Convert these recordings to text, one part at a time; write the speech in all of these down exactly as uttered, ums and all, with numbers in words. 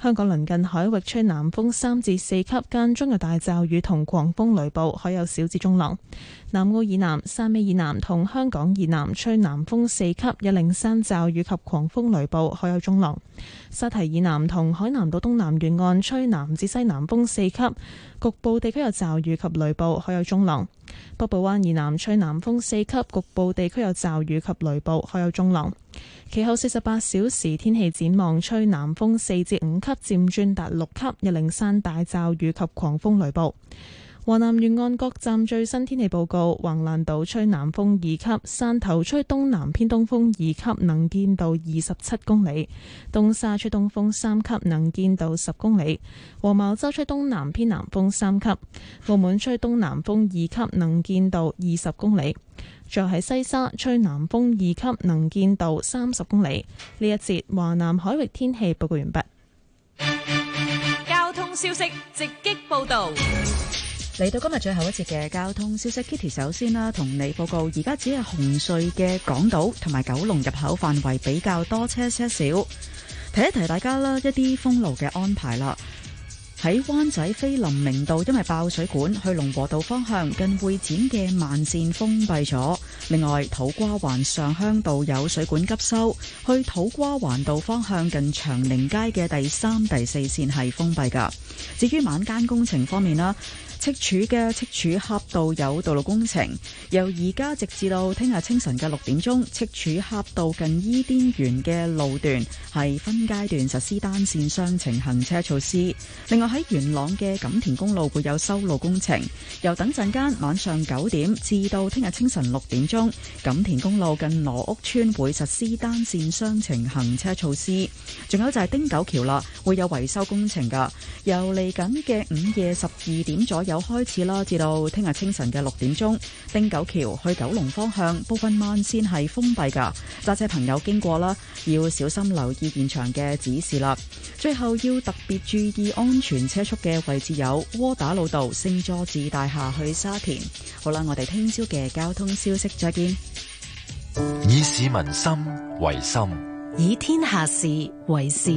香港鄰近海域吹南風三至四級，間中有大驟雨同狂風雷暴，海有小至中浪。南澳以南、汕尾以南同香港以南吹南風四級，有零散驟雨及狂風雷暴，海有中浪。沙堤以南同海南島東南沿岸吹南至西南風四級，局部地區有驟雨及雷暴，海有中浪。北部灣以南吹南風四級，局部地區有驟雨及雷暴，海有中浪。其後四十八小時天氣展望，吹南風四至五級，漸轉達六級，有零散大驟雨及狂風雷暴。華南沿岸各站最新天氣報告：橫瀾島吹南風二級，汕頭吹東南偏東風二級，能見度二十七公里；東沙吹東風三級，能見度十公里；黃茅洲吹東南偏南風三級；澳門吹東南風二級，能見度二十公里。再喺西沙吹南風二級，能見度三十公里。呢一節華南海域天氣報告完畢。 交通消息直擊報道。 嚟到今日最後一節嘅交通消息 ，Kitty 首先啦，同你報告，而家只係紅隧嘅港島同埋九龍入口範圍比較多車些少，提一提大家啦，一啲封路嘅安排啦。喺灣仔菲林明道，因為爆水管，去龍和道方向近會展嘅慢線封閉咗。另外，土瓜灣上鄉道有水管急修，去土瓜灣道方向近長寧街嘅第三、第四線係封閉㗎。至於晚間工程方面啦，赤柱嘅赤柱峽道有道路工程，由而家直至到聽日清晨嘅六點鐘，赤柱峽道近伊甸園嘅路段係分階段實施單線雙程行車措施。另外喺元朗嘅錦田公路會有修路工程，由等陣間晚上九點至到聽日清晨六點鐘，錦田公路近羅屋村會實施單線雙程行車措施。仲有就係汀九橋啦，會有維修工程㗎，由嚟緊嘅午夜十二點左右開始啦，至到聽日清晨嘅六點鐘，汀九橋去九龍方向部分慢線係封閉噶，揸車朋友經過啦，要小心留意現場嘅指示啦。最後要特別注意安全車速嘅位置有窩打老道聖佐治大廈去沙田。好啦，我哋聽朝嘅交通消息再見。 以市民心為心， 以天下事為事。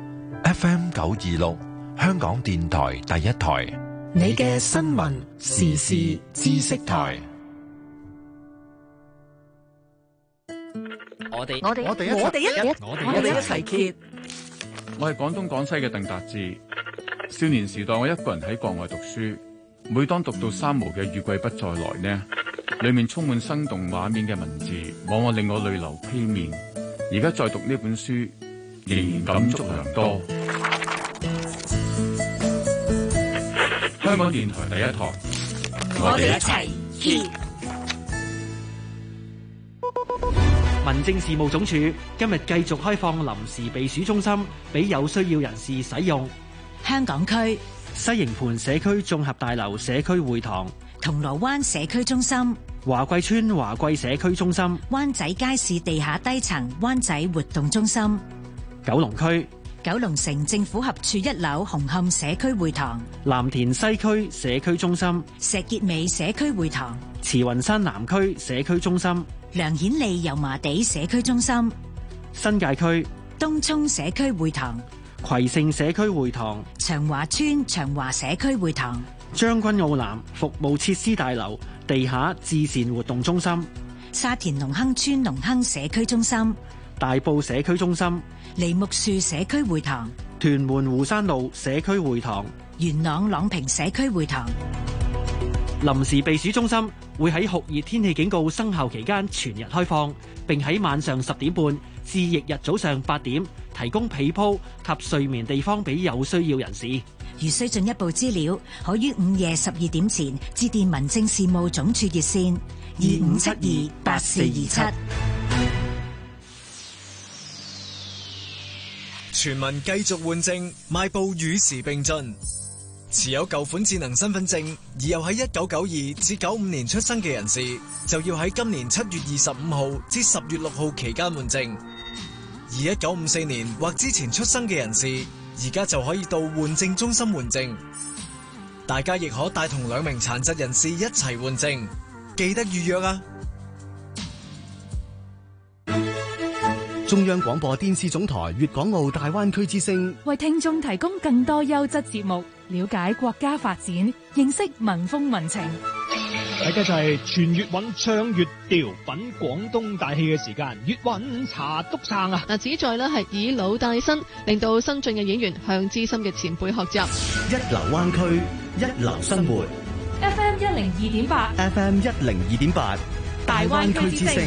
F M 九二六，香港電台第一台。 你嘅新聞時事知識台。 我哋我哋我哋我哋一我哋一齊揭。 我係廣東廣西嘅鄧達志。少年時代我一個人喺國外讀書，每當讀到三毛嘅《雨季不再來》呢，裏面充滿生動畫面嘅文字，往往令我淚流披面。而家再讀呢本書，仍然感觸良多。香港電台第一台， 我哋一齊揭。 民政事務總署今日繼續開放臨時避暑中心俾有需要人士使用。 香港區西營盤社區綜合大樓社區會堂、 銅鑼灣社區中心、 華貴村華貴社區中心、 灣仔街市地下低層灣仔活動中心、 九龍區九龍城政府合署一樓紅磡社區會堂、 藍田西區社區中心、 石硤尾社區會堂、 慈雲山南區社區中心、 梁顯利油麻地社區中心、 新界區東涌社區會堂、 葵盛社區會堂、 長華村長華社區會堂、 將軍澳南服務設施大樓地下至善活動中心、 沙田隆亨村隆亨社區中心、 大埔社區中心、 梨木樹社區會堂、 屯門湖山路社區會堂、 元朗朗屏社區會堂。 臨時避暑中心會喺酷熱天氣警告生效期間全日開放，並喺晚上十點半至翌日早上八點提供被鋪及睡眠地方俾有需要人士。 如需進一步資料，可於午夜十二點前致電民政事務總署熱線二五七二八四二七。 全民繼續換證，邁步與時並進。持有舊款智能身份證而又喺一九九二至九五年出生嘅人士，就要喺今年七月二十五號至十月六號期間換證。而一九五四年或之前出生嘅人士，而家就可以到換證中心換證。大家亦可帶同兩名殘疾人士一齊換證，記得預約啊！ 中央廣播電視總台粵港澳大灣區之聲， 為聽眾提供更多優質節目，了解國家發展，認識民風民情。 大家就係全粵韻唱粵調，品廣東大戲嘅時間，粵韻茶篤撐啊！ 嗱，旨在呢係以老帶新，令到新進嘅演員向資深嘅前輩學習。 一流灣區，一流生活。 F M 一零二點八 ，F M 一零二點八，大灣區之聲。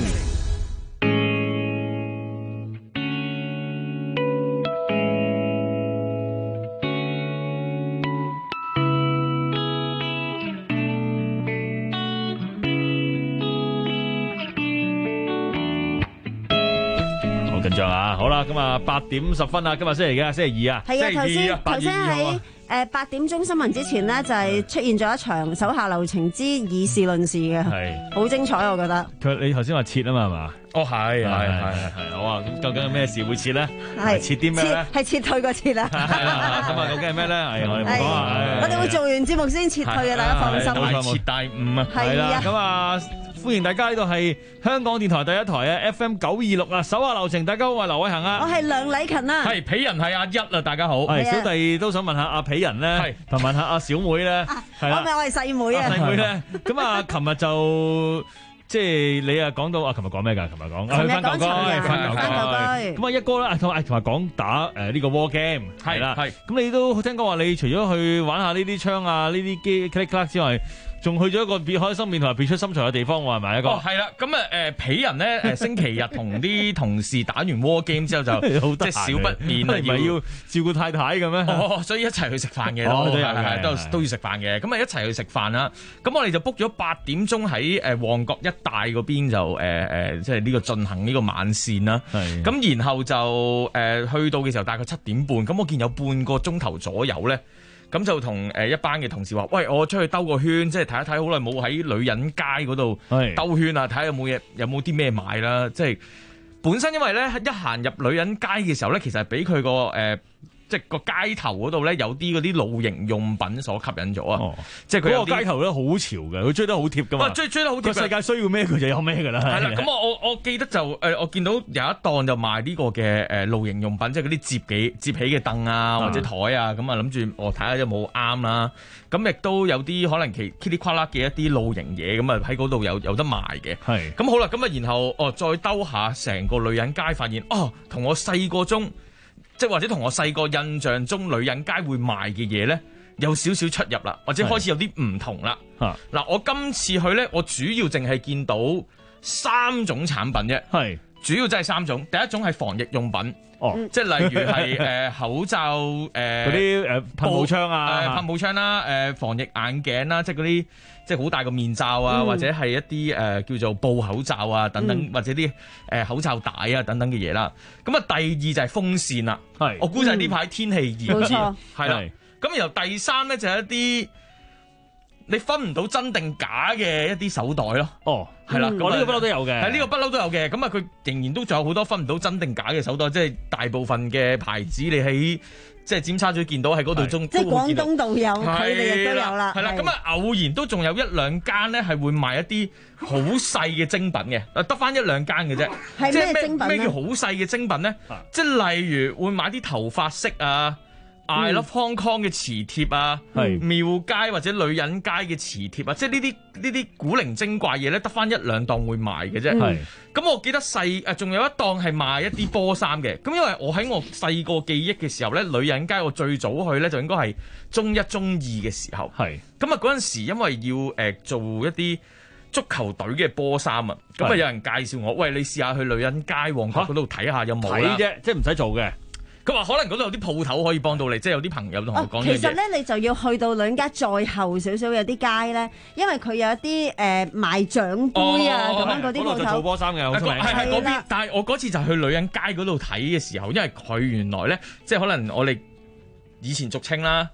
緊張啊！好啦，咁啊八點十分啊，今日星期幾啊？星期二啊？ 係啊，頭先頭先喺誒八點鐘新聞之前呢，就係出現咗一場手下留情之以事論事嘅，係好精彩，我覺得。 佢你頭先話切啊嘛，係嘛？ 哦，係係係係，好啊！咁究竟係咩事會切咧？ 係切啲咩咧？ 係切退個切啊！ 咁啊，究竟係咩咧？係我哋唔講啊！ 我哋會做完節目先切退嘅，大家放心。 大切大誤啊！ 係啊！ 咁啊。歡迎大家，呢度係香港電台第一台啊 F M 九二六啊，手下留情。大家好，我係劉偉恒啊， 我係梁禮勤啊， 係鄙人係阿一啊，大家好。 係小弟都想問下阿鄙人咧，同問下阿小妹咧， 係啦，我咪我係細妹啊， 細妹咧。咁啊，琴日就即係你啊講到啊，琴日講咩㗎？琴日講琴日講長嘅， 翻舊居。咁啊，一哥咧同同埋講打誒呢個 war game 係啦，係。咁你都聽講話，你除咗去玩下呢啲槍啊、呢啲機 click click 之外，仲去咗一個別開心面同埋別出心裁嘅地方喎，係咪一個？ 哦，係啦，咁啊誒，鄙人咧誒星期日同啲同事打完 war game 之後就即係少不免啊， 要要照顧太太嘅咩？ 哦，所以一齊去食飯嘅咯，係係都都要食飯嘅，咁啊一齊去食飯啦。咁我哋就 book 咗八點鐘喺誒旺角一帶嗰邊就誒誒，即係呢個進行呢個晚膳啦。係。咁然後就誒去到嘅時候大概七點半，咁我見有半個鐘頭左右咧。咁就同誒一班嘅同事話，喂，我出去兜個圈，即係睇一睇，好耐冇喺女人街嗰度兜圈啊，睇下有冇嘢，有冇啲咩買啦。即係本身因為咧一行入女人街嘅時候咧，其實係俾佢個誒。即係個街頭嗰度咧，有啲嗰啲露營用品所吸引咗啊！哦、即係佢嗰個街頭咧好潮嘅，佢追得好貼噶嘛。追追得好貼。個世界需要咩佢就有咩㗎啦。係啦，咁我我我記得就誒、呃，我見到有一檔就賣呢個嘅誒露營用品，即係嗰啲摺起摺起嘅凳啊，或者台啊，咁啊諗住我睇下有冇啱啦。咁亦都有啲可能其噼里呱啦嘅一啲露營嘢，咁啊喺嗰度有有得賣嘅。係。咁好啦，咁啊然後哦再兜下成個女人街，發現哦同我細個中。即係或者同我細個印象中女人街會賣嘅嘢咧，有少少出入啦，或者開始有啲唔同啦。嗱，我今次去咧，我主要淨係見到三種產品啫。係，主要真係三種。第一種係防疫用品，哦，即係例如係誒、呃、口罩、誒嗰啲誒噴霧槍啊、誒噴霧槍啦、誒防疫眼鏡啦，即係嗰啲。即係好大個面罩啊，嗯、或者係一啲誒、呃、叫做布口罩啊等等，嗯、或者啲誒、呃、口罩帶啊等等嘅嘢啦。咁啊，第二就係風扇啦。係，我估就係呢排天氣熱，冇錯，係啦。咁然後第三咧就係一啲你分唔到真定假嘅一啲手袋咯。哦，係啦，我呢個不嬲都有嘅。係呢個不嬲都有嘅。咁啊，佢仍然都仲有好多分唔到真定假嘅手袋，即係大部分嘅牌子你喺。即係尖沙咀見到喺嗰度中， 即係廣東道有，佢哋亦都有啦。 係啦，咁啊偶然都仲有一兩間咧係會賣一啲好細嘅精品嘅，得翻一兩間嘅啫。係咩精品咧？咩叫好細嘅精品咧？即係例如會買啲頭髮飾啊。I Love Hong Kong 嘅磁貼啊，係廟街或者女人街嘅磁貼啊，即係呢啲呢啲古靈精怪嘢咧，得翻一兩檔會賣嘅啫。係咁，我記得細誒，仲有一檔係賣一啲波衫嘅。咁因為我喺我細個記憶嘅時候咧，女人街我最早去咧就應該係中一中二嘅時候。係咁啊，嗰陣時因為要誒、呃、做一啲足球隊嘅波衫啊，咁啊有人介紹我，喂，你試下去女人街旺角嗰度睇下有冇啦。睇啫，即係唔使做嘅。佢話可能嗰度有啲鋪頭可以幫到你，即係有啲朋友同我講嘢。 其實咧，你就要去到女人街再後少少有啲街咧，因為佢有一啲誒、呃、賣獎杯啊咁、哦、樣嗰啲鋪頭。嗰度就做波衫嘅，好出名。係係嗰邊， 但係我嗰次就去女人街嗰度睇嘅時候，因為佢原來咧，即係可能我哋以前俗稱啦。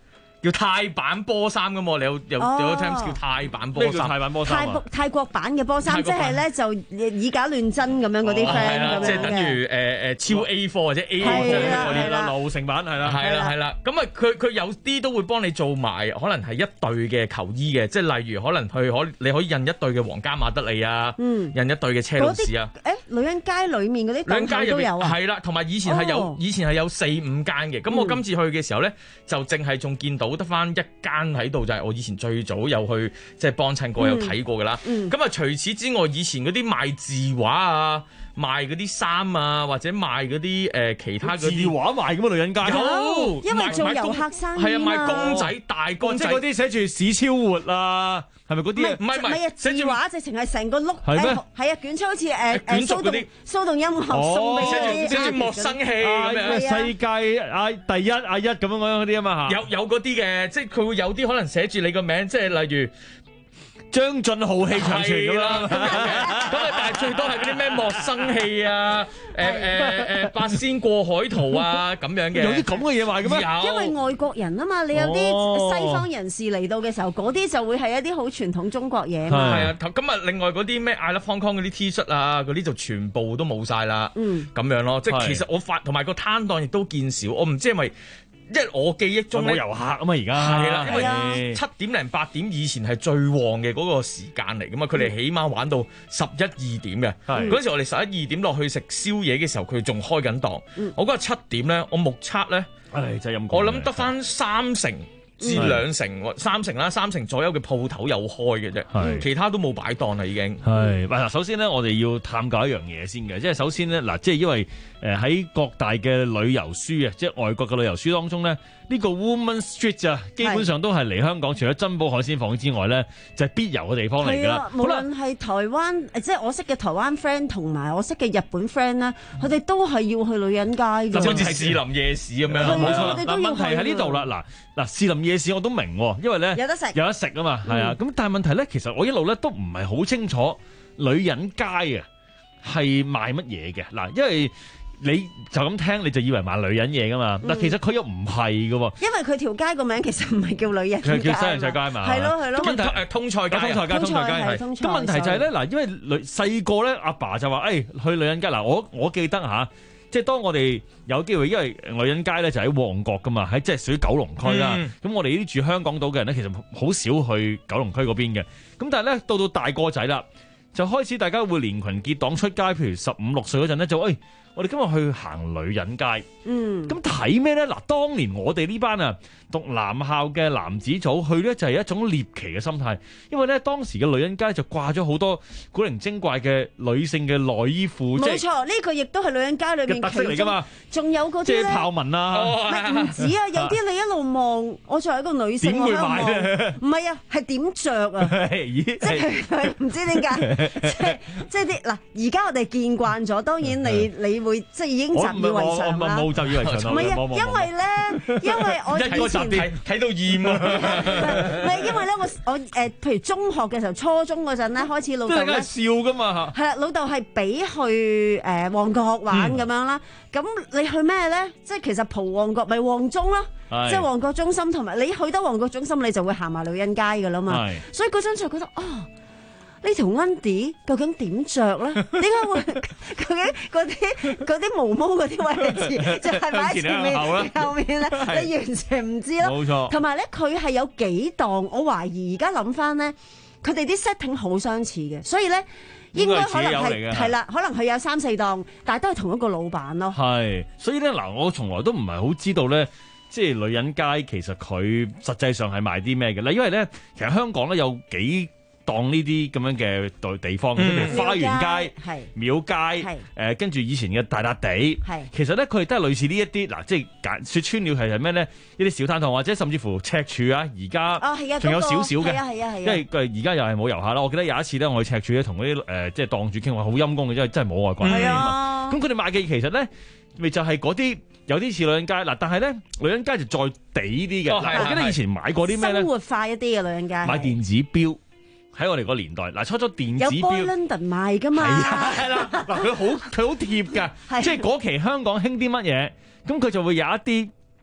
叫泰版波衫噶嘛，你有有有聽叫泰版波衫？ 泰版波衫泰國泰國版嘅波衫，即係咧就以假亂真咁樣嗰啲 friend 咁樣即係等於誒誒超 A 貨或者 A 貨嗰啲啦， 流成版係啦， 係啦係啦。咁啊，佢佢有啲都會幫你做埋，可能係一對嘅球衣嘅，即係例如可能佢可你可以印一對嘅皇家馬德里啊，印一對嘅車路士啊。 誒，女人街裡面嗰啲檔口都有啊。 係啦，同埋以前係有以前係有四五間嘅。咁我今次去嘅時候咧，就淨係仲見到得翻一間喺度，就係我以前最早有去即係幫襯過有睇過㗎啦。咁啊，除此之外，以前嗰啲賣字畫啊，賣嗰啲衫啊，或者賣嗰啲誒其他嗰啲字畫賣咁啊，女人街有，因為做遊客生意啊， 係啊，賣公仔大公仔， 即係嗰啲寫住市超活啊，係咪嗰啲？ 唔係唔係啊，字畫直情係成個碌， 係咩？ 係啊，捲出好似誒誒蘇動蘇動音樂送俾嗰啲， 寫住莫生氣咁樣， 世界啊第一啊一咁樣嗰啲啊嘛嚇。 有有嗰啲嘅，即係佢會有啲可能寫住你個名，即係例如張俊浩氣長存咁啦。 咁啊，但係最多係嗰啲咩莫生氣啊，誒誒誒八仙過海圖啊咁樣嘅。 有啲咁嘅嘢賣嘅咩？ 因為外國人啊嘛，你有啲西方人士嚟到嘅時候，嗰啲就會係一啲好傳統中國嘢嘛。 係啊，咁啊，另外嗰啲咩 I Love Hong Kong 嗰啲 T 恤啊，嗰啲就全部都冇晒啦。嗯，咁樣咯，即係其實我發同埋個攤檔亦都見少，我唔知係咪。因為我記憶中冇遊客啊嘛，而家係啦，因為七點零八點以前係最旺嘅嗰個時間嚟噶嘛，佢哋、嗯、起碼玩到十一二點嘅。嗰陣、嗯、時我哋十一二點落去食宵夜嘅時候，佢仲開緊檔。嗯、我嗰日七點咧，我目測咧， 唉真係陰， 我諗得翻三成至兩成，嗯、三成啦，三成左右嘅鋪頭有開嘅啫， 係其他都冇擺檔啦已經。 係嗱，首先咧，我哋要探究一樣嘢先嘅，即係首先咧嗱，即係因為誒喺各大嘅旅遊書啊，即係外國嘅旅遊書當中咧。呢個 Woman Street 啊，基本上都係嚟香港，除咗珍寶海鮮舫之外咧，就係、是、必遊嘅地方嚟㗎啦。 無論係台灣，即係我識嘅台灣 friend 同埋我識嘅日本 friend 咧，佢哋都係要去女人街㗎。 就好似士林夜市咁樣， 冇錯。但問題喺呢度啦，嗱嗱士林夜市我都明，因為咧有得食， 有得食啊嘛，係啊。咁、嗯、但係問題咧，其實我一路咧都唔係好清楚女人街啊係賣乜嘢嘅嗱，因為。你就咁聽，你就以為買女人嘢噶嘛？但其實佢又唔係㗎喎。 因為佢條街個名其實唔係叫女人街， 佢叫西洋菜街嘛。 係咯係咯。 咁問題誒通菜街，通菜街，通菜街係。咁問題就係咧嗱，因為女細個咧，阿爸就話誒去女人街嗱，我我記得嚇，即係當我哋有機會，因為女人街咧就喺旺角噶嘛，喺即係屬於九龍區啦。咁我哋呢啲住香港島嘅人咧，其實好少去九龍區嗰邊嘅。咁但係咧到到大個仔啦，就開始大家會連群結黨出街，譬如十五六歲嗰陣咧就誒。我哋今日去行女人街，嗯，咁睇咩咧？嗱，當年我哋呢班啊讀男校嘅男子組去咧，就係一種獵奇嘅心態，因為咧當時嘅女人街就掛咗好多古靈精怪嘅女性嘅內衣褲， 冇錯，呢個亦都係女人街裏面嘅特色嚟噶嘛。 仲有嗰啲遮豹紋啊， 唔止啊，有啲你一路望，我作為一個女性， 點會買咧？ 唔係啊，係點着啊？即係唔知點解，即係即係啲嗱，而家我哋見慣咗，當然你你。會即係已經習以為常啦。 冇習以為常。 唔係啊，因為咧，因為我以前睇睇到厭啊。 唔係因為咧，我我誒，譬如中學嘅時候，初中嗰陣咧，開始老豆咧笑噶嘛。 係啦，老豆係俾去誒旺角玩咁樣啦。咁你去咩咧？即係其實蒲旺角咪旺中咯，即係旺角中心同埋你去得旺角中心，你就會行埋女人街噶啦嘛。所以嗰陣就覺得啊。呢條 Wendy 究竟點着咧？點解會究竟嗰啲嗰啲毛毛嗰啲位置就係擺喺前面後面咧？你完全唔知咯。冇錯。同埋咧，佢係有幾檔，我懷疑而家諗翻咧，佢哋啲 setting 好相似嘅，所以咧應該可能係係啦，可能佢有三四檔，但係都係同一個老闆咯。係， 所以咧嗱，我從來都唔係好知道咧，即係女人街其實佢實際上係賣啲咩嘅咧？因為咧，其實香港咧有幾當呢啲咁樣嘅地地方，譬如花園街、廟街，誒跟住以前嘅大笪地，其實咧佢哋都係類似呢一啲嗱，即係簡説穿了係係咩咧？呢啲小攤檔或者甚至乎赤柱啊，而家仲有少少嘅，因為佢而家又係冇遊客啦。我記得有一次咧，我去赤柱咧，同嗰啲誒即係檔主傾話，好陰公嘅，因為真係冇外國人。係啊，咁佢哋賣嘅其實咧，咪就係嗰啲有啲似女人街嗱，但係咧女人街就再地啲嘅。我記得以前買過啲咩咧？ 生活化一啲嘅女人街， 買電子錶。喺我哋個年代，嗱初初電子錶有 Boy London 賣噶嘛？ 係啊，係啦，嗱佢好佢好貼㗎，即係嗰期香港興啲乜嘢，咁佢就會有一啲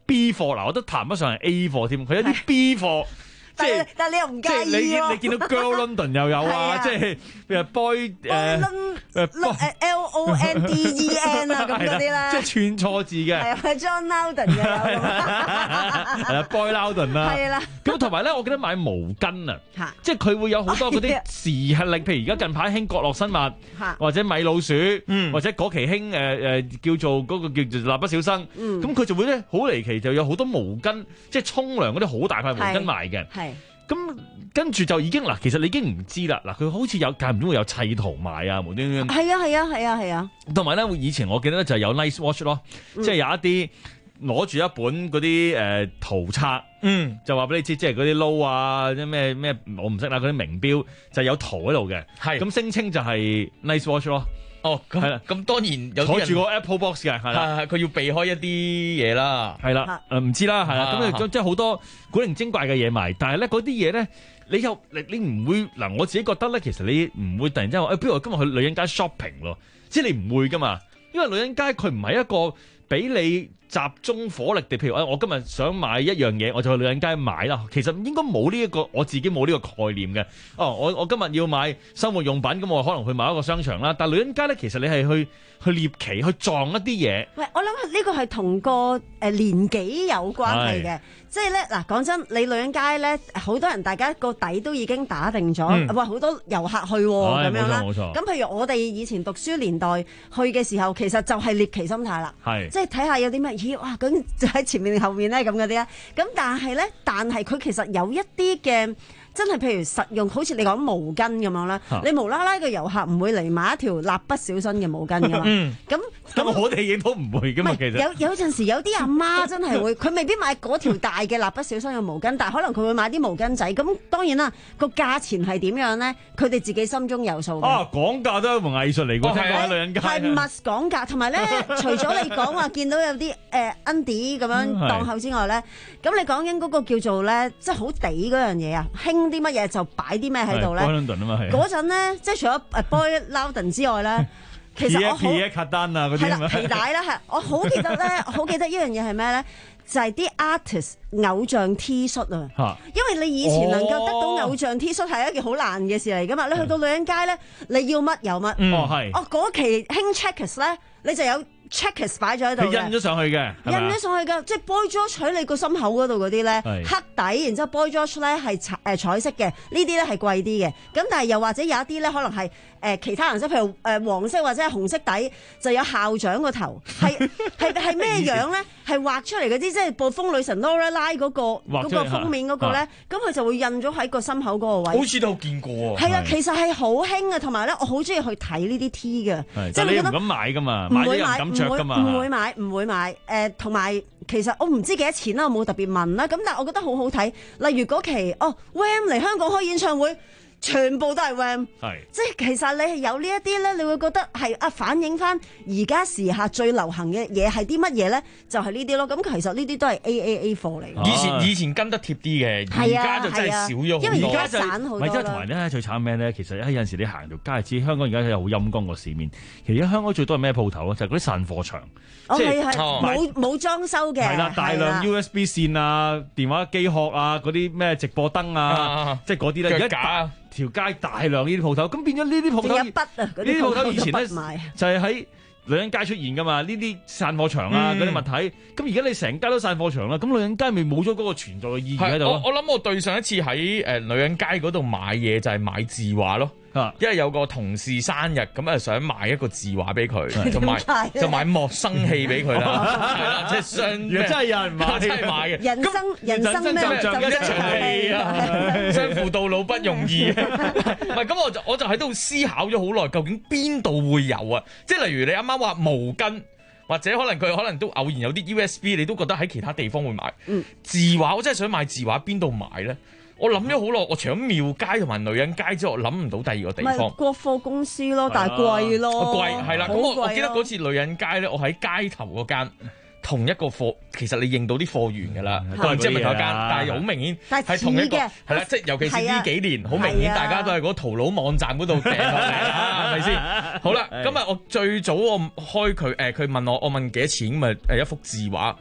B 貨，嗱我都談不上係 A 貨添，佢有啲 B 貨。即係， 但係你又唔介意即係你你見到 Girl London 又有啊，即係譬如 Boy 誒誒 L O N D E N 啊咁嗰啲咧， 即係串錯字嘅。 係啊 ，John Loudon 又有。 係啊 ，Boy Loudon 啦。係啦。咁同埋咧，我記得買毛巾啊，即係佢會有好多嗰啲時下令，譬如而家近排興角落生物，或者米老鼠，或者嗰期興誒誒叫做嗰個叫做蠟筆小新，咁佢就會咧好離奇，就有好多毛巾，即係沖涼嗰啲好大塊毛巾賣嘅。咁跟住就已經嗱，其實你已經唔知啦。嗱，佢好似有間唔中會有砌圖賣啊，無端端。 係啊係啊係啊係啊。同埋咧，以前我記得咧就係有 Nice Watch 咯，嗯、即係有一啲攞住一本嗰啲誒圖冊，嗯，就話俾你知，即係嗰啲撈啊，即係咩咩我唔識啦，嗰啲名錶就有圖喺度嘅，係咁聲稱就係 Nice Watch 咯。 哦，係啦，咁當然有坐住個 Apple Box 嘅，係啦， 佢要避開一啲嘢啦， 係啦，誒唔知啦，係啦，咁即係好多古靈精怪嘅嘢賣，但係咧嗰啲嘢咧，你又你你唔會嗱，我自己覺得咧，其實你唔會突然之間話，誒，不如我今日去女人街 shopping 咯，即係你唔會噶嘛，因為女人街佢唔係一個俾你集中火力地，譬如我今日想買一樣嘢，我就去女人街買啦。其實應該冇呢一個，我自己冇呢個概念嘅。哦，我我今日要買生活用品，咁我可能去某一個商場啦。但係女人街咧，其實你係去去獵奇，去撞一啲嘢。 喂，我諗呢個係同個誒年紀有關係嘅。即係咧嗱，講真，你女人街咧，好多人大家個底都已經打定咗，嗯、哇，好多遊客去咁樣啦。冇錯，咁譬如我哋以前讀書年代去嘅時候，其實就係獵奇心態啦。係，即係睇下有啲咩，咦，哇，咁就喺前面後面咧咁嗰啲啊。咁但係咧，但係佢其實有一啲嘅。真係譬如實用，好似你講毛巾咁樣啦，啊、你無啦啦個遊客唔會嚟買一條蠟筆小新嘅毛巾㗎嘛。咁咁、嗯、 我哋亦都唔會㗎嘛。其實有有陣時有啲阿媽真係會，佢未必買嗰條大嘅蠟筆小新嘅毛巾，但係可能佢會買啲毛巾仔。咁當然啦，個價錢係點樣咧？佢哋自己心中有數。 啊，講價都係一門藝術嚟㗎，聽講喺女人街係 must 講價，同埋咧，除咗你講話見到有啲誒 Undie 咁樣檔口之外咧，咁、嗯、你講緊嗰個叫做咧，即係好地嗰樣嘢啊，興啲乜嘢就擺啲咩喺度咧？嗰陣咧，即係除咗誒 Boy Loudon 之外咧，其實我好皮卡丹啊嗰啲係啦，皮帶啦，係我好記得咧，好記得一樣嘢係咩咧？就係、是、啲 artist 偶像 T 恤啊！因為你以前能夠得到偶像 T 恤係一件好難嘅事嚟噶嘛，你去到女人街咧，你要乜有乜。 哦，係。 哦，嗰期興 Checkers 咧，你就有 Checkers 擺咗喺度嘅。 印咗上去嘅， 印咗上去㗎，即係 Boy George 喺你個心口嗰度嗰啲咧，黑底，然之後 Boy George 咧係彩誒彩色嘅，呢啲咧係貴啲嘅。咁但係又或者有一啲咧，可能係誒、呃、其他顏色，譬如誒、呃、黃色或者係紅色底，就有校長個頭，係係係咩樣咧？係畫出嚟嗰啲，即係暴風女神 Lorelai 嗰個嗰個封面嗰個咧，咁佢就會印咗喺個心口嗰個位。 好似都見過啊！ 係啊，其實係好興嘅，同埋咧，我好中意去睇呢啲 T 嘅， 即係你唔敢買噶嘛，買咗又唔敢着噶嘛， 唔會買，唔會買。誒，同埋其實我唔知幾多錢啦，我冇特別問啦。咁但係我覺得好好睇。例如嗰期哦 Wham 嚟香港開演唱會。全部都係 Wham，即係其實你係有呢一啲咧，你會覺得係啊反映翻而家時下最流行嘅嘢係啲乜嘢咧？就係呢啲咯。咁其實呢啲都係 A A A 貨嚟。 以前以前跟得貼啲嘅，而家就真係少咗好多。 因為而家散好多啦。 咪即係同埋咧最慘咩咧？其實有陣時你行條街知香港而家係好陰公個市面。其實而家香港最多係咩鋪頭啊？就係嗰啲散貨場， 即係冇冇裝修嘅。 係啦，大量 U S B 線啊、電話機殼啊、嗰啲咩直播燈啊，即係嗰啲咧。而家條街大量呢啲鋪頭，咁變咗呢啲鋪頭，呢啲鋪頭以前咧就係喺女人街出現噶嘛，呢啲散貨場啊嗰啲、嗯、物體，咁而家你成街都散貨場啦，咁女人街咪冇咗嗰個存在嘅意義喺度。 我我諗我對上一次喺誒女人街嗰度買嘢就係買字畫咯。因為有個同事生日，咁啊想買一個字畫俾佢，就買就買莫生氣俾佢啦，係啦，即係相真係有人買，真係買嘅。 人生人生咩就像一場戲啊，相扶到老不容易。唔係咁，我就我就喺度思考咗好耐，究竟邊度會有啊？即係例如你啱啱話毛巾，或者可能佢可能都偶然有啲 U S B， 你都覺得喺其他地方會買。嗯，字畫我真係想買字畫，邊度買咧？我諗咗好耐，我除咗廟街同埋女人街之外，我諗唔到第二個地方。 咪國貨公司咯，但係貴咯。 貴係啦，咁我我記得嗰次女人街咧，我喺街頭嗰間同一個貨，其實你認到啲貨源㗎啦，都係即係咪嗰間，但係好明顯係同一個係啦，即係尤其是呢幾年，好明顯大家都係嗰淘佬網站嗰度訂落嚟啦，係咪先？好啦，咁啊，我最早我開佢誒，佢問我，我問幾多錢，咪誒一幅字畫。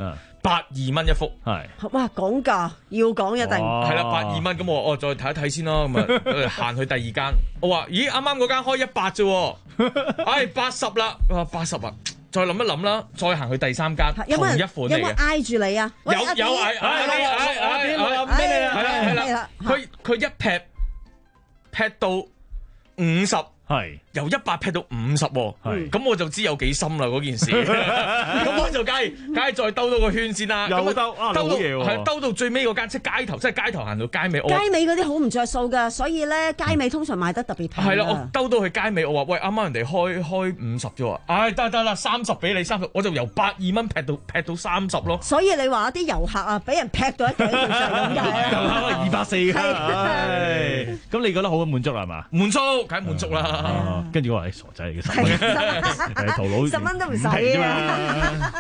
百二蚊一幅， 係哇講價要講一定係啦，百二蚊咁我我再睇一睇先啦，咁啊行去第二間，我話咦啱啱嗰間開一百啫，唉八十啦，哇八十啊！再諗一諗啦，再行去第三間，同一款嚟嘅。 有冇挨住你啊？ 有有嗌嗌嗌嗌嗌咩嚟啊？ 係啦係啦，佢佢一劈劈到五十。 係由一百劈到五十，咁我就知有幾深啦嗰件事。咁我就梗係梗係再兜多個圈先啦。 又兜啊， 兜到嘢喎！ 係兜到最尾嗰間，即係街頭，即係街頭行到街尾。 街尾嗰啲好唔着數㗎，所以咧街尾通常賣得特別平。 係啦，我兜到去街尾，我話喂，啱啱人哋開開五十啫喎，唉得得啦，三十俾你三十，我就由百二蚊劈到劈到三十咯。 所以你話啲遊客啊，俾人劈到一幾條上咁解啊？ 遊客二百四㗎，咁你覺得好滿足啦係嘛？ 滿足，梗係滿足啦。 跟住我話你傻仔嚟嘅，十蚊，誒頭佬十蚊都唔使啊！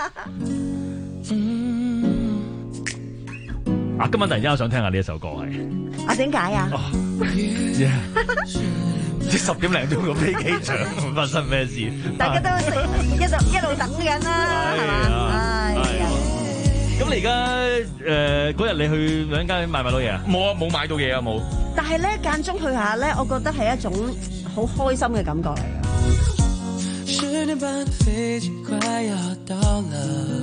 啊，今晚突然之間我想聽下呢一首歌係啊，點解啊？ 唔知十點零鐘個飛機場發生咩事？ 大家都一路一路等緊啦，係嘛？係啊！ 咁你而家誒嗰日你去兩間買唔買到嘢啊？ 冇啊，冇買到嘢啊，冇。 但係咧間中去下咧，我覺得係一種好開心嘅感覺嚟嘅。 十點半的飛機快要到了，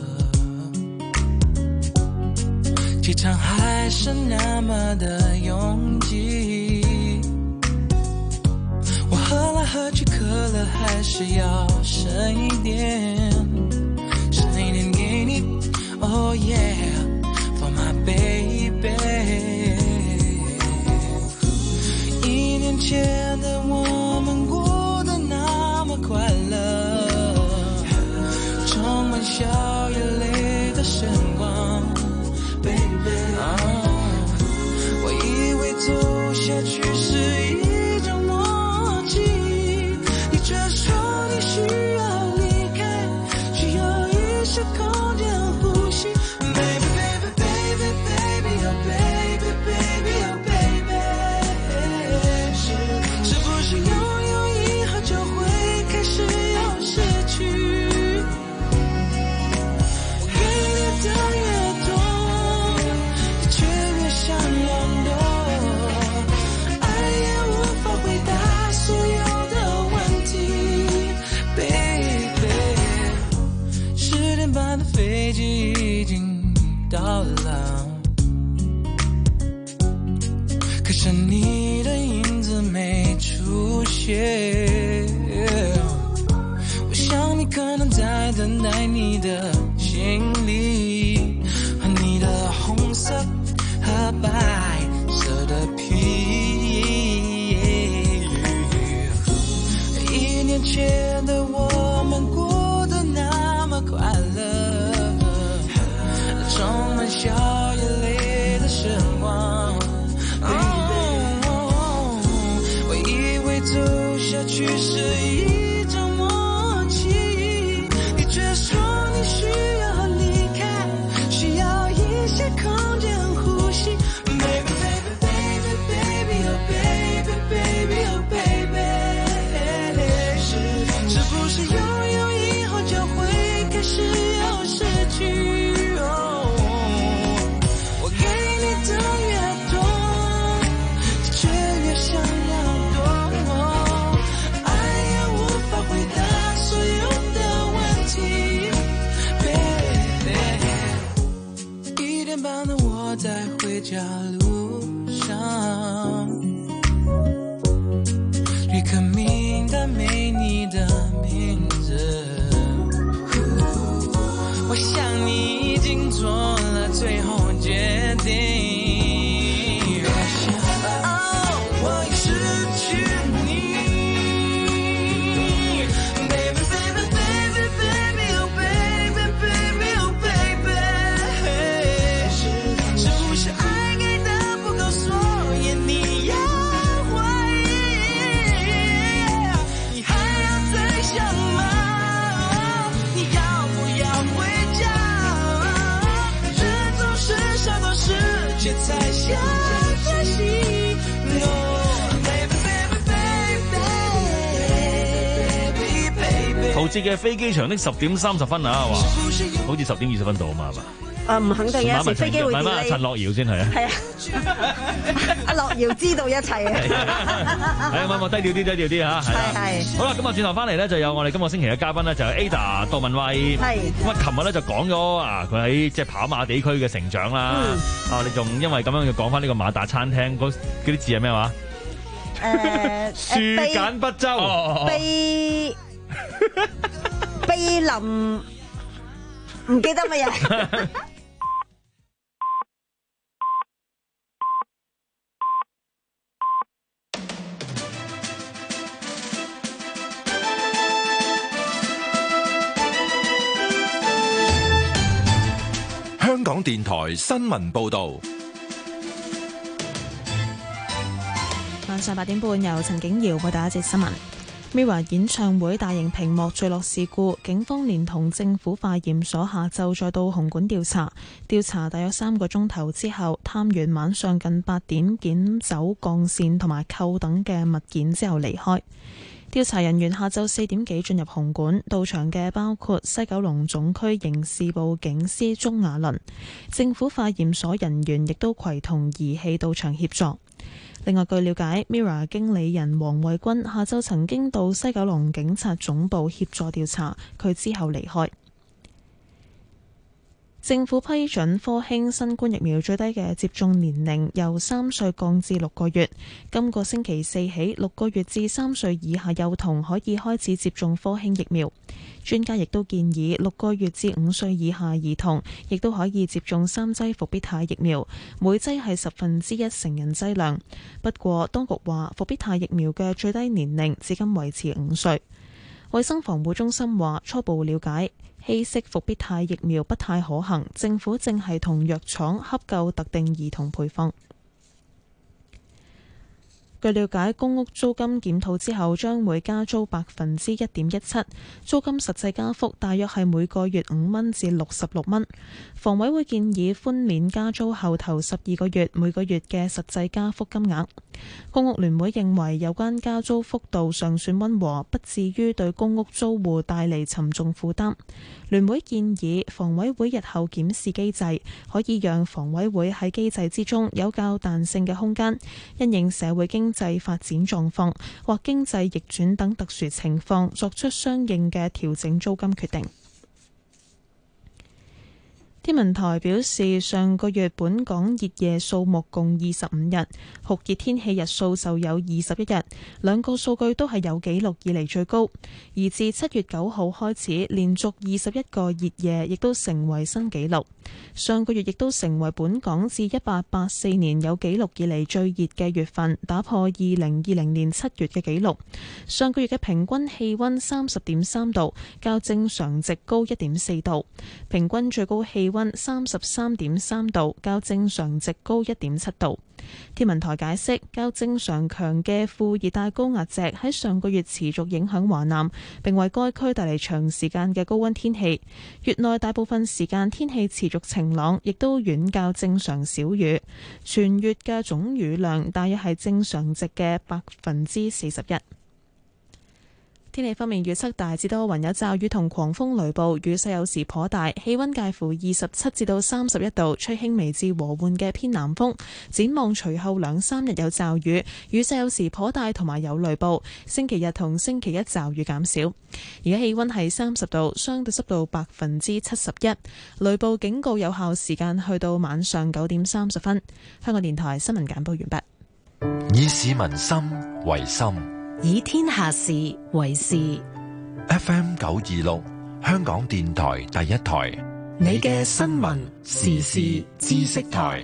機場還是那麼的擁擠，我喝來喝去可樂還是要剩一點，剩一點給你 Oh yeah For my baby。 一年前的我們過得那麼快樂，充滿笑眼淚的時光 Baby、oh、我以為走下去是一種默契，你卻說你需要離開，需要一些空間呼吸 Baby baby baby baby oh baby baby oh baby， 是是不是擁有以後就會開始又失去，我給你的越多你卻越想要多，愛也無法回答所有的問題 Baby， 十點半的飛機已經到了，可是你的影子沒出現，我想你可能在等待你的行李和你的紅色和白色的皮，一年前的我們過得那麼快樂，充滿笑眼淚的時光 oh， 我以為走下去是一種默契，你卻說你需要離開，需要一些空間呼吸 Baby baby baby baby oh baby baby oh baby， 是是不是擁有以後就會開始又失去，哦，我給你的越多你卻越想要多，愛也無法回答所有的問題 Baby， 一點半的我在回家路上，旅客名單沒你的名字，我想你已經做了最後決定，我已失去你 Baby baby baby baby oh baby baby oh baby， 是是不是愛給的不夠，所以你要懷疑，你還要再想嗎？你要不要回家？人總是想多世界才想珍惜 No baby baby baby baby baby， 後節嘅飛機場的十點三十分啊，話好似十點二十分到啊嘛，係嘛？ 啊，唔肯定有時飛機會 delay。 陳樂瑤先係啊。 係啊，阿樂瑤知道一切啊。 係啊，冇冇低調啲，低調啲嚇。 係係。 好啦，咁啊轉頭翻嚟咧，就有我哋今個星期嘅嘉賓咧，就係 Ada 杜文慧。係。咁啊，琴日咧就講咗啊，佢喺即係跑馬地區嘅成長啦。啊，你仲因為咁樣要講翻呢個馬達餐廳嗰嗰啲字係咩話？誒，樹簡不周， 秘秘林，唔記得乜嘢。 香港電台新聞報道。 晚上八點半，由陳景瑤為大家節新聞。Mirror 演唱會大型屏幕墜落事故，警方連同政府化驗所下晝再到紅館調查，調查大約三個鐘頭之後，探完晚上近八點檢走鋼線同埋扣等嘅物件之後離開。調查人員下晝四點幾進入紅館，到場嘅包括西九龍總區刑事部警司鍾雅倫，政府化驗所人員亦都攜同儀器到場協助。另外，據了解 ，Mirror 經理人黃慧君下晝曾經到西九龍警察總部協助調查，佢之後離開。政府批准科興新冠疫苗最低嘅接種年齡由三歲降至六個月。今個星期四起，六個月至三歲以下幼童可以開始接種科興疫苗。專家亦都建議六個月至五歲以下兒童亦都可以接種三劑復必泰疫苗，每劑係十分之一成人劑量。不過，當局話復必泰疫苗嘅最低年齡至今維持五歲。衛生防護中心話初步了解，稀釋復必泰疫苗不太可行，政府正係同藥廠洽購特定兒童配方。據了解，公屋租金檢討之後將會加租百分之一點一七，租金實際加幅大約係每個月五蚊至六十六蚊。房委會建議寬免加租後頭十二個月每個月嘅實際加幅金額。公屋聯會認為有關加租幅度尚算溫和，不至於對公屋租戶帶嚟沉重負擔。聯會建議房委會日後檢視機制，可以讓房委會喺機制之中有較彈性嘅空間，因應社會經濟發展狀況或經濟逆轉等特殊情況，作出相應嘅調整租金決定。天文台表示，上個月本港熱夜數目共二十五日，酷熱天氣日數就有二十一日，兩個數據都係有紀錄以嚟最高。而自七月九號開始，連續二十一個熱夜亦都成為新紀錄。上個月亦都成為本港自一八八四年有紀錄以嚟最熱嘅月份，打破二零二零年七月嘅紀錄。上個月嘅平均氣温三十點三度，較正常值高一點四度，平均最高氣温三十三點三度，較正常值高一點七度。天文台解釋，較正常強嘅副熱帶高壓脊喺上個月持續影響華南，並為該區帶嚟長時間嘅高温天氣。月內大部分時間天氣持續晴朗，亦都遠較正常少雨。全月嘅總雨量大約係正常值嘅百分之四十一。天氣方面，預測大致多雲，有驟雨同狂風雷暴，雨勢有時頗大，氣溫介乎二十七至到三十一度，吹輕微至和緩嘅偏南風。展望隨後兩三日有驟雨，雨勢有時頗大，同埋有雷暴。星期日同星期一驟雨減少。而家氣溫係三十度，相對濕度百分之七十一，雷暴警告有效時間去到晚上九點三十分。香港電台新聞簡報完畢。以市民心為心， 以天下事為事。 F M 九二六，香港電台第一台， 你嘅新聞時事知識台。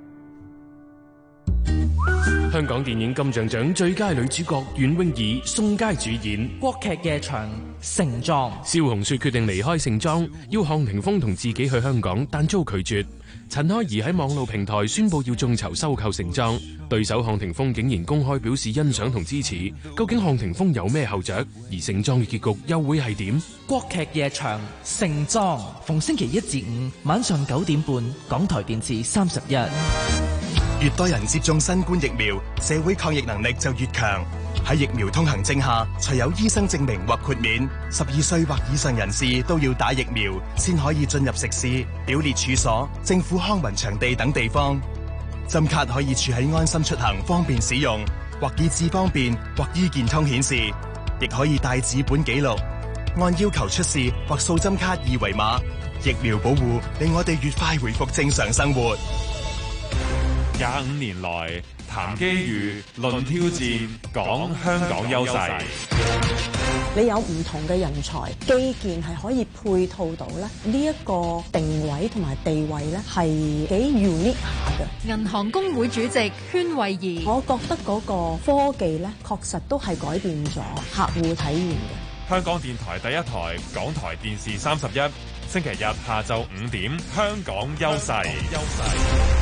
香港電影金像獎最佳女主角袁詠儀、宋佳主演國劇夜場盛裝。 蕭紅雪決定離開盛裝，要項霆鋒同自己去香港，但遭拒絕。陳開怡喺網絡平台宣布要眾籌收購盛裝，對手項霆鋒竟然公開表示欣賞同支持。究竟項霆鋒有咩後着？而盛裝嘅結局又會係點？ 國劇夜場盛裝，逢星期一至五晚上九點半，港台電視三十一。 越多人接種新冠疫苗，社會抗疫能力就越強。 喺疫苗通行證下，除有醫生證明或豁免，十二歲或以上人士都要打疫苗，先可以進入食肆、表列處所、政府康文場地等地方。針卡可以儲喺安心出行，方便使用，或以智方便或醫健通顯示，亦可以帶紙本記錄，按要求出示或掃針卡二維碼。疫苗保護令我哋越快回復正常生活。 廿五年來談機遇、論挑戰，講香港優勢。 你有唔同嘅人才，基建係可以配套到咧，呢一個定位同埋地位咧係幾 unique 下嘅。 銀行公會主席禤惠儀， 我覺得嗰個科技咧確實都係改變咗客戶體驗嘅。 香港電台第一台，港台電視三十一，星期日下晝五點，香港優勢。優勢。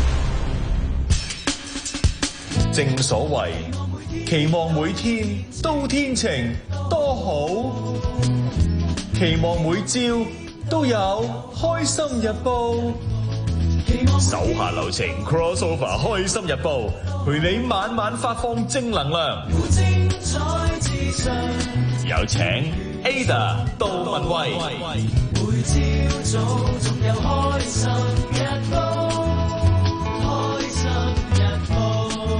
正所謂期望每天都天晴多好，期望每朝都有開心日報，手下留情 crossover 開心日報，陪你晚晚發放正能量。有請 Ada 杜文慧。每朝早總有開心日報，開心日報。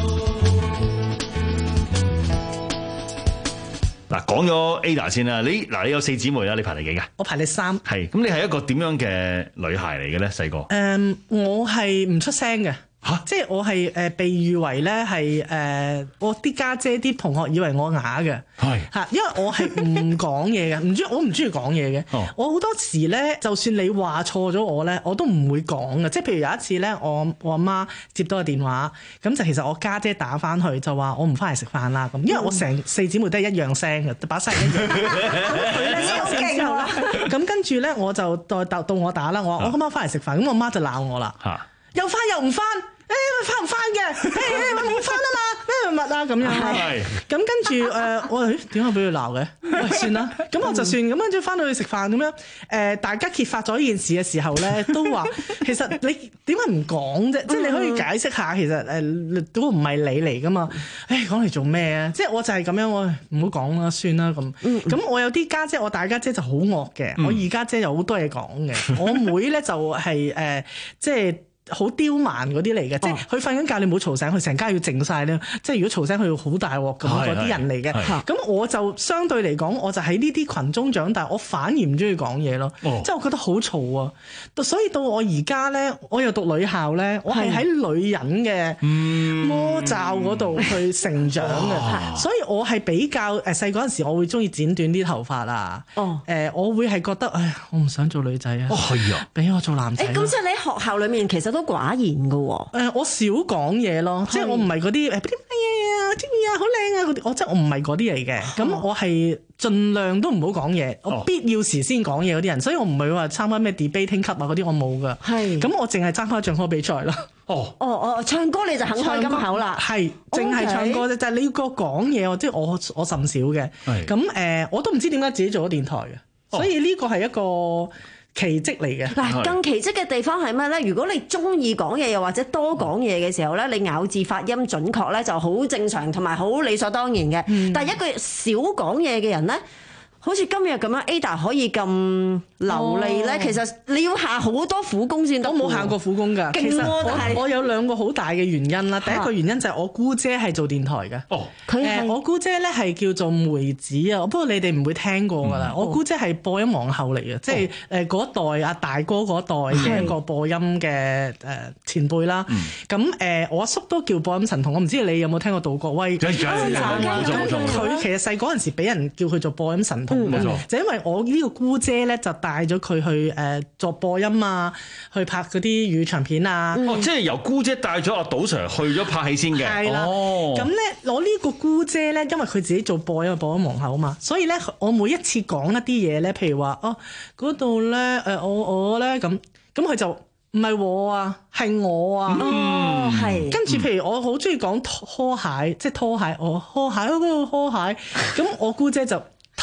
嗱，講咗 Ada 先啦，你嗱你有四姊妹啦，你排第幾噶？ 我排第三。 係，咁你係一個點樣嘅女孩嚟嘅咧？細個？ 誒，我係唔出聲嘅。嚇！即係我係誒被譽為咧係誒我啲家姐啲同學以為我啞嘅，係嚇，因為我係唔講嘢嘅，唔中我唔中意講嘢嘅。哦、我好多時咧，就算你話錯咗我咧，我都唔會講嘅。即係譬如有一次咧，我我阿媽接到個電話，咁就其實我家姐，姐打翻去就話我唔翻嚟食飯啦咁，因為我成四姊妹都係一樣聲嘅，把聲一樣。咁佢之後啦，咁跟住咧我就到到到我打啦，我話我今晚翻嚟食飯，咁我媽就鬧我啦，又翻又唔翻。誒，翻唔翻嘅？誒誒，我冇翻啊嘛，咩物啊咁樣。咁跟住誒，我誒點解俾佢鬧嘅？喂，算啦，咁我就算。咁跟住翻到去食飯咁樣，誒，大家揭發咗呢件事嘅時候咧，都話其實你點解唔講啫？即係你可以解釋下，其實誒都唔係你嚟噶嘛。誒，講嚟做咩啊？即係我就係咁樣，我唔好講啦，算啦咁。咁我有啲家姐，我大家姐就好惡嘅，我二家姐有好多嘢講嘅。我妹咧就係誒，即係。好刁蠻嗰啲嚟嘅，哦、即係佢瞓緊覺，你唔好嘈醒佢，成家要靜晒咧。即係如果嘈醒佢，要好大鑊咁嗰啲人嚟嘅。咁我就相對嚟講，我就喺呢啲群中長大，我反而唔中意講嘢咯。哦、即係我覺得好嘈啊！所以到我而家咧，我又讀女校咧，我係喺女人嘅魔罩嗰度去成長嘅，嗯、所以我係比較誒細嗰陣時，我會中意剪短啲頭髮啊。哦，誒、呃，我會係覺得，哎，我唔想做女仔啊。哦，係啊，俾我做男仔。誒，咁即係你喺學校裡面其實都寡言噶喎。誒，我少講嘢咯，即係我唔係嗰啲誒，啲乜嘢啊，中意啊，好靚啊嗰啲，我即係我唔係嗰啲嚟嘅。咁我係盡量都唔好講嘢，我必要時先講嘢嗰啲人，所以我唔係話參加咩 debating club 啊嗰啲，我冇噶。係。咁我淨係參加唱歌比賽咯。哦。哦哦，唱歌你就肯開金口啦。係，淨係唱歌啫，就係你要個講嘢，即係我我甚少嘅。係。咁誒，我都唔知點解自己做咗電台嘅，所以呢個係一個奇蹟嚟嘅。嗱，更奇蹟嘅地方係咩咧？如果你中意講嘢，又或者多講嘢嘅時候咧，你咬字發音準確咧，就好正常同埋好理所當然嘅。嗯、但係一個少講嘢嘅人咧，好似今日咁樣 Ada 可以咁流利咧，哦、其實你要下好多苦功先得。我冇下過苦功㗎。其實我我有兩個好大嘅原因啦。第一個原因就係我姑姐係做電台嘅。哦，佢係、呃、我姑姐咧係叫做梅子啊。不過你哋唔會聽過㗎啦。嗯、我姑姐係播音皇后嚟嘅，哦、即係誒嗰一代阿大哥嗰一代嘅一個播音嘅誒前輩啦。咁誒、嗯呃、我阿叔都叫播音神童。我唔知你有冇聽過杜國威？咁佢其實細嗰陣時俾人叫佢做播音神童。冇錯，就因為我呢個姑姐咧，就帶咗佢去誒作播音啊，去拍嗰啲粵語長片啊。 哦，即係由姑姐帶咗阿杜 Sir 去咗拍戲先嘅。係啦。哦。咁咧，我呢個姑姐咧，因為佢自己做播音播音皇后啊嘛，所以咧，我每一次講一啲嘢咧，譬如話哦嗰度咧誒我我咧咁，咁佢就唔係我啊，係我啊。哦，係。跟住譬如我好中意講拖鞋，即係拖鞋，我拖鞋嗰個拖鞋，咁我姑姐就。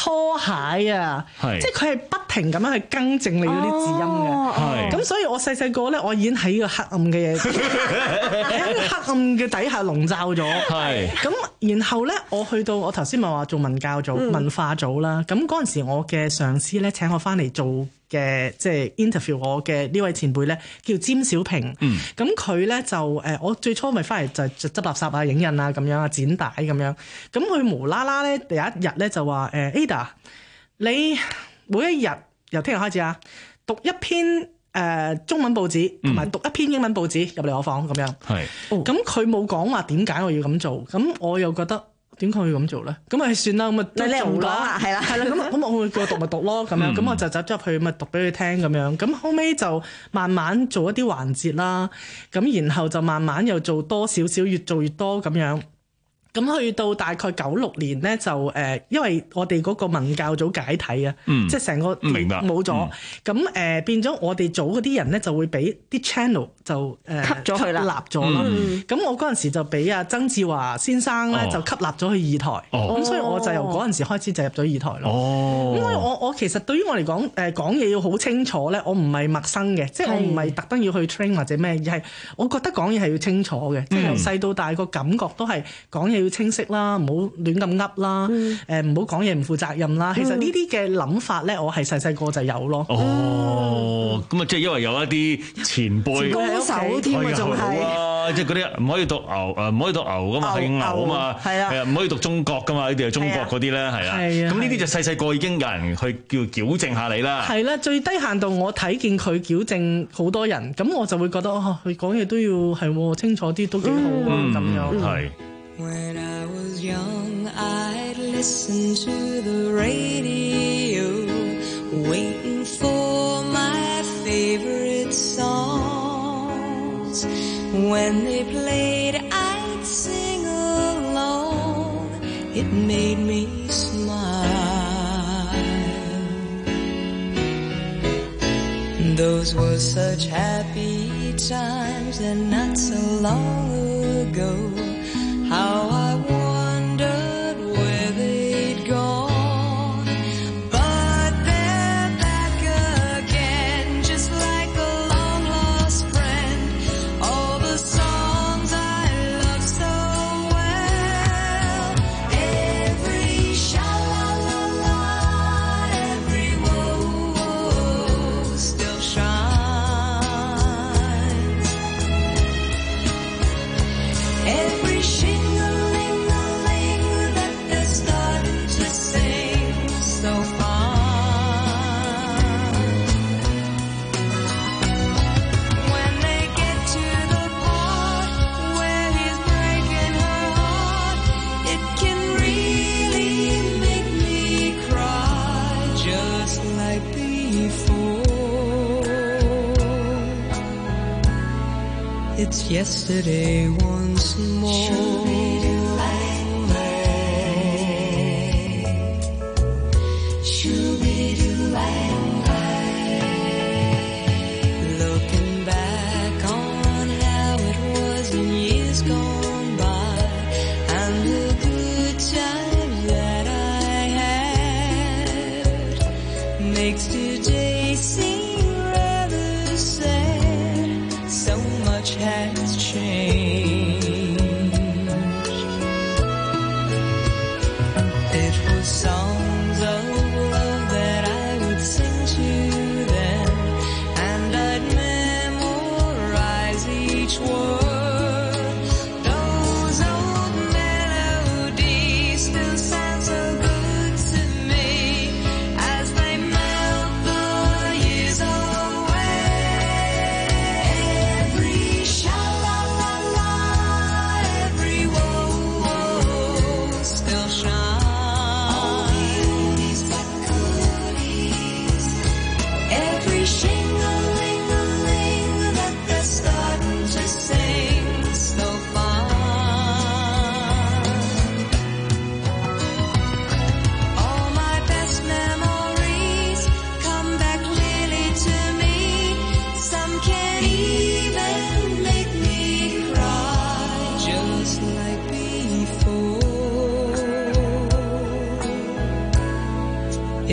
拖鞋啊，即係佢係不停咁樣去更正你嗰啲字音嘅。咁、哦、所以我細細個咧，我已經喺呢個黑暗嘅喺個黑暗嘅底下籠罩咗。咁然後咧，我去到我頭先咪話做文教組、嗯、文化組啦。咁嗰陣時，我嘅上司咧請我翻嚟做嘅，即係 interview 我嘅呢位前輩咧，叫詹小平。咁佢咧就誒，我最初咪翻嚟就執垃圾啊、影印啊咁樣啊、剪帶咁樣。咁佢無啦啦咧，第一日咧就話誒 Ada， 你每一日由聽日開始啊，讀一篇誒、呃、中文報紙同埋讀一篇英文報紙入嚟我房咁樣。係。咁佢冇講話點解我要咁做，咁我又覺得。點解要咁做咧？咁咪算啦，咁咪都做啦，係啦，係啦，咁咁我叫我讀咪讀咯，咁樣，咁我就走咗入去咪讀俾佢聽咁樣，咁後尾就慢慢做一啲環節啦，咁然後就慢慢又做多少少，越做越多咁樣。咁去到大概九六年咧，就誒，因為我哋嗰個文教組解體啊，嗯、即係成個冇咗，咁誒、嗯、變咗我哋組嗰啲人咧就會俾啲 channel 就誒吸咗佢啦，吸納咗啦。咁、嗯、我嗰陣時就俾阿曾志華先生咧、哦、就吸納咗去二台，咁、哦、所以我就由嗰陣時開始就入咗二台咯。咁、哦、所以我我其實對於我嚟講，誒講嘢要好清楚咧，我唔係陌生嘅，即係我唔係特登要去 train 或者咩，而係我覺得講嘢係要清楚嘅，即係由細到大個感覺都係講嘢要清晰啦，唔好亂咁噏啦，誒唔好講嘢唔負責任啦。其實呢啲嘅諗法咧，我係細細個就有咯。哦，咁啊，即係因為有一啲前輩高手添啊，仲係即係嗰啲唔可以讀牛誒，唔可以讀牛噶嘛，係牛啊嘛，係啊，唔可以讀中國噶嘛，呢啲係中國嗰啲咧，係啊。咁呢啲就細細個已經有人去叫矯正下你啦。係啦，最低限度我睇見佢矯正好多人，咁我就會覺得哦，佢講嘢都要係清楚啲，都幾好啊咁樣。係。When I was young, I'd listen to the radio, waiting for my favorite songs. When they played, I'd sing along. It made me smile. Those were such happy times and not so long ago.How I wondered where they'd gone, but they're back again, just like a long lost friend. All the songs I love so well, every sha-la-la-la, every woe still shines. Every It's yesterday once more. Looking back on how it was in years gone by, and the good times that I had, makes today seem rather sad. So much has changed. It was songs of love that I would sing to them, and I'd memorize each word. Those old melodies still sound so good to me as they melt the years away. Every sha-la-la-la, every woe still shines. Every shing-a-ling-a-ling that they're starting to sing.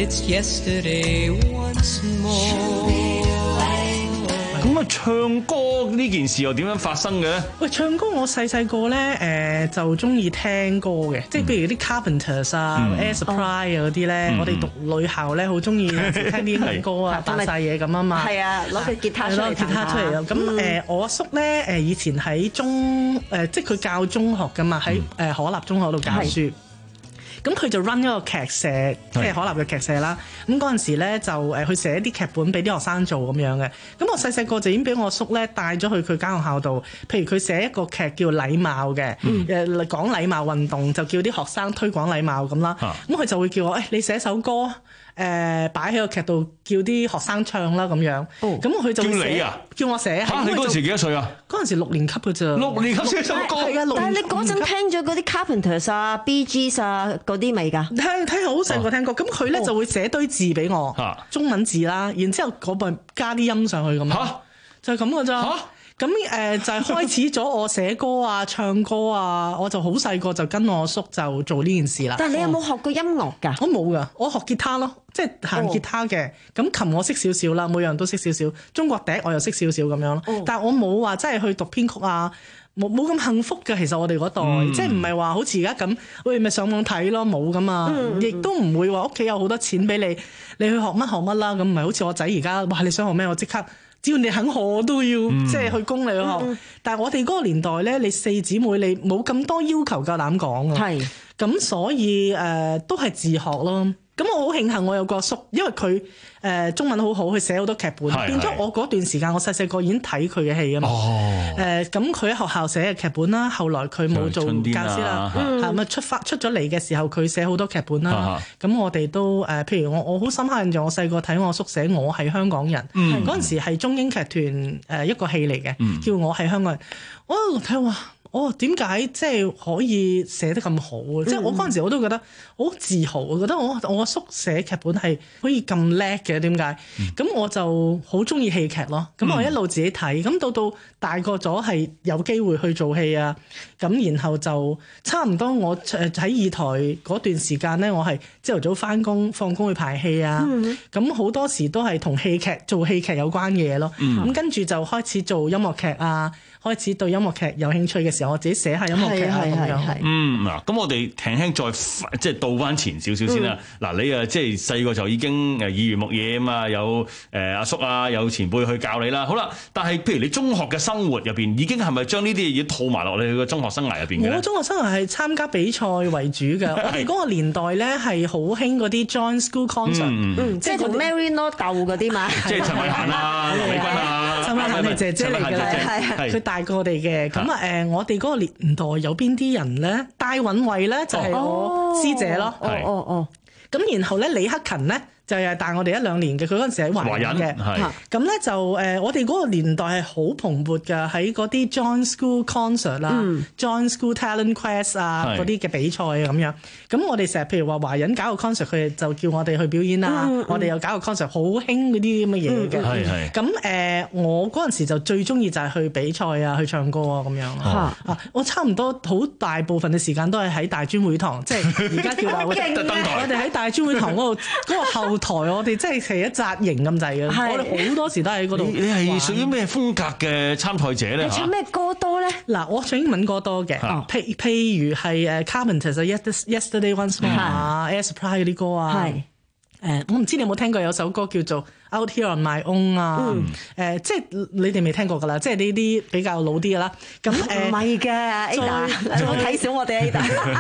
It's yesterday once more。 咁啊，唱歌呢件事又點樣發生嘅咧？ 喂，唱歌我細細個咧誒就中意聽歌嘅，即係譬如啲 Carpenters 啊、Air Supply 啊嗰啲咧，我哋讀女校咧好中意聽啲英文歌啊，扮晒嘢咁啊嘛。 係啊，攞個吉他出嚟彈下。攞吉他出嚟啊！咁誒，我阿叔咧誒以前喺中誒，即係佢教中學噶嘛，喺誒可立中學度教書。咁佢就 run 一個劇社，即係可立嘅劇社啦。咁嗰陣時咧就誒去寫一啲劇本俾啲學生做咁樣嘅。咁我細細個就已經俾我叔咧帶咗去佢間學校度，譬如佢寫一個劇叫禮貌嘅，誒、嗯、講禮貌運動，就叫啲學生推廣禮貌咁啦。咁、啊、佢就會叫我誒、哎、你寫首歌。誒擺喺個劇度叫啲學生唱啦咁樣，咁佢就叫你啊，叫我寫。 嚇！你嗰陣時幾多歲啊？ 嗰陣時六年級嘅啫。 六年級寫首歌。 係啊，但係你嗰陣聽咗嗰啲 Carpenters 啊、Bee Gees 啊嗰啲未㗎？ 聽聽好細個聽過，咁佢咧就會寫堆字俾我，中文字啦，然之後嗰部加啲音上去咁樣，就係咁嘅咋。咁誒、呃、就係、是、開始咗我寫歌啊、唱歌啊，我就好細個就跟我叔就做呢件事啦。 但係你有冇學過音樂㗎？ 我冇㗎，我學吉他咯，即係彈吉他嘅。咁、哦、琴我識少少啦，每樣都識少少。中國笛我又識少少咁樣咯。哦、但係我冇話真係去讀編曲啊，冇冇咁幸福嘅。其實我哋嗰代，嗯、即係唔係話好似而家咁，喂咪上網睇咯，冇㗎嘛。亦都唔會話屋企有好多錢俾你，你去學乜學乜啦。咁唔係好似我仔而家，哇！你想學咩？我即刻。只要你肯學，我都要、嗯、即係去供你去學。嗯、但係我哋嗰個年代咧，你四姊妹你冇咁多要求夠膽講啊。係，咁所以誒、呃、都係自學咯。咁我好慶幸我有個叔，因為佢誒、呃、中文好好，佢寫好多劇本，變咗我嗰段時間，我細細個已經睇佢嘅戲啊嘛。誒咁佢喺學校寫嘅劇本啦，後來佢冇做教師啦，係咪、啊、出發出咗嚟嘅時候，佢寫好多劇本啦。咁、啊、我哋都誒、呃，譬如我我好深刻印象，我細個睇我叔寫《我係香港人》，嗰陣、嗯、時係中英劇團誒一個戲嚟嘅，嗯、叫我係香港人。我睇話。哦，點解即係可以寫得咁好啊？嗯、即係我嗰陣時我都覺得好自豪，我覺得我我阿叔寫劇本係可以咁叻嘅，點解？咁、嗯、我就好中意戲劇咯。咁我一路自己睇，咁、嗯、到到大個咗係有機會去做戲啊。咁然後就差唔多我誒喺二台嗰段時間咧，我係朝頭早返工放工去排戲啊。咁好、嗯、多時都係同戲劇做戲劇有關嘅嘢咯。咁、嗯、跟住就開始做音樂劇啊。開始對音樂劇有興趣嘅時候，我自己寫下音樂劇啊咁樣。 嗯，嗱，咁我哋輕輕再即係倒翻前少少先啦。嗱、嗯，你啊即係細個就已經誒耳濡目染啊嘛，有誒阿叔啊，有前輩去教你啦。好啦，但係譬如你中學嘅生活入邊，已經係咪將呢啲嘢套埋落你個中學生涯入邊嘅？我中學生涯係參加比賽為主嘅。我哋嗰個年代咧係好興嗰啲 joint school concert，嗯，嗯即係同 Mary Law 鬥嗰啲嘛。 即係陳慧嫻啊、劉美君啊， 陳慧嫻係姐姐嚟嘅咧，係大過我哋嘅。咁啊誒，我哋嗰個年代有邊啲人咧？戴允慧咧就係我師姐咯。哦哦哦。咁然後咧，李克勤咧。就係大我哋一兩年嘅，佢嗰陣時喺華人嘅，咁咧就誒，我哋嗰個年代係好蓬勃㗎，喺嗰啲 John School Concert 啦、嗯、John School Talent Quest 啊嗰啲嘅比賽啊咁樣。咁我哋成日譬如話華人搞個 concert，佢哋就叫我哋去表演啦。嗯嗯、我哋又搞個 concert，好興嗰啲咁嘅嘢嘅。咁誒、嗯呃，我嗰陣時就最中意就係去比賽啊，去唱歌啊咁樣。啊，啊我差唔多好大部分嘅時間都係喺大專會堂，即係而家叫大會我哋喺大專會堂嗰度嗰個後台，我哋真係係一紮營咁滯嘅。我哋好多時都喺嗰度。你係屬於咩風格嘅參賽者咧？你唱咩歌多咧？嗱，我唱英文歌多嘅。譬譬如係誒 Carpenters 啊 Yesterday Once More 啊 Air Supply 嗰啲歌啊。係。誒，我唔知你有冇聽過有首歌叫做 Out Here On My Own 啊。誒，即係你哋未聽過㗎啦，即係呢啲比較老啲㗎啦。咁誒唔係嘅 Ada，你唔好睇小我哋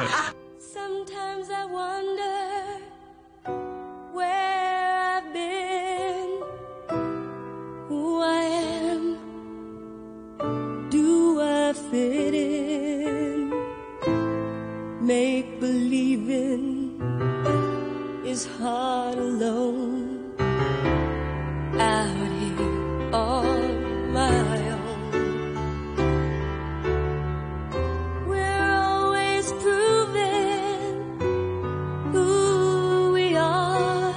Ada。Sometimes I wonder where I've been, who I am, do I fit in? Make believing is hard alone, out here on my own. We're always proving who we are,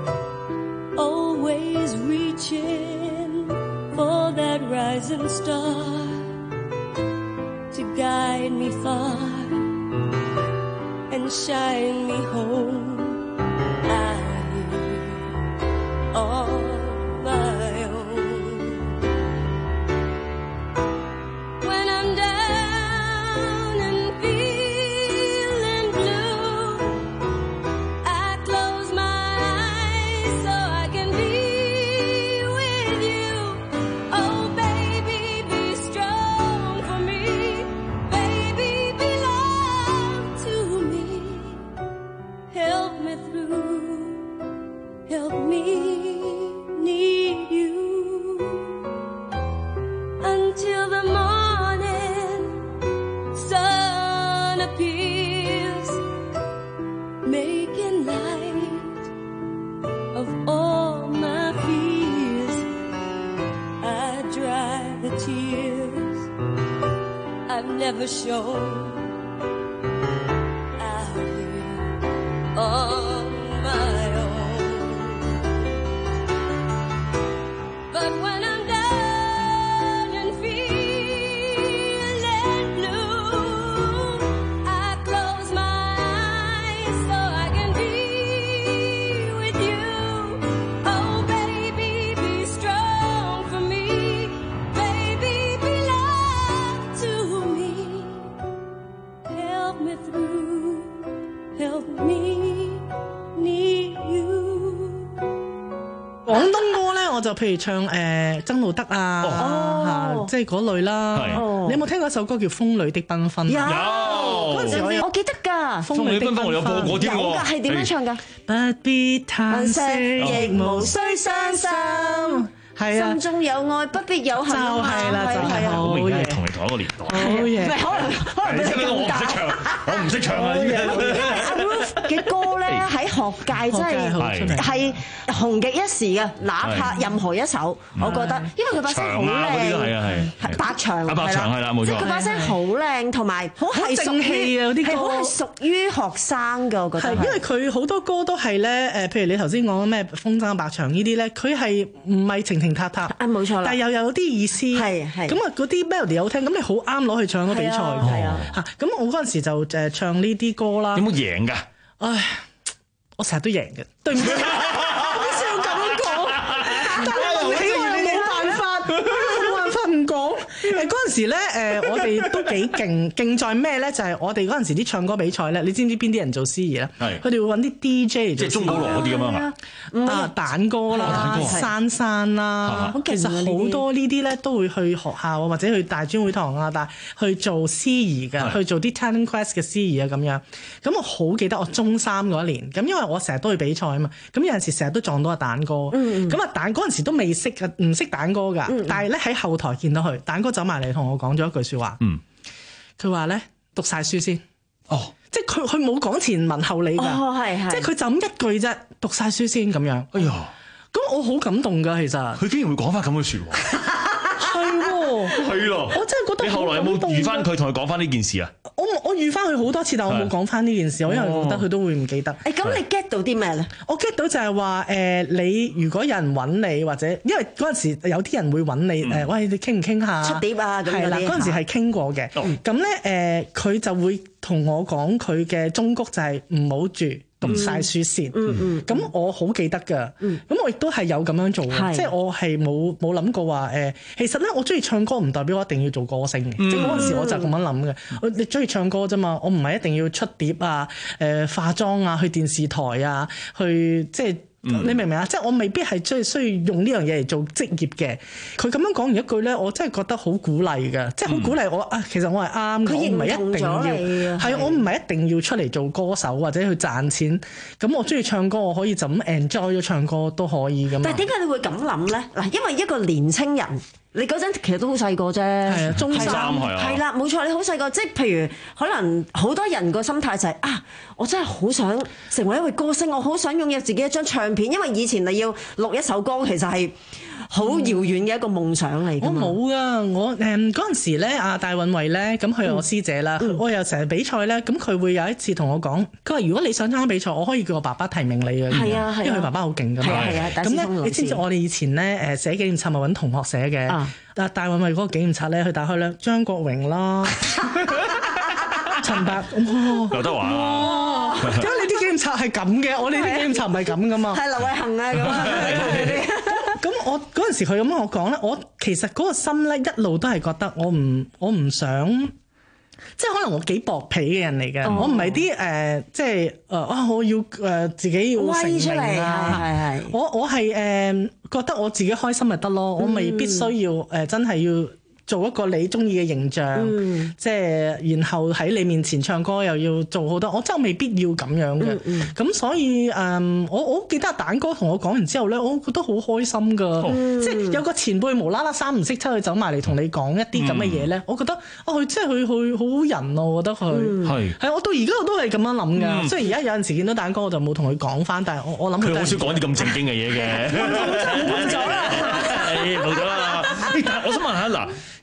always reaching for that rising star to guide me far and shine me home out here I've never shown out here on my own. But when I'm down and feeling blue, I close my eyes so I can be with you. Oh, baby, be strong for me. Baby, be love to me. Help me through, help me need you. 廣東歌咧，我就譬如唱誒、呃、曾路德啊，嚇、即係嗰類啦。你有冇聽過一首歌叫《風裏的繽紛》？ 有， 嗰陣時我我記得㗎。 風裏的繽紛我有播過添喎。 有㗎，係點樣唱㗎？ 不必嘆息，亦無需傷心。係啊， 心中有愛，不必有恨。 就係啦，就係好明顯係同你同一個年代。 好嘢， 唔係可能可能比你更大。 我唔識唱啊！ 因為阿 Ruth 嘅歌咧喺學界真係係紅極一時嘅，哪怕任何一首，我覺得，因為佢把聲好靚，係百長， 百長係啦，冇錯。 即係佢把聲好靚，同埋好係正氣啊！嗰啲歌係好係屬於學生嘅，我覺得係因為佢好多歌都係咧誒，譬如你頭先講咩風箏百長呢啲咧，佢係唔係情情塔塔啊？冇錯啦， 但係又有啲意思，係係咁啊！嗰啲 melody 好聽，咁你好啱攞去唱嗰比賽，係啊嚇！咁我嗰陣時就誒唱呢啲歌啦。 有冇贏㗎？ 唉，我成日都贏嘅，對唔住，我必須要咁樣講，但係問起我又冇辦法，冇辦法唔講。誒嗰陣時咧，誒我哋都幾勁，勁在咩咧？就係我哋嗰陣時啲唱歌比賽咧，你知唔知邊啲人做司儀咧？係佢哋會揾啲 D J 嚟做， 即係鐘保羅嗰啲咁樣啊， 啊蛋哥啦、珊珊啦，其實好多呢啲咧都會去學校或者去大專會堂啊，但係去做司儀嘅，去做啲 talent quest 嘅司儀啊咁樣。咁我好記得我中三嗰一年，咁因為我成日都去比賽啊嘛，咁有陣時成日都撞到阿蛋哥，咁啊蛋嗰陣時都未識嘅，唔識蛋哥㗎，但係咧喺後台見到佢，蛋哥走埋嚟同我講咗一句説話，佢話咧讀晒書先，哦，即係佢佢冇講前文後理㗎， 哦係係， 即係佢就咁一句啫，讀晒書先咁樣，哎呀，咁我好感動㗎，其實佢竟然會講翻咁嘅説話， 係喎， 係咯， 我真係覺得。 你後來有冇遇翻佢同佢講翻呢件事啊？ 我我遇翻佢好多次，但我冇講翻呢件事，我因為我覺得佢都會唔記得。 誒咁你 get 到啲咩咧？ 我 get 到就係話誒，你如果有人揾你或者，因為嗰陣時有啲人會揾你誒，喂你傾唔傾下出碟啊咁嗰啲。 係啦，嗰陣時係傾過嘅。咁咧誒，佢就會同我講佢嘅忠告就係唔好住。讀晒書先，咁我好記得㗎。咁我亦都係有咁樣做嘅，即係我係冇冇諗過話誒。其實咧，我中意唱歌唔代表我一定要做歌星嘅，即係嗰陣時我就咁樣諗嘅。你中意唱歌啫嘛，我唔係一定要出碟啊、誒化妝啊、去電視台啊、去即係。你明唔明啊？即係我未必係最需要用呢樣嘢嚟做職業嘅。佢咁樣講完一句咧，我真係覺得好鼓勵嘅，即係好鼓勵我啊！其實我係啱嘅，我唔係一定要係我唔係一定要出嚟做歌手或者去賺錢。咁我中意唱歌，我可以就咁 enjoy 咗唱歌都可以㗎嘛。 但係點解你會咁諗咧？嗱，因為一個年青人。你嗰陣其實都好細個啫，係啊，中三係啦，冇錯，你好細個，即係譬如可能好多人個心態就係、是、啊，我真係好想成為一位歌星，我好想擁有自己一張唱片，因為以前你要錄一首歌其實係好遙遠嘅一個夢想嚟㗎嘛。我冇啊，我誒嗰陣時咧，阿戴韻慧咧，咁佢係我師姐啦，嗯、我又成日比賽咧，咁佢會有一次同我講，佢話如果你想參加比賽，我可以叫我爸爸提名你嘅，係啊，因為佢爸爸好勁㗎嘛。係啊，咁咧你知唔知我哋以前咧誒寫紀念冊咪揾同學寫嘅？啊但係戴韻慧嗰個紀念冊咧，佢打開咧，張國榮啦，陳百， 劉德華， 哇！點解你啲紀念冊係咁嘅？我哋啲紀念冊唔係咁噶嘛？ 係劉偉恒啊咁。 咁我嗰陣時佢咁樣我講咧，我其實嗰個心咧一路都係覺得我唔我唔想。即係可能我幾薄皮嘅人嚟嘅，哦、我唔係啲誒，即係誒啊！我要誒、呃、自己要成名啊！係係我我係誒、呃、覺得我自己開心咪得咯，嗯、我未必需要誒、呃、真係要做一個你中意嘅形象，嗯、即係然後喺你面前唱歌又要做好多，我真係未必要咁樣嘅。咁、嗯嗯、所以誒、呃，我我記得阿蛋哥同我講完之後咧，我覺得好開心㗎，嗯、即係有個前輩無啦啦三唔識七，佢走埋嚟同你講一啲咁嘅嘢咧，嗯、我覺得哦，佢即係佢佢好好人咯，我覺得佢係係我到而家我都係咁樣諗㗎。嗯、雖然而家有陣時見到蛋哥，我就冇同佢講翻，但係我我諗佢好少講啲咁正經嘅嘢嘅。冇咗啦，係冇咗啦。但係我想問下嗱。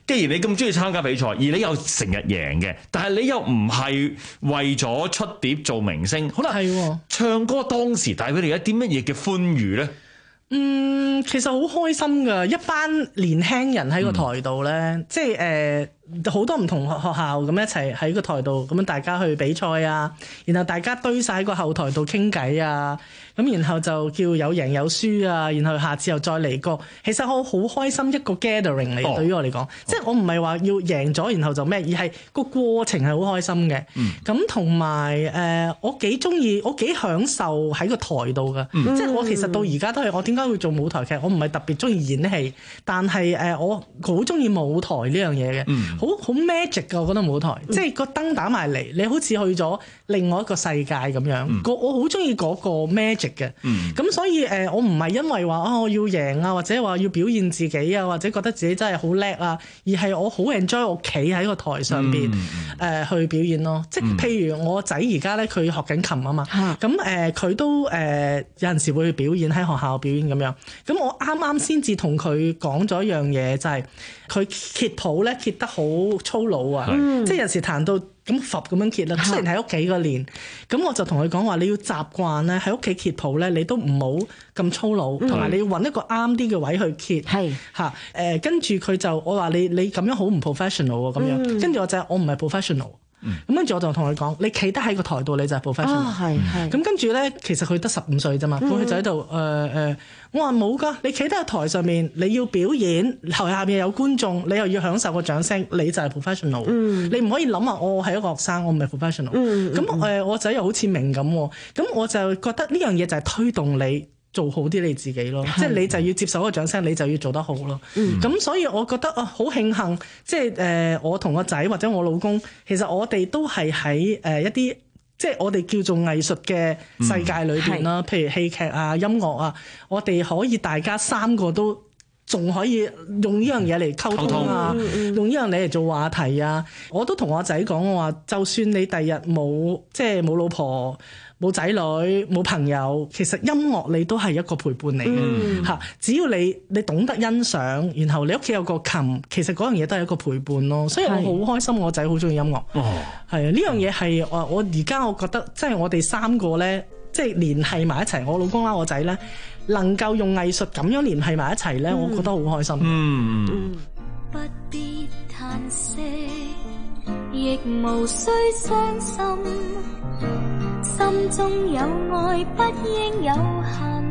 既然你咁中意參加比賽，而你又成日贏嘅，但係你又唔係為咗出碟做明星，可能係唱歌當時帶俾你一啲乜嘢嘅歡愉咧？ 嗯，其實好開心㗎，一班年輕人喺個台度咧，嗯、即係誒。好多唔同學校咁一齊喺個台度，咁樣大家去比賽啊，然後大家堆晒喺個後台度傾偈啊，咁然後就叫有贏有輸啊，然後下次又再嚟過。其實我好開心一個 gathering 嚟，哦、對於我嚟講，哦、即係我唔係話要贏咗然後就咩，而係個過程係好開心嘅。咁同埋誒，我幾中意，我幾享受喺個台度㗎。嗯、即係我其實到而家都係，我點解會做舞台劇？我唔係特別中意演戲，但係誒、呃，我好中意舞台呢樣嘢嘅。嗯好好 magic 㗎，我覺得舞台，嗯、即係個燈打埋嚟，你好似去咗另外一個世界咁樣。嗯、我好中意嗰個 magic 嘅。咁、嗯、所以誒、呃，我唔係因為話啊、哦、我要贏啊，或者話要表現自己啊，或者覺得自己真係好叻啊，而係我好 enjoy 我企喺個台上邊誒、嗯呃、去表演咯。即係譬如我仔而家咧，佢學緊琴啊嘛，咁誒佢都誒、呃、有陣時會去表演喺學校表演咁樣。咁我啱啱先至同佢講咗一樣嘢，就係、是、佢揭譜咧揭得好粗魯啊！嗯、即係有時彈到咁伏咁樣揭啦。雖然喺屋企個練，咁我就同佢講話，你要習慣咧喺屋企揭譜咧，你都唔好咁粗魯，同埋、嗯、你要揾一個啱啲嘅位去揭。係嚇誒，跟住佢就我話你你咁樣好唔 professional 喎咁樣。跟住、嗯、我就我唔係 professional。咁跟住我就同佢講，你企得喺個台度你就係 professional。係係。咁跟住咧，其實佢得十五歲啫嘛，佢、嗯、就喺度誒誒，我話冇㗎，你企得喺台上面，你要表演，台下面有觀眾，你又要享受個掌聲，你就係 professional。嗯、你唔可以諗下我係一個學生，我唔係 professional。咁誒、嗯，我仔又好似明咁，咁我就覺得呢樣嘢就係推動你做好啲你自己咯，即係你就要接受嗰個掌聲，你就要做得好咯。咁、嗯、所以我覺得啊，好慶幸，即係誒我同個仔或者我老公，其實我哋都係喺誒一啲即係我哋叫做藝術嘅世界裏邊啦，嗯、譬如戲劇啊、音樂啊，我哋可以大家三個都仲可以用呢樣嘢嚟溝通啊，通用呢樣嘢嚟做話題啊。我都同我仔講，我話就算你第日冇即係冇老婆，冇仔女冇朋友，其實音樂你都係一個陪伴嚟嘅嚇。嗯、只要你你懂得欣賞，然後你屋企有個琴，其實嗰樣嘢都係一個陪伴咯。所以我好開心，我仔好中意音樂。係啊，呢樣嘢係我我而家我覺得，即係我哋三個咧，即係聯繫埋一齊，我老公啦，我仔咧，能夠用藝術咁樣聯繫埋一齊咧，嗯、我覺得好開心。嗯，嗯不必嘆息，亦無需傷心。心中有愛，不應有恨。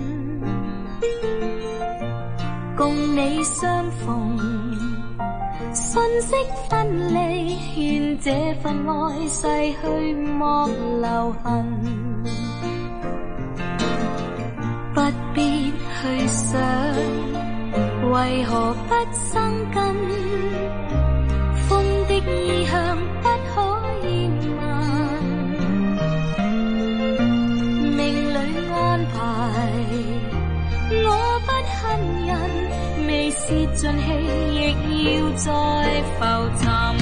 共你相逢，瞬息分離，願這份愛逝去莫留痕。不必去想，為何不生根？風的意向不可以問。安排我不恨人，未泄盡氣，亦要再浮沉。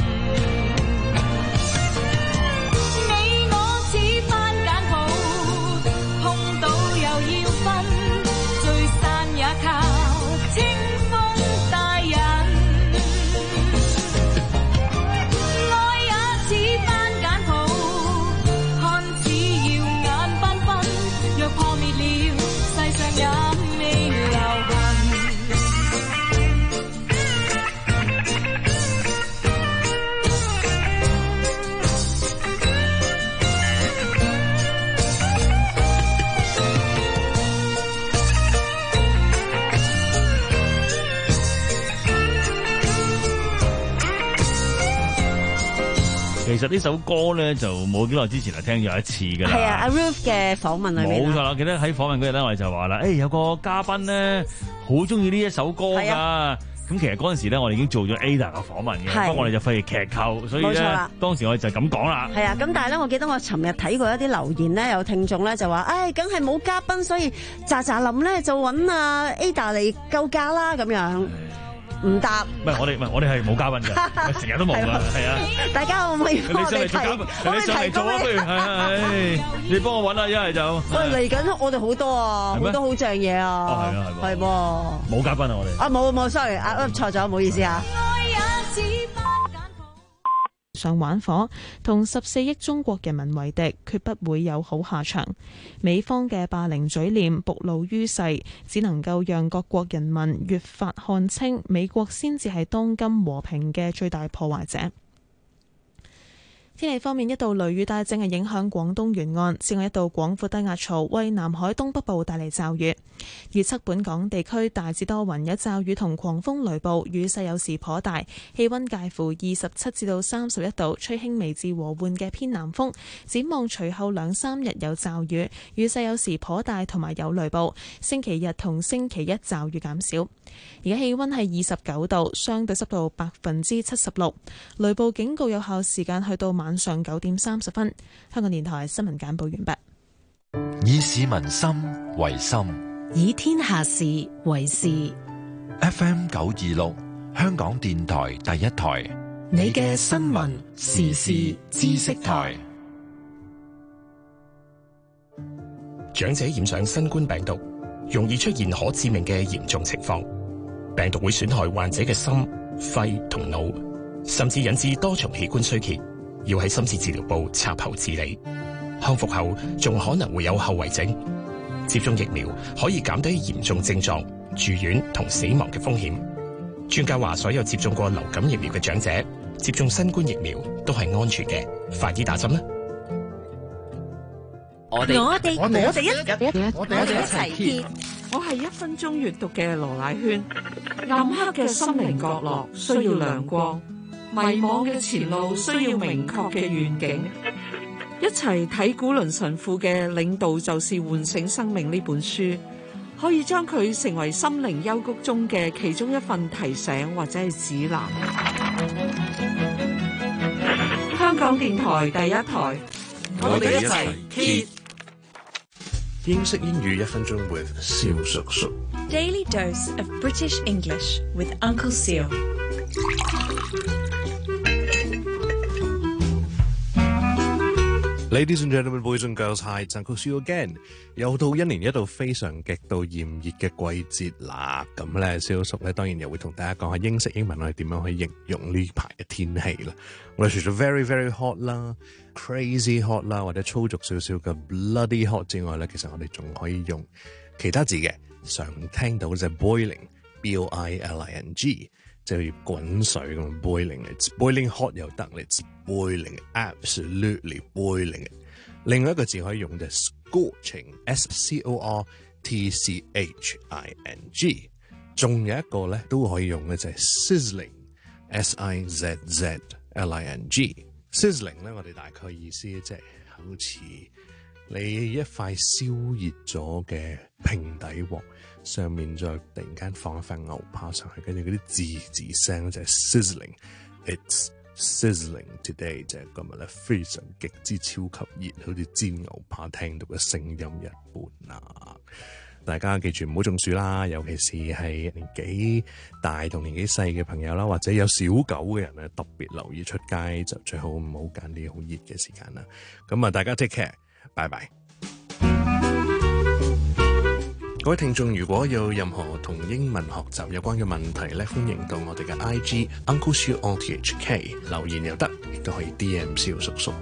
你我似番簡譜，碰到又要分，聚散也靠清風帶引。愛也似番簡譜，看似耀眼繽紛。若破滅了，世上也未留痕。 其實呢首歌咧就冇幾耐之前嚟聽咗一次㗎啦。 係啊，阿 Ruth 嘅訪問裏面。冇錯啦，記得喺訪問嗰日咧，我哋就話啦，誒、欸、有個嘉賓咧好中意呢一首歌㗎。咁、啊、其實嗰陣時咧，我哋已經做咗 Ada 嘅訪問嘅，不過、啊、我哋就費事劇透，所以咧當時我哋就咁講啦。係啊，咁但係咧，我記得我尋日睇過一啲留言咧，有聽眾咧就話，唉，梗係冇嘉賓，所以喳喳林咧就揾阿 Ada 嚟救駕啦咁樣。唔答，唔係我哋，唔係我哋係冇嘉賓嘅，成日都冇㗎，係啊！ 大家可唔可以幫我哋提？ 你上嚟做啊，不如係你幫我揾啦，一係就喂嚟緊，我哋好多啊，好多好正嘢啊！ 哦，係啊，係喎， 係喎， 冇嘉賓啊，我哋啊冇冇，sorry 啊，錯咗，唔好意思啊。 上玩火，同十四億中國人民為敵，決不會有好下場。美方嘅霸凌嘴臉暴露於世，只能夠讓各國人民越發看清美國先至係當今和平嘅最大破壞者。天氣方面，一道雷雨帶正係影響廣東沿岸，此外一道廣闊低壓槽為南海東北部帶嚟驟雨。預測本港地區大致多雲，有驟雨同狂風雷暴，雨勢有時頗大，氣溫介乎二十七至到三十一度，吹輕微至和緩嘅偏南風。展望隨後兩三日有驟雨，雨勢有時頗大，同埋有雷暴。星期日同星期一驟雨減少。而家氣溫係二十九度，相對濕度百分之七十六，雷暴警告有效時間去到晚上九點三十分。香港電台新聞簡報完畢。 以市民心為心， 以天下事為事。 F M 九二六，香港電台第一台， 你嘅新聞時事知識台。 長者染上新冠病毒，容易出現可致命嘅嚴重情況。病毒會損害患者嘅心、肺同腦，甚至引致多重器官衰竭，要喺深切治療部插喉治理。康復後仲可能會有後遺症。接種疫苗可以減低嚴重症狀、住院同死亡嘅風險。專家話，所有接種過流感疫苗嘅長者接種新冠疫苗都係安全嘅。快啲打針啦！ 我哋我哋我哋我哋一一我哋一齊揭。 我係一分鐘閱讀嘅羅乃萱。暗黑嘅心靈角落需要亮光，迷惘嘅前路需要明確嘅願景。一齊睇古倫神父嘅《領導就是喚醒生命》呢本書，可以將佢成為心靈幽谷中嘅其中一份提醒或者係指南。香港電台第一台，我哋一齊揭。 英式英語一分鐘 with 蕭叔叔。 Daily dose of British English with Uncle Seal。 Ladies and gentlemen, boys and girls, hi, it's Uncle Seal again。又到一年一度非常極度炎熱嘅季節啦，咁咧，蕭叔咧當然又會同大家講下英式英文我哋點樣去形容呢排嘅天氣啦。我哋除咗 very very hot 啦、crazy hot 啦，或者粗俗少少嘅 bloody hot 之外咧，其實我哋仲可以用其他字嘅，常聽到就係 boiling，b o i l i n g。即係滾水咁 boiling，it's boiling hot 又得 ，it's boiling absolutely boiling。另外一個字可以用就係 scorching，s c o r t c h i n g。仲有一個咧都可以用嘅就係 sizzling，s i z z l i n g。sizzling 咧，我哋大概意思即係好似你一塊燒熱咗嘅平底鑊。上面再突然間放一塊牛扒上去，跟住嗰啲吱吱聲就係 sizzling。It's sizzling today， 就係今日咧非常極之超級熱，好似煎牛扒聽到嘅聲音一般啊！大家記住唔好中暑啦，尤其是係年紀大同年紀細嘅朋友啦，或者有小狗嘅人咧，特別留意出街就最好唔好揀啲好熱嘅時間啦。咁啊，大家 take care， 拜拜。各位聽眾，如果有任何同英文學習有關嘅問題咧，歡迎到我哋嘅 I G Uncle Siu O T H K 留言又得，亦都可以 D M 蕭叔叔。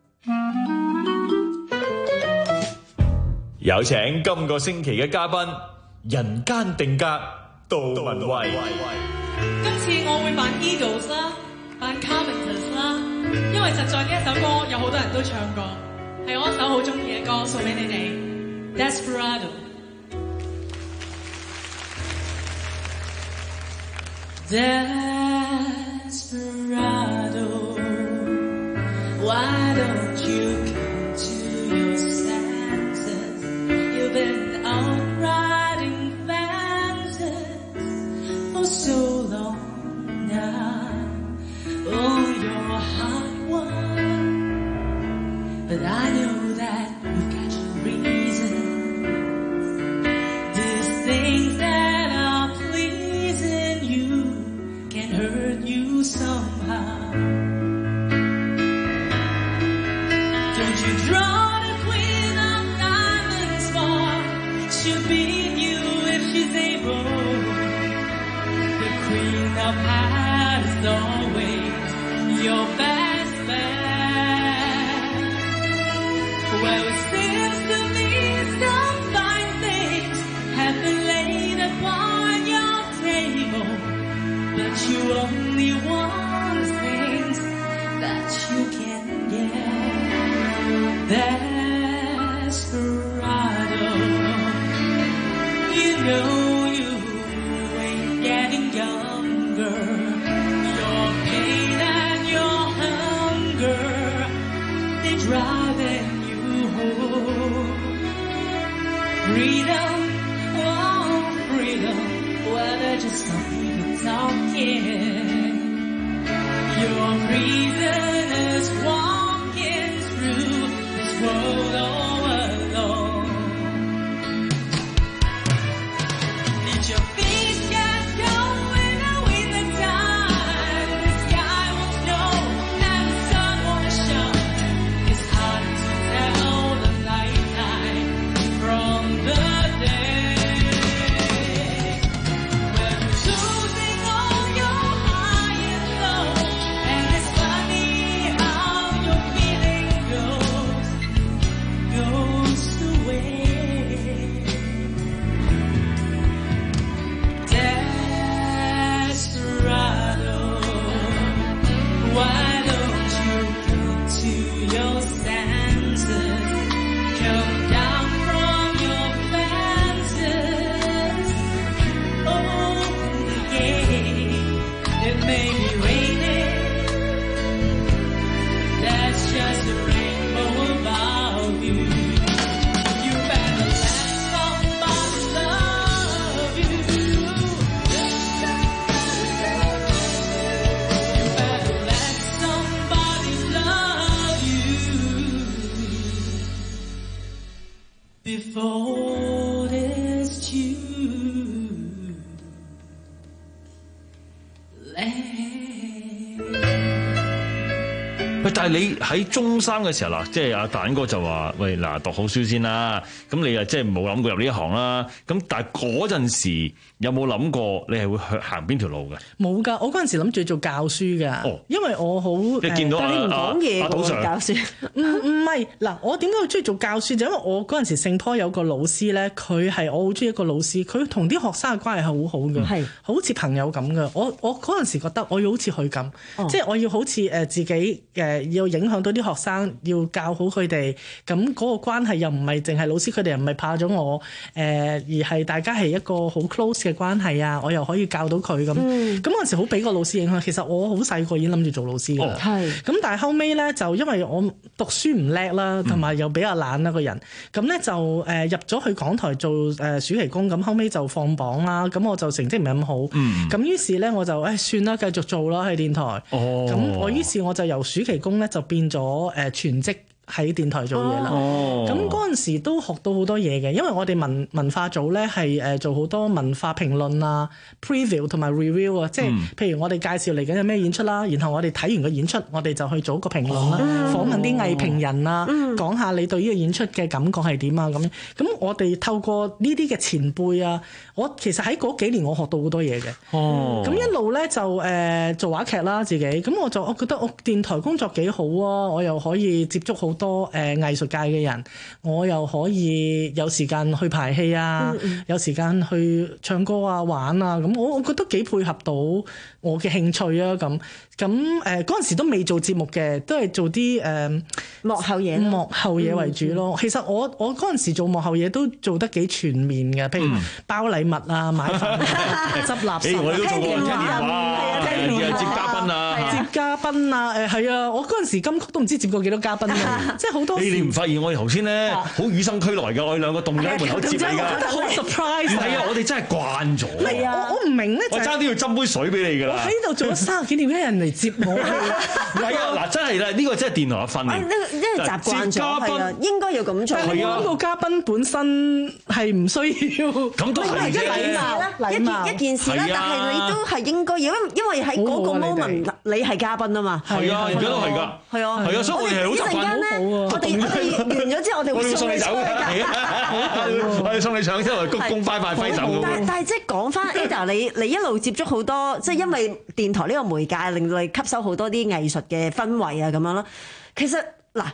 有請今個星期嘅嘉賓，人間定格杜文慧。 今次我會扮 Eagles 啦，扮 Carpenters 啦，因為實在呢一首歌有好多人都唱過，係我一首好中意嘅歌，送俾你哋。Desperado。Desperado, why don't you come to your senses? You've been out riding fences for so long now. Oh, you're a hot one, but I know that you've got your reasons. These things that are pleasing you can hurt you somehow. Don't Desperado, you know you ain't getting younger. Your pain and your hunger, they're driving you home. Freedom, oh freedom, well they just stop even talking. Your prisoners walking through this world all alone. Did your feet get going away the time? The sky won't snow and the sun won't shine. It's hard to tell the nighttime from the day. When you're losing all your high and low, and it's funny how your feeling goes, goes away. Desperado, why don't you come to your senses? Come down from your fences. Oh, yeah, it may be raining. That's just a rainbow about you. You better let somebody love you. You better let somebody love you before it's too late. 喂，但係你喺中三嘅時候嗱，即係阿蛋哥就話：喂，嗱，讀好書先啦。咁你啊，即係冇諗過入呢一行啦。咁但係嗰陣時有冇諗過你係會去行邊條路嘅？ 冇㗎，我嗰陣時諗住做教書㗎， 哦、 因為我好你見到但係你唔講嘢阿賭 Sir 教書唔唔係嗱，我點解會中意做教書？就因為我嗰陣時聖坡有個老師咧，佢係我好中意一個老師，佢同啲學生嘅關係係好好嘅， 係好似朋友咁嘅。我我嗰陣時覺得我要好似佢咁， 哦即係我要好似誒自己誒要影響到啲學生，要教好佢哋。咁嗰個關係又唔係淨係老師，佢哋又唔係怕咗我誒、呃，而係大家係一個好 close 嘅關係啊！我又可以教到佢咁。咁嗰陣時好俾個老師影響。其實我好細個已經諗住做老師㗎啦。 係咁、但係後尾咧就因為我讀書唔叻啦，同埋又比較懶啦個人，咁咧就誒、呃、入咗去港台做誒、呃、暑期工，咁後尾就放榜啦，咁我就成績唔係咁好，咁、 嗯、 於是咧我就誒、哎、算啦，繼續做啦喺電台。咁、 哦、 我於是我就由暑期工咧就變咗誒、呃、全職喺電台做嘢啦。咁嗰陣時都學到好多嘢嘅，因為我哋文文化組咧係誒做好多文化評論啊、preview 同埋 review 啊，即係、嗯、譬如我哋介紹嚟緊有咩演出啦，然後我哋睇完個演出，我哋就去做個評論啦，哦、訪問啲藝評人啊，嗯、講下你對呢個演出嘅感覺係點啊咁。咁我哋透過呢啲嘅前輩啊，我其實喺嗰幾年我學到好多嘢嘅。哦，咁一路咧就誒、呃、做話劇啦自己，咁我就我覺得我電台工作幾好啊，我又可以接觸好多誒、呃、藝術界嘅人，我又可以有時間去排戲啊，嗯嗯有時間去唱歌啊、玩啊，咁我我覺得幾配合到我嘅興趣啊，咁咁誒嗰陣時都未做節目嘅，都係做啲誒、呃、 幕後嘢， 幕後嘢為主咯。嗯、其實我我嗰陣時做幕後嘢都做得幾全面嘅，譬如包禮物啊、買飯、執垃圾、 我哋都做過聽電話、接嘉賓啊、 接嘉賓啊，誒係啊！我嗰陣時金曲都唔知接過幾多嘉賓啊，即係好多時。 你唔發現我哋頭先咧好與生俱來㗎？我哋兩個棟咗喺門口接你㗎， 好 surprise！ 唔係啊，我哋真係慣咗。 係啊，我我唔明咧， 我爭啲要斟杯水俾你㗎啦。 我喺呢度做咗三十幾年，有人嚟接我。 唔係啊，嗱，真係啦，呢個真係電台嘅訓練。 呢個因為習慣咗係啦，應該要咁做。 係啊，個嘉賓本身係唔需要。 咁都係啫。 一件一件事啦，但係你都係應該要，因因為喺嗰個 moment 你係嘉賓啊嘛。 係啊，而家都係㗎。係啊，係啊，所以我哋係好習慣。 我哋我哋完咗之後，我哋會送你走嘅。 我哋送你上之後，鞠躬拜拜揮手。 但但係即係講翻 Ada，你你一路接觸好多，即係因為電台呢個媒介令到你吸收好多啲藝術嘅氛圍啊咁樣咯。其實嗱，吸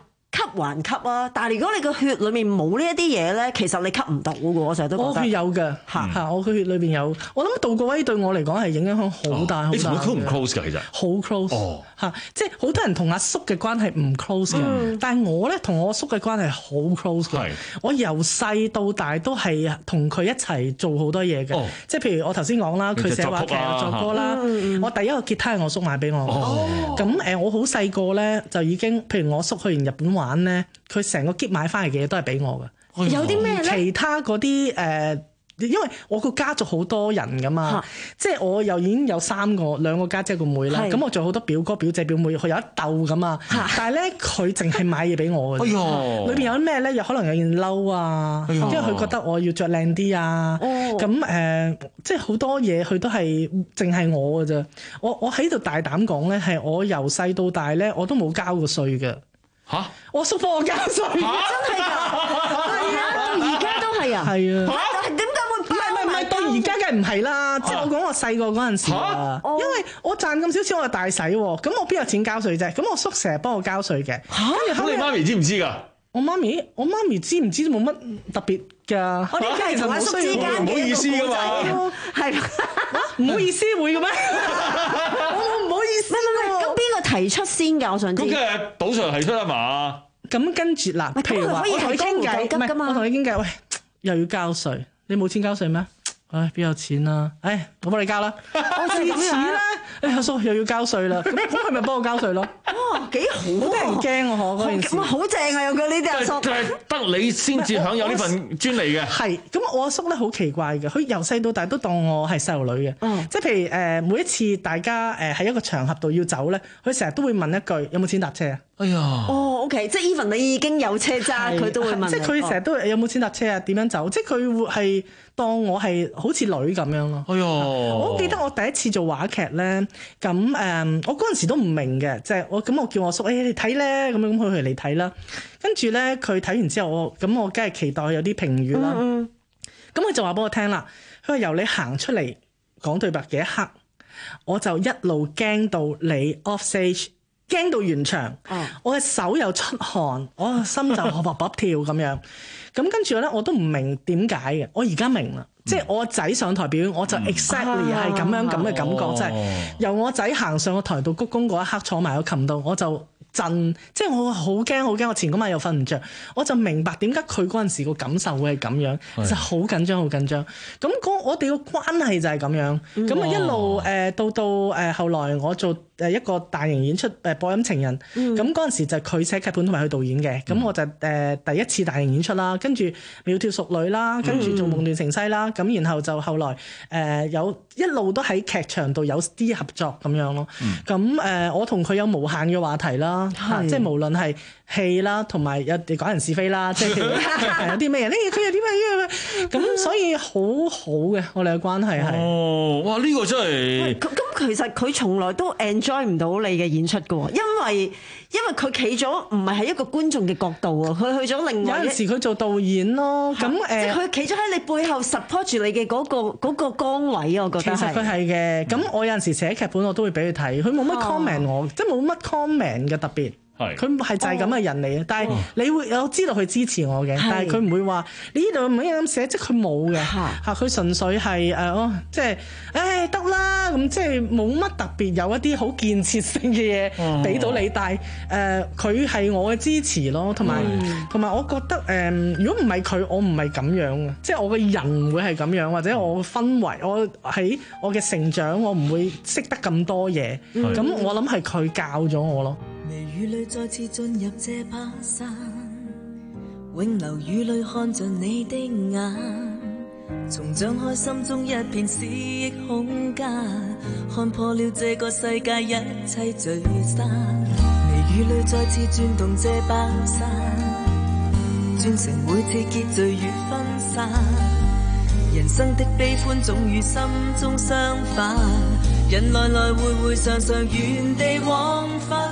還吸啊，但係如果你個血裡面冇呢一啲嘢咧，其實你吸唔到嘅喎，我成日都覺得。 我血有嘅，嚇嚇，我個血裏邊有。我諗杜國威對我嚟講係影響好大好大。 你同佢 close 唔 close 㗎？其實好 close 嚇，即係好多人同阿叔嘅關係唔 close 嘅，但係我咧同我叔嘅關係好 close 嘅。我由細到大都係同佢一齊做好多嘢嘅，即係譬如我頭先講啦，佢寫話劇又作歌啦。我第一個吉他係我叔買俾我，咁誒我好細個咧就已經，譬如我叔去完日本玩咧，佢成個篋買翻嚟嘅嘢都係俾我嘅。 有啲咩咧？ 其他嗰啲誒。因為我個家族好多人噶嘛，即係我又已經有三個兩個家姐個妹啦，咁我仲有好多表哥表姐表妹，佢有一竇咁啊，但係咧佢淨係買嘢俾我嘅，裏邊有啲咩咧？有可能有件褸啊，因為佢覺得我要着靚啲啊，咁誒，即係好多嘢佢都係淨係我嘅啫。我我喺度大膽講咧，係我由細到大咧，我都冇交過稅嘅。嚇！我叔幫我交稅，真係㗎，係啊，到而家都係啊， 係啊， 點解會？ 唔係唔係，到而家梗係唔係啦。即係我講我細個嗰陣時啊，因為我賺咁少錢，我係大使喎，咁我邊有錢交稅啫？咁我叔成日幫我交稅嘅。 嚇！咁你媽咪知唔知㗎？ 我媽咪，我媽咪知唔知都冇乜特別㗎。 我哋係同阿叔之間嘅一個故仔，係唔好意思會嘅咩？我唔好意思喎。 咁邊個提出先㗎？我想知。 咁梗係賭 Sir 提出啊嘛。 咁跟住嗱，譬如話我同你傾偈，唔係我同你傾偈，喂，又要交稅，你冇錢交稅咩？唉，邊有錢啊？唉，我幫你交啦。我自此咧，誒阿叔又要交稅啦，咁咁係咪幫我交稅咯？ 哇，幾好啊！ 好得人驚啊！嗬，嗰件事。 哇，好正啊！有佢呢啲阿叔。 就係得你先至享有呢份專利嘅。 係，咁我阿叔咧好奇怪嘅，佢由細到大都當我係細路女嘅。嗯。即係譬如誒，每一次大家誒喺一個場合度要走咧，佢成日都會問一句：有冇錢搭車啊？ 哎呀！ 哦 ，OK， 即係 even 你已經有車揸，佢都會問。 即係佢成日都有冇錢搭車啊？點樣走？即係佢會係當我係好似女咁樣咯。 哎呀！ 我記得我第一次做話劇咧，咁誒，我嗰陣時都唔明嘅，即係我咁我叫我叔，誒你睇咧，咁樣咁佢嚟睇啦。跟住咧，佢睇完之後，我咁我梗係期待有啲評語啦。嗯。咁佢就話俾我聽啦，佢話由你行出嚟講對白嘅一刻，我就一路驚到你 off stage。驚到完場，哦、我嘅手又出汗，我個心就卜卜卜跳咁樣。咁跟住咧，我都唔明點解嘅。我而家明啦，嗯、即係我仔上台表演，我就 exactly 係咁樣咁嘅感覺，即係、哦、由我仔行上個台度鞠躬嗰一刻，坐埋個琴度，我就震，即係我好驚好驚，我前嗰晚又瞓唔着，我就明白點解佢嗰陣時個感受會係咁樣，是就好緊張好緊張。咁我哋個關係就係咁樣，咁啊、嗯、一路誒、呃、到到誒、呃、後來我做誒一個大型演出誒播音情人，咁嗰陣時就係佢寫劇本同埋佢導演嘅，咁、嗯、我就誒、呃、第一次大型演出啦，跟住窈窕淑女啦，跟住做夢斷城西啦，咁、嗯、然後就後來誒、呃、有一路都喺劇場度有啲合作咁樣咯，咁誒、嗯呃、我同佢有無限嘅話題啦。是即係無論係戲啦，同埋有講人是非啦，即係有啲咩嘢，呢佢有啲咩嘢，咁所以好好嘅我哋嘅關係係。 哦，哇！呢、呢個真係咁咁，其實佢從來都 enjoy 唔到你嘅演出㗎喎，因為因為佢企咗唔係喺一個觀眾嘅角度啊，佢去咗另外一。有陣時佢做導演咯，咁誒，即係佢企咗喺你背後 support 住你嘅嗰、嗰個嗰、嗰個崗位啊，我覺得其實佢係嘅，咁、嗯、我有陣時寫劇本我都會俾佢睇，佢冇乜 comment 我，即係冇乜 comment 嘅特別。佢係就係咁嘅人嚟嘅，但係你會有知道佢支持我嘅，但係佢唔會話你呢度唔可以咁寫，即係佢冇嘅嚇，佢純粹係誒哦，即係誒得啦咁，即係冇乜特別有一啲好建設性嘅嘢俾到你，但係誒佢係我嘅支持咯，同埋同埋我覺得誒，如果唔係佢，我唔係咁樣嘅，即係我嘅人會係咁樣，或者我嘅氛圍，我喺我嘅成長，我唔會識得咁多嘢，咁我諗係佢教咗我咯。 微雨裏再次進入這把山，永留雨裏看着你的眼，重張開心中一片思憶空間，看破了這個世界一切聚散。微雨裏再次轉動這把傘，轉成每次結聚與分散，人生的悲歡總與心中相反，人來來回回常常原地往返。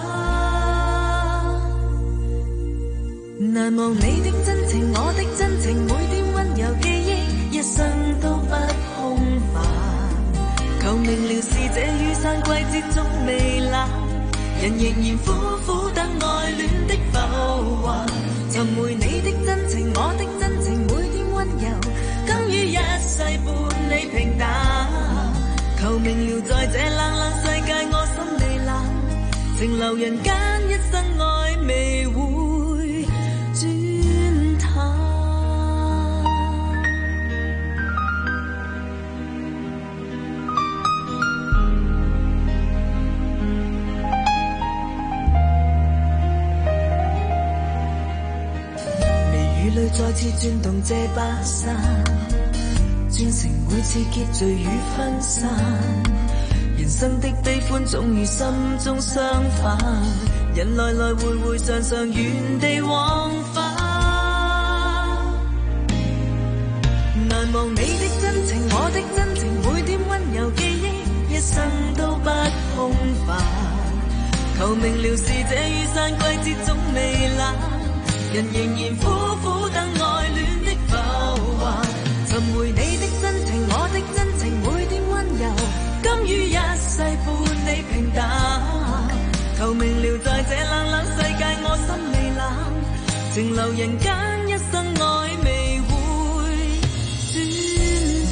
難忘你的真情，我的真情，每點溫柔記憶，一生都不空泛。求明了是這雨傘季節仲未冷，人仍然苦苦等愛戀的浮華。 留人間一生愛未會轉淡。微雨裏再次轉動這把傘，轉成每次結聚與分散。人生的悲歡總與心中相反，人來來回回常常原地往返。難忘你的真情，我的真情，每點溫柔記憶，一生都不空泛。求明了是這雨傘季節總未冷，人仍然苦苦等愛戀的浮華。尋回你的真情，我的真情，每點溫柔，甘於一世伴你平淡。求明了在這冷冷世界，我心未冷，情留人間一生愛未會轉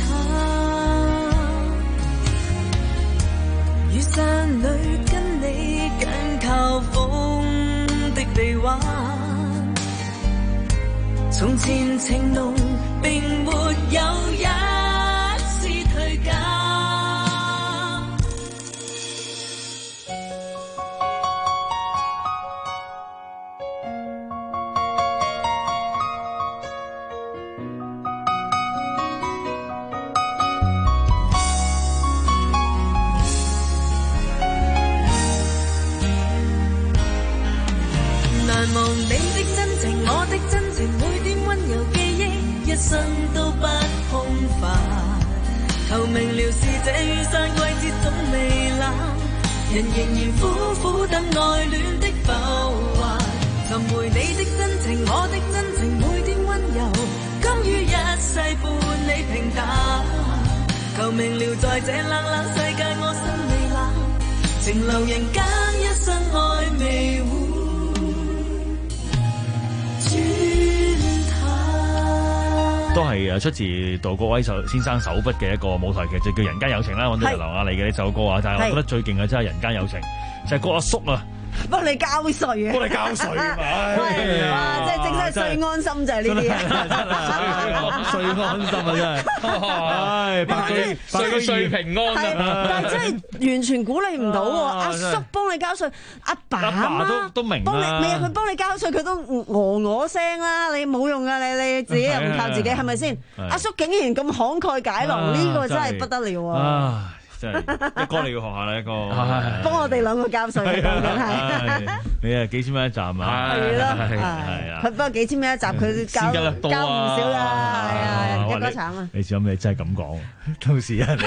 淡。雨傘裏跟你緊靠風的臂彎，從前情濃並沒有一絲退減。難忘你的真情，我的真情，每點溫柔記憶，一生都不空泛。求明了是這雨傘季節總未冷，人仍然苦苦等愛戀的浮華。尋回你的真情，我的真情，每點溫柔，甘於一世伴你平淡。求明了在這冷冷世界，我心未冷，情留人間一生愛未會都係誒出自杜國威先生手筆嘅一個舞台劇，就叫《人間有情》啦。揾到劉雅麗嘅呢首歌啊，但係我覺得最勁嘅真係《人間有情》，就係個阿叔啊， 幫你交稅啊！ 幫你交稅啊！ 哇！即係正式稅安心就係呢啲啊！ 稅安心啊！真係，唉，百居百居稅平安啊！ 但係真係完全鼓勵唔到喎，阿叔幫你交稅，阿爸阿媽都都明幫你，未啊佢幫你交稅，佢都鵝鵝聲啦，你冇用噶，你你自己又唔靠自己，係咪先？阿叔竟然咁慷慨解囊，呢個真係不得了啊！ 真係一哥你要學下啦，一哥幫我哋兩個交稅，講緊係你係幾千蚊一站啊？ 係咯，係啊，佢不過幾千蚊一集，佢交交唔少㗎，係啊，一哥慘啊！ 你小心你真係咁講，到時啊，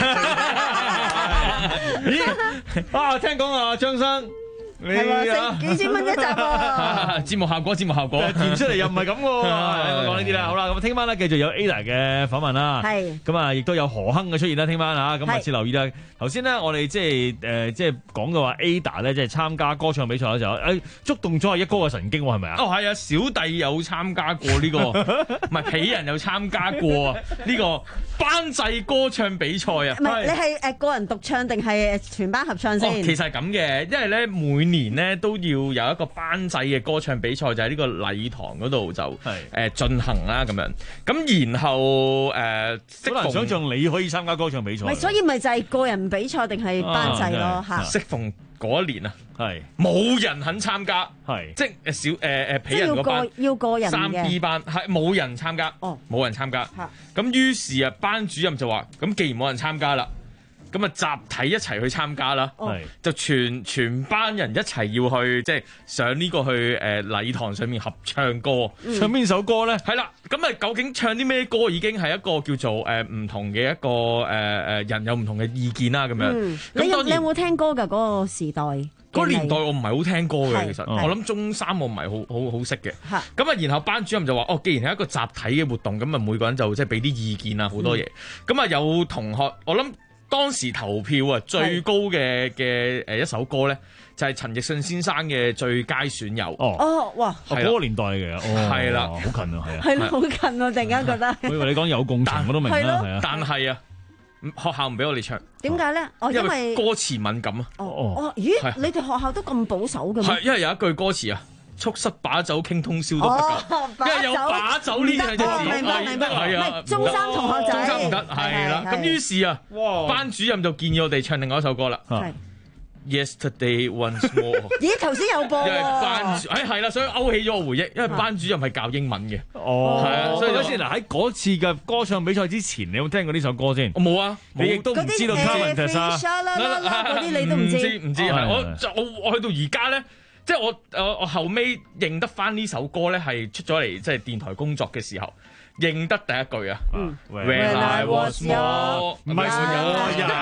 咦啊，聽講啊，張生。 係喎，幾千蚊一集喎！ 節目效果，節目效果， 填出嚟又唔係咁喎。我講呢啲啦，好啦，咁聽晚咧繼續有 Ada 嘅訪問啦。係。咁啊，亦都有何亨嘅出現啦。聽晚啊，咁密切留意啦。頭先咧，我哋即係誒，即係講嘅話 Ada 咧，即係參加歌唱比賽嘅時候，誒觸動咗阿一哥嘅神經喎，係咪啊？ 哦，係啊，小弟有參加過呢個，唔係鄙人有參加過呢個班際歌唱比賽啊。 唔係，你係誒個人獨唱定係全班合唱先？ 哦，其實係咁嘅，因為咧每年咧都要有一個班際嘅歌唱比賽，就喺呢個禮堂嗰度就誒進行啦咁樣。咁然後誒， 好難想像你可以參加歌唱比賽。 咪所以咪就係個人比賽定係班際咯嚇。 適逢嗰一年啊，係冇人肯參加，係即係小誒誒鄙人嗰班要個人三 B 班係冇人參加，哦冇人參加。咁於是啊，班主任就話：咁既然冇人參加啦。咁啊，集體一齊去參加啦，就全全班人一齊要去，即係上呢個去誒禮堂上面合唱歌， 唱邊首歌咧？ 係啦，咁啊，究竟唱啲咩歌已經係一個叫做誒唔同嘅一個誒誒人有唔同嘅意見啦，咁樣。 你有你有冇聽歌㗎？嗰個時代嗰年代我唔係好聽歌嘅，其實我諗中三我唔係好好好識嘅。咁啊，然後班主任就話：哦，既然係一個集體嘅活動，咁啊每個人就即係俾啲意見啊，好多嘢。咁啊有同學，我諗。當時投票啊，最高嘅嘅誒一首歌咧，就係陳奕迅先生嘅《最佳損友》。 哦， 哦，哇， 嗰個年代嘅， 係啦， 好近啊，係啊， 係咯，好近啊，突然間覺得。 我以為你講有共情，我都明啦，係啊。 但係啊， 學校唔俾我哋唱。 點解咧？哦，因為歌詞敏感啊。 哦哦，咦？你哋學校都咁保守嘅咩？ 係，因為有一句歌詞啊。促膝把酒傾通宵都不夠，因為有把酒呢兩隻字， 明白明白， 係啊， 中三同學仔， 中三唔得，係啦。咁於是啊，班主任就建議我哋唱另外一首歌啦。Yesterday once more。 咦，頭先有播喎。 因為班主，誒係啦，所以勾起咗我回憶，因為班主任係教英文嘅。 哦， 係啊，所以先嗱喺嗰次嘅歌唱比賽之前，你有冇聽過呢首歌先？ 我冇啊， 你亦都唔知道 Carmen 啊，嗰啲你都唔知。 唔知唔知，係我我我去到而家咧。即係我我我後尾認得翻呢首歌咧，係出咗嚟即係電台工作嘅時候認得第一句啊。When I was young，唔係我young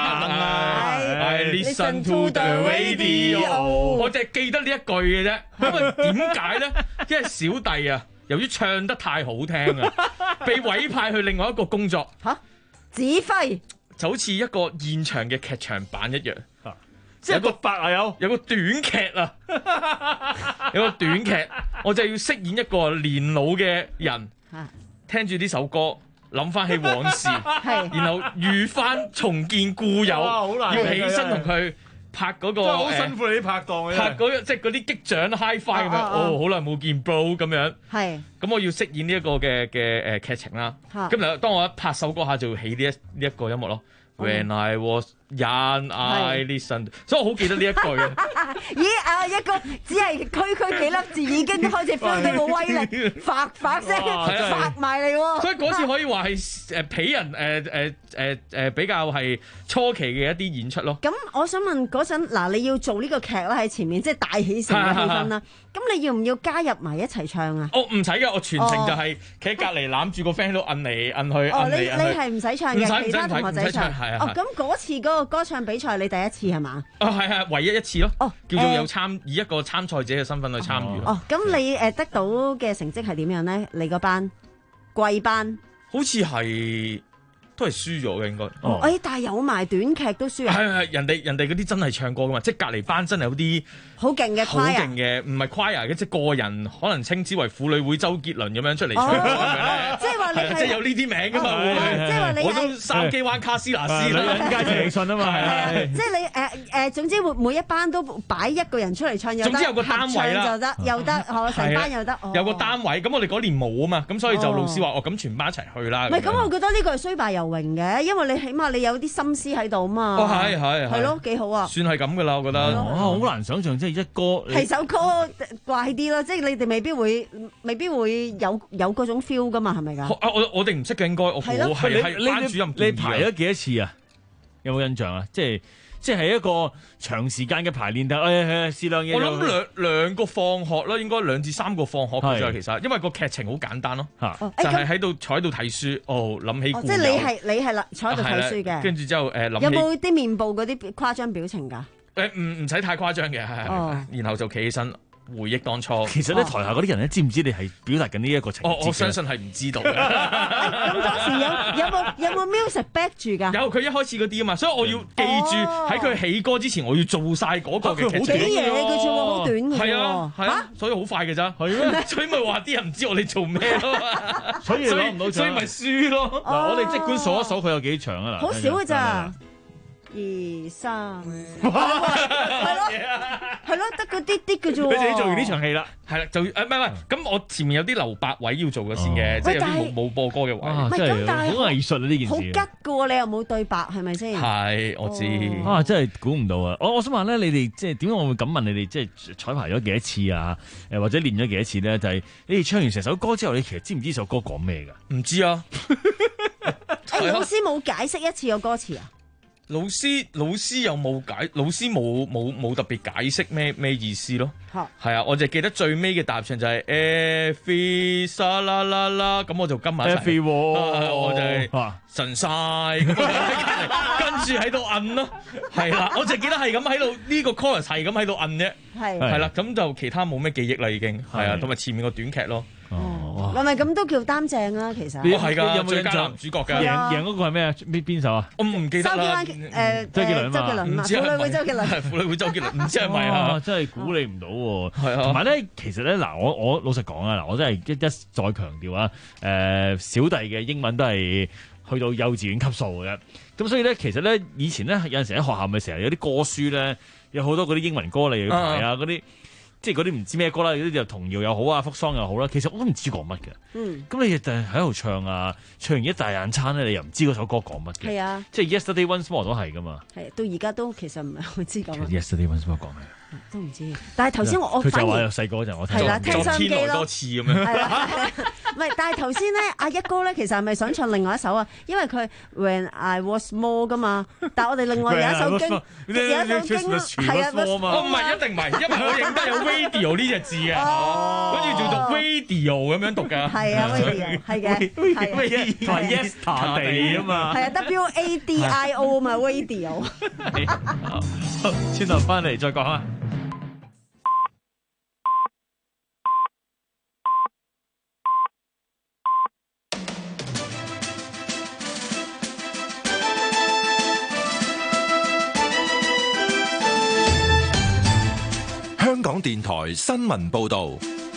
I listen to the radio， 我淨係記得呢一句嘅啫。因為點解咧？因為小弟啊，由於唱得太好聽啊，被委派去另外一個工作嚇指揮， 就好似一個現場嘅劇場版一樣。 即係有個白啊有， 有個短劇啊，有個短劇，我就要飾演一個年老嘅人，聽住呢首歌，諗翻起往事，然後遇翻重見故友，要起身同佢拍嗰個， 好辛苦你啲拍檔嘅， 拍嗰即係嗰啲擊掌 high five 咁樣，哦，好耐冇見 bro 咁樣， 係， 咁我要飾演呢一個嘅嘅誒劇情啦，咁嗱，當我一拍首歌下就會起呢一呢一個音樂咯。When I was young, I listened， 所以我好記得呢一句啊！ 咦啊，一個只係區區幾粒字已經開始 feel 到個威力，發發聲發埋嚟喎！ 所以嗰次可以話係誒俾人誒誒誒誒比較係初期嘅一啲演出咯。 咁我想問嗰陣嗱，你要做呢個劇啦喺前面，即係大起成個氣氛啦。咁你要唔要加入埋一齊唱啊？ 哦，唔使㗎，我全程就係企喺隔離攬住個 friend 喺度摁嚟摁去。 哦，你你係唔使唱嘅，其他同學仔唱。哦，咁嗰次嗰個歌唱比賽你第一次係嘛？ 哦，係係唯一一次咯。哦，叫做有參以一個參賽者嘅身份去參與。 哦，咁你誒得到嘅成績係點樣咧？你個班貴班好似係。都係輸咗嘅應該。 哦，誒，但係有埋短劇都輸啊！ 係係，人哋人哋嗰啲真係唱歌噶嘛，即係隔離班真係有啲好勁嘅 choir， 好勁嘅，唔係 choir 嘅，即係個人可能稱之為婦女會周杰倫咁樣出嚟唱歌咁樣咧。 即係話你係即係有呢啲名噶嘛？ 即係話你我都三基灣卡斯納斯女人街情信啊嘛，係。 即係你誒誒，總之會每一班都擺一個人出嚟唱，有得總之有個單位啦， 就得又得，我成班又得。 有個單位，咁我哋嗰年冇啊嘛，咁所以就老師話：哦，咁全班一齊去啦。 唔係，咁我覺得呢個係雖敗猶榮嘅，因為你起碼你有啲心思喺度嘛。 哦，係係係咯，幾好啊！ 算係咁噶啦，我覺得。 啊，好難想象，即係一歌係首歌怪啲咯，即係你哋未必會未必會有有嗰種 feel 噶嘛，係咪㗎？ 啊，我我哋唔識嘅應該，我估係係班主任建議。 你排咗幾多次啊？有冇印象啊？即係即係一個長時間嘅排練，但係誒試兩嘢。 我諗兩兩個放學啦，應該兩至三個放學嘅啫。其實因為個劇情好簡單咯，就係喺度坐喺度睇書。哦，諗起故友。 即係你係你係啦，坐喺度睇書嘅。 跟住之後誒諗。 有冇啲面部嗰啲誇張表情㗎？ 誒唔唔使太誇張嘅，係然後就企起身。回憶當初， 其實咧台下嗰啲人咧，知唔知你係表達緊呢一個情節？ 我我相信係唔知道嘅。 咁當時有有冇有冇 music back 住㗎？ 有，佢一開始嗰啲啊嘛，所以我要記住喺佢起歌之前，我要做晒嗰個嘅劇情。 幾嘢嘅啫喎，好短嘅。 係啊係啊，所以好快嘅咋。係咩？所以咪話啲人唔知我哋做咩咯。 所以攞唔到獎， 所以咪輸咯。 嗱，我哋即管數一數佢有幾長啊嗱。 好少嘅咋。二三，係咯，係咯，得嗰啲啲嘅啫喎。 佢自己做完呢場戲啦， 係啦，就誒唔係唔係，咁我前面有啲留白位要做嘅先嘅，即係有啲冇冇播歌嘅位。 唔係咁，但係好藝術啊呢件事。 好吉嘅喎，你又冇對白，係咪先？ 係，我知。 啊，真係估唔到啊！我我想問咧，你哋即係點解我會咁問你哋？即係彩排咗幾多次啊？誒，或者練咗幾多次咧？就係你哋唱完成首歌之後，你其實知唔知首歌講咩㗎？ 唔知啊。 誒，老師冇解釋一次個歌詞啊？ 老師老師有冇解？老師冇冇冇特別解釋咩咩意思咯？係啊，我就記得最尾嘅答唱就係 Every sa la la la， 咁我就跟埋一齊，我就係神晒，跟住喺度摁咯，係啦，我就記得係咁喺度呢個 chorus 係咁喺度摁啫，係係啦，咁就其他冇咩記憶啦已經，係啊，同埋前面個短劇咯。 哦，係咪咁都叫擔正啊？其實我係㗎，有冇最佳男主角㗎？ 贏贏嗰個係咩啊？邊邊首啊？ 我唔記得啦。 誒， 周杰倫周杰倫嘛，婦女會周杰倫， 係婦女會周杰倫，唔知係咪啊？ 真係估你唔到喎。 係啊。 同埋咧，其實咧嗱，我我老實講啊，嗱，我真係一一再強調啊，誒，小弟嘅英文都係去到幼稚園級數嘅。 咁所以咧，其實咧以前咧有陣時喺學校咪成日有啲歌書咧，有好多嗰啲英文歌你要排啊，嗰啲、啊、即係嗰啲唔知咩歌啦，有啲就童謠又好啊，福桑又好啦。其實我都唔知講乜嘅。嗯。咁你就喺度唱啊，唱完一大眼餐咧，你又唔知嗰首歌講乜嘅。係啊。即係 Yesterday Once More 都係噶嘛。係，到而家都其實唔係好知講乜。Yesterday Once More 講咩？都唔知，但係頭先我我佢就話細個嗰陣我聽咗聽收音機咯，多次咁樣。係啦，唔係，但係頭先咧，阿一哥咧，其實係咪想唱另外一首啊？因為佢 When I Was Small 噶嘛，但係我哋另外有一首經，有一首經係啊， 我唔係一定唔係，因為我認得有 radio 呢隻字啊，跟住做讀 radio 咁樣讀㗎。係啊 ，radio 係嘅，係同埋 yesterday 啊嘛。 係啊 ，W A D I O 啊嘛 ，radio。 轉頭翻嚟再講啊。 香港電台新聞報道，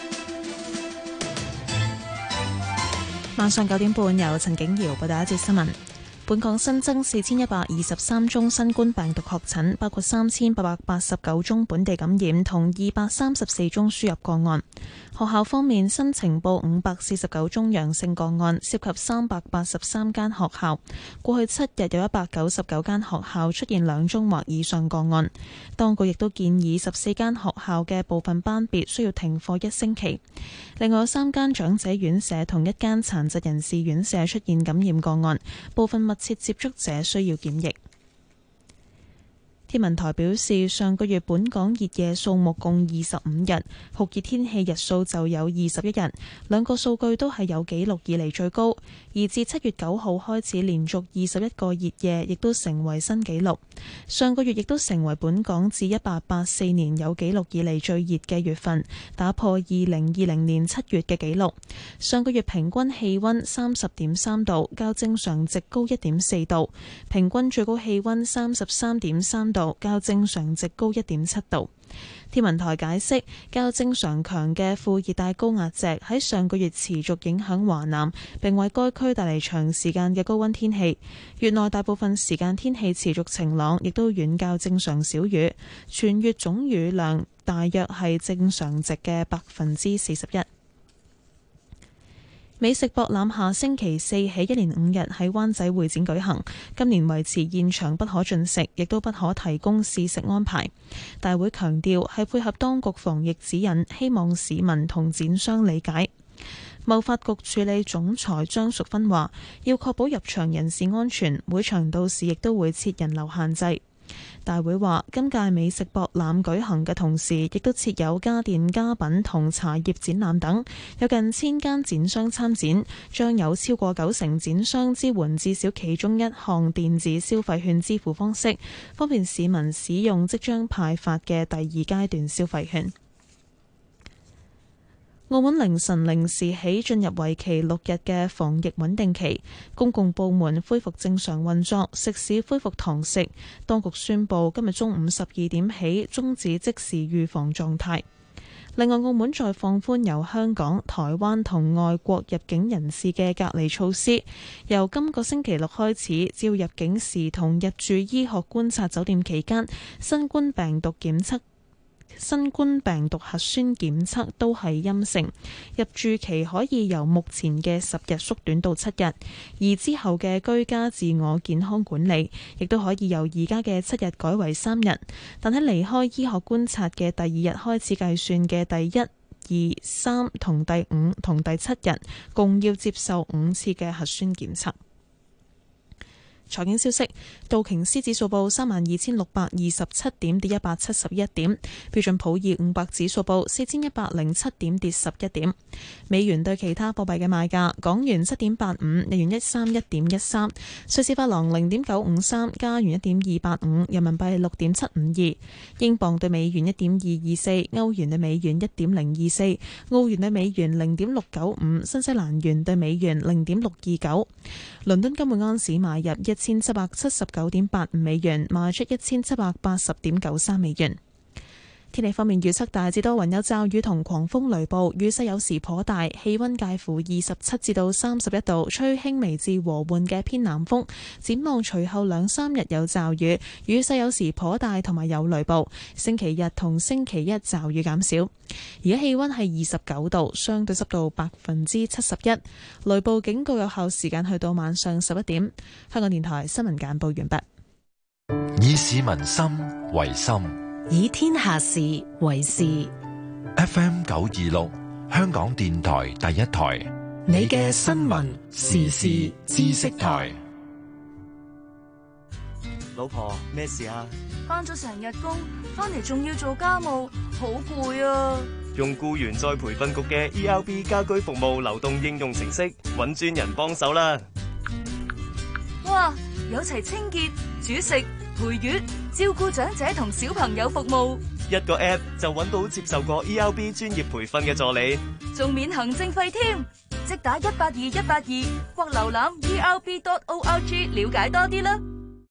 晚上九點半由陳景瑤報道一節新聞。本港新增四千一百二十三宗新冠病毒確診，包括三千八百八十九宗本地感染同二百三十四宗輸入個案。學校方面，新呈報五百四十九宗陽性個案，涉及三百八十三間學校。過去七日有一百九十九間學校出現兩宗或以上個案。當局亦都建議十四間學校嘅部分班別需要停課一星期。另外有三間長者院舍同一間殘疾人士院舍出現感染個案，部分密切接觸者需要檢疫。天文台表示，上個月本港熱夜數目共二十五日，酷熱天氣日數就有二十一日，兩個數據都係有紀錄以嚟最高。而自七月九號開始，連續二十一個熱夜，亦都成為新紀錄。上個月亦都成為本港自一八八四年有紀錄以嚟最熱嘅月份，打破二零二零年七月嘅紀錄。上個月平均氣溫三十點三度，較正常值高一點四度，平均最高氣溫三十三點三度，較正常值高一點七度。天文台解釋，較正常強嘅副熱帶高壓脊喺上個月持續影響華南，並為該區帶嚟長時間嘅高溫天氣。月內大部分時間天氣持續晴朗，亦都遠較正常少雨，全月總雨量大約係正常值嘅百分之四十一。美食博覽下星期四起一連五日喺灣仔會展舉行，今年維持現場不可進食，亦都不可提供試食安排。大會強調係配合當局防疫指引，希望市民同展商理解。貿發局處理總裁張淑芬話，要確保入場人士安全，每場到時亦都會設人流限制。大會話，今屆美食博覽舉行嘅同時，亦都設有家電家品同茶葉展覽等，有近千間展商參展，將有超過九成展商支援至少其中一項電子消費券支付方式，方便市民使用即將派發嘅第二階段消費券。澳門凌晨零時起進入為期六日嘅防疫穩定期，公共部門恢復正常運作，食肆恢復堂食。當局宣布今日中午十二點起終止即時預防狀態。另外，澳門再放寬由香港、台灣同外國入境人士嘅隔離措施，由今個星期六開始，只要入境時同入住醫學觀察酒店期間新冠病毒檢測新冠病毒核酸檢測都係陰性，入住期可以由目前嘅十日縮短到七日，而之後嘅居家自我健康管理亦都可以由而家嘅七日改為三日，但喺離開醫學觀察嘅第二日開始計算嘅第一、二、三同第五同第七日，共要接受五次嘅核酸檢測。財經消息，道瓊斯指數報三萬二千六百二十七點，跌一百七十一點；標準普爾五百指數報四千一百零七點，跌十一點。美元對其他貨幣嘅賣價：港元七點八五，日元一三一點一三，瑞士法郎零點九五三，加元一點二八五，人民幣六點七五二，英鎊對美元一點二二四，歐元對美元一點零二四，澳元對美元零點六九五，新西蘭元對美元零點六二九。倫敦金每安士買入一千七百七十九點八五美元，賣出一千七百八十點九三美元。 天氣方面預測大致多雲有驟雨同狂風雷暴，雨勢有時頗大，氣溫介乎二十七至到三十一度，吹輕微至和緩嘅偏南風。展望隨後兩三日有驟雨，雨勢有時頗大同埋有雷暴。星期日同星期一驟雨減少。而家氣溫係二十九度，相對濕度百分之七十一，雷暴警告有效時間去到晚上十一點。香港電台新聞簡報完畢。 以市民心為心， 以天下事為事。 F M 九二六，香港電台第一台， 你嘅新聞時事知識台。 老婆，咩事啊？ 返咗成日工，返嚟仲要做家務，好攰啊！ 用僱員再培訓局嘅 E R B 家居服務流動應用程式，搵專人幫手啦。 哇！有齊清潔、煮食、陪月、照顧長者同小朋友服務， 一個 app 就搵到接受過 E R B 專業培訓嘅助理， 仲免行政費添。即打一八二一八二或瀏覽 E R B dot org 了解多啲啦。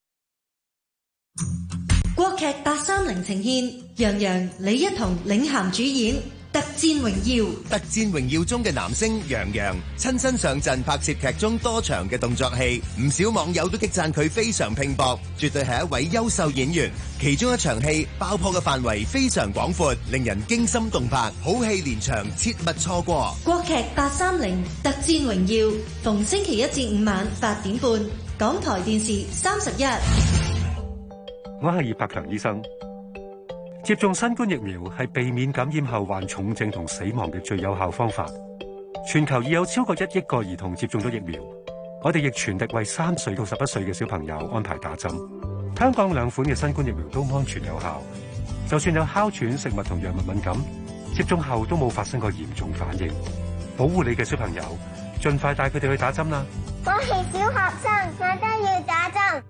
國劇八三零呈現楊洋、李一桐領銜主演《特戰榮耀》。《 特戰榮耀》中嘅男星楊洋親身上陣拍攝劇中多場嘅動作戲，唔少網友都激讚佢非常拼搏，絕對係一位優秀演員。其中一場戲爆破嘅範圍非常廣闊，令人驚心動魄，好戲連場，切勿錯過。 國劇八三零《特戰榮耀》，逢星期一至五晚八點半，港台電視三十一。 我係葉柏強醫生。接種新冠疫苗係避免感染後患重症同死亡嘅最有效方法。全球已有超過一億個兒童接種咗疫苗，我哋亦全力為三歲到十一歲嘅小朋友安排打針。香港兩款嘅新冠疫苗都安全有效，就算有哮喘、食物同藥物敏感，接種後都冇發生過嚴重反應。保護你嘅小朋友，盡快帶佢哋去打針啦！ 我係小學生，我都要打針。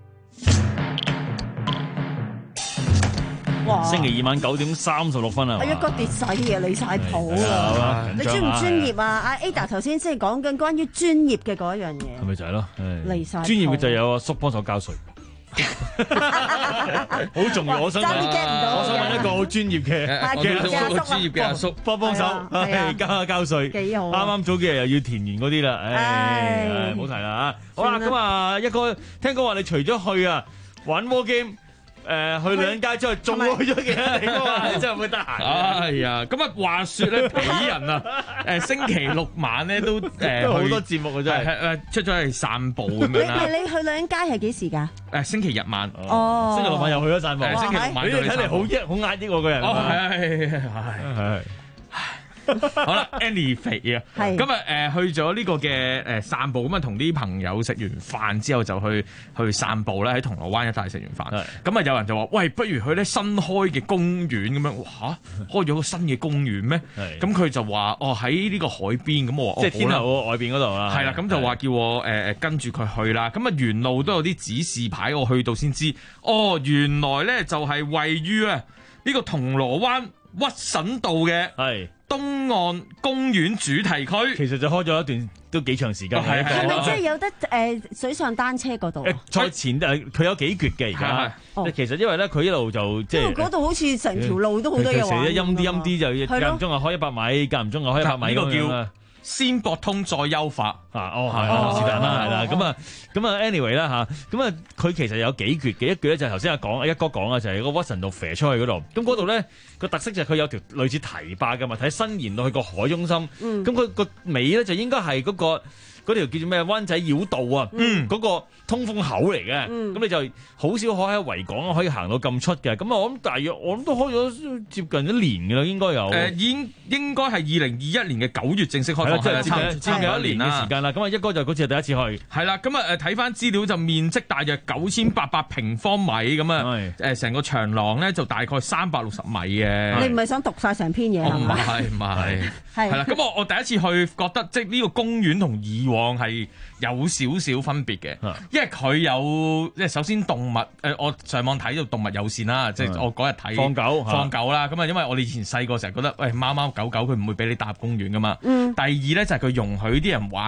星期二晚九點三十六分啊！ 我一個跌洗嘅離晒譜啊！你專唔專業啊？阿 Ada 頭先先係講緊關於專業嘅嗰樣嘢， 係咪就係咯？ 離晒專業嘅就有阿叔幫手交稅，好重要。我想我想問一個好專業嘅嘅專業嘅阿叔幫幫手交下交稅， 幾好。 啱啱早幾日又要填完嗰啲啦，唉，唔好提啦嚇。好啦，咁啊，一個聽講話你除咗去啊玩 war game。誒去女人街之後，仲去咗其他地方啊！真係會得閒。哎呀，咁啊話説咧，鄙人啊，誒星期六晚咧都誒好多節目啊，真係誒出咗去散步咁樣啦。 你你去女人街係幾時㗎？ 誒星期日晚。 哦， 星期六晚又去咗散步。 星期六晚。 你睇嚟好壓好壓抑喎個人。 哦，係係係係。好啦 ，Annie 肥啊，咁啊誒去咗呢個嘅誒散步，咁啊同啲朋友食完飯之後就去去散步咧，喺銅鑼灣一帶食完飯，咁啊有人就話：喂，不如去咧新開嘅公園咁樣，哇開咗個新嘅公園咩？咁佢就話：哦喺呢個海邊，咁我話即係天后外邊嗰度啦。 係啦，咁就話叫我誒誒跟住佢去啦。咁啊沿路都有啲指示牌，我去到先知，哦原來咧就係位於啊呢個銅鑼灣屈臣道嘅係。東岸公園主題區其實就開咗一段都幾長時間， 係咪即係有得誒水上單車嗰度？ 誒再前誒佢有幾橛嘅而家，其實因為咧佢一路就即係嗰度好似成條路都好多嘢玩。 成日陰啲陰啲就間唔中啊開一百米，間唔中啊開一百米咁樣。 先駁通再優化啊！哦，係是但啦，係啦，咁啊，咁啊，anyway 啦嚇，咁啊，佢其實有幾橛嘅，一橛咧就係頭先阿講一哥講啊，就係個屈臣道飛出去嗰度，咁嗰度咧個特色就係佢有條類似堤壩嘅物體伸延到去個海中心，咁佢個尾咧就應該係嗰個嗰條叫做咩灣仔繞道啊，嗰個通風口嚟嘅，咁你就好少可喺維港可以行到咁出嘅，咁啊我諗大約我諗都開咗接近一年嘅啦，應該有誒，已經應該係二零二一年嘅九月正式開放， 即係差差唔多一年嘅時間啦。咁啊一哥就嗰次係第一次去， 係啦，咁啊誒睇翻資料就面積大約九千八百平方米咁啊，誒成個長廊咧就大概三百六十米嘅。 你唔係想讀晒成篇嘢係嘛？ 唔係唔係，係啦。咁我我第一次去覺得即係呢個公園同以往係有少少分別嘅，因為佢有即係首先動物誒，我上網睇到動物友善啦，即係我嗰日睇放狗放狗啦，咁啊因為我哋以前細個成日覺得喂貓貓狗狗佢唔會俾你搭入公園噶嘛，第二咧就係佢容許啲人玩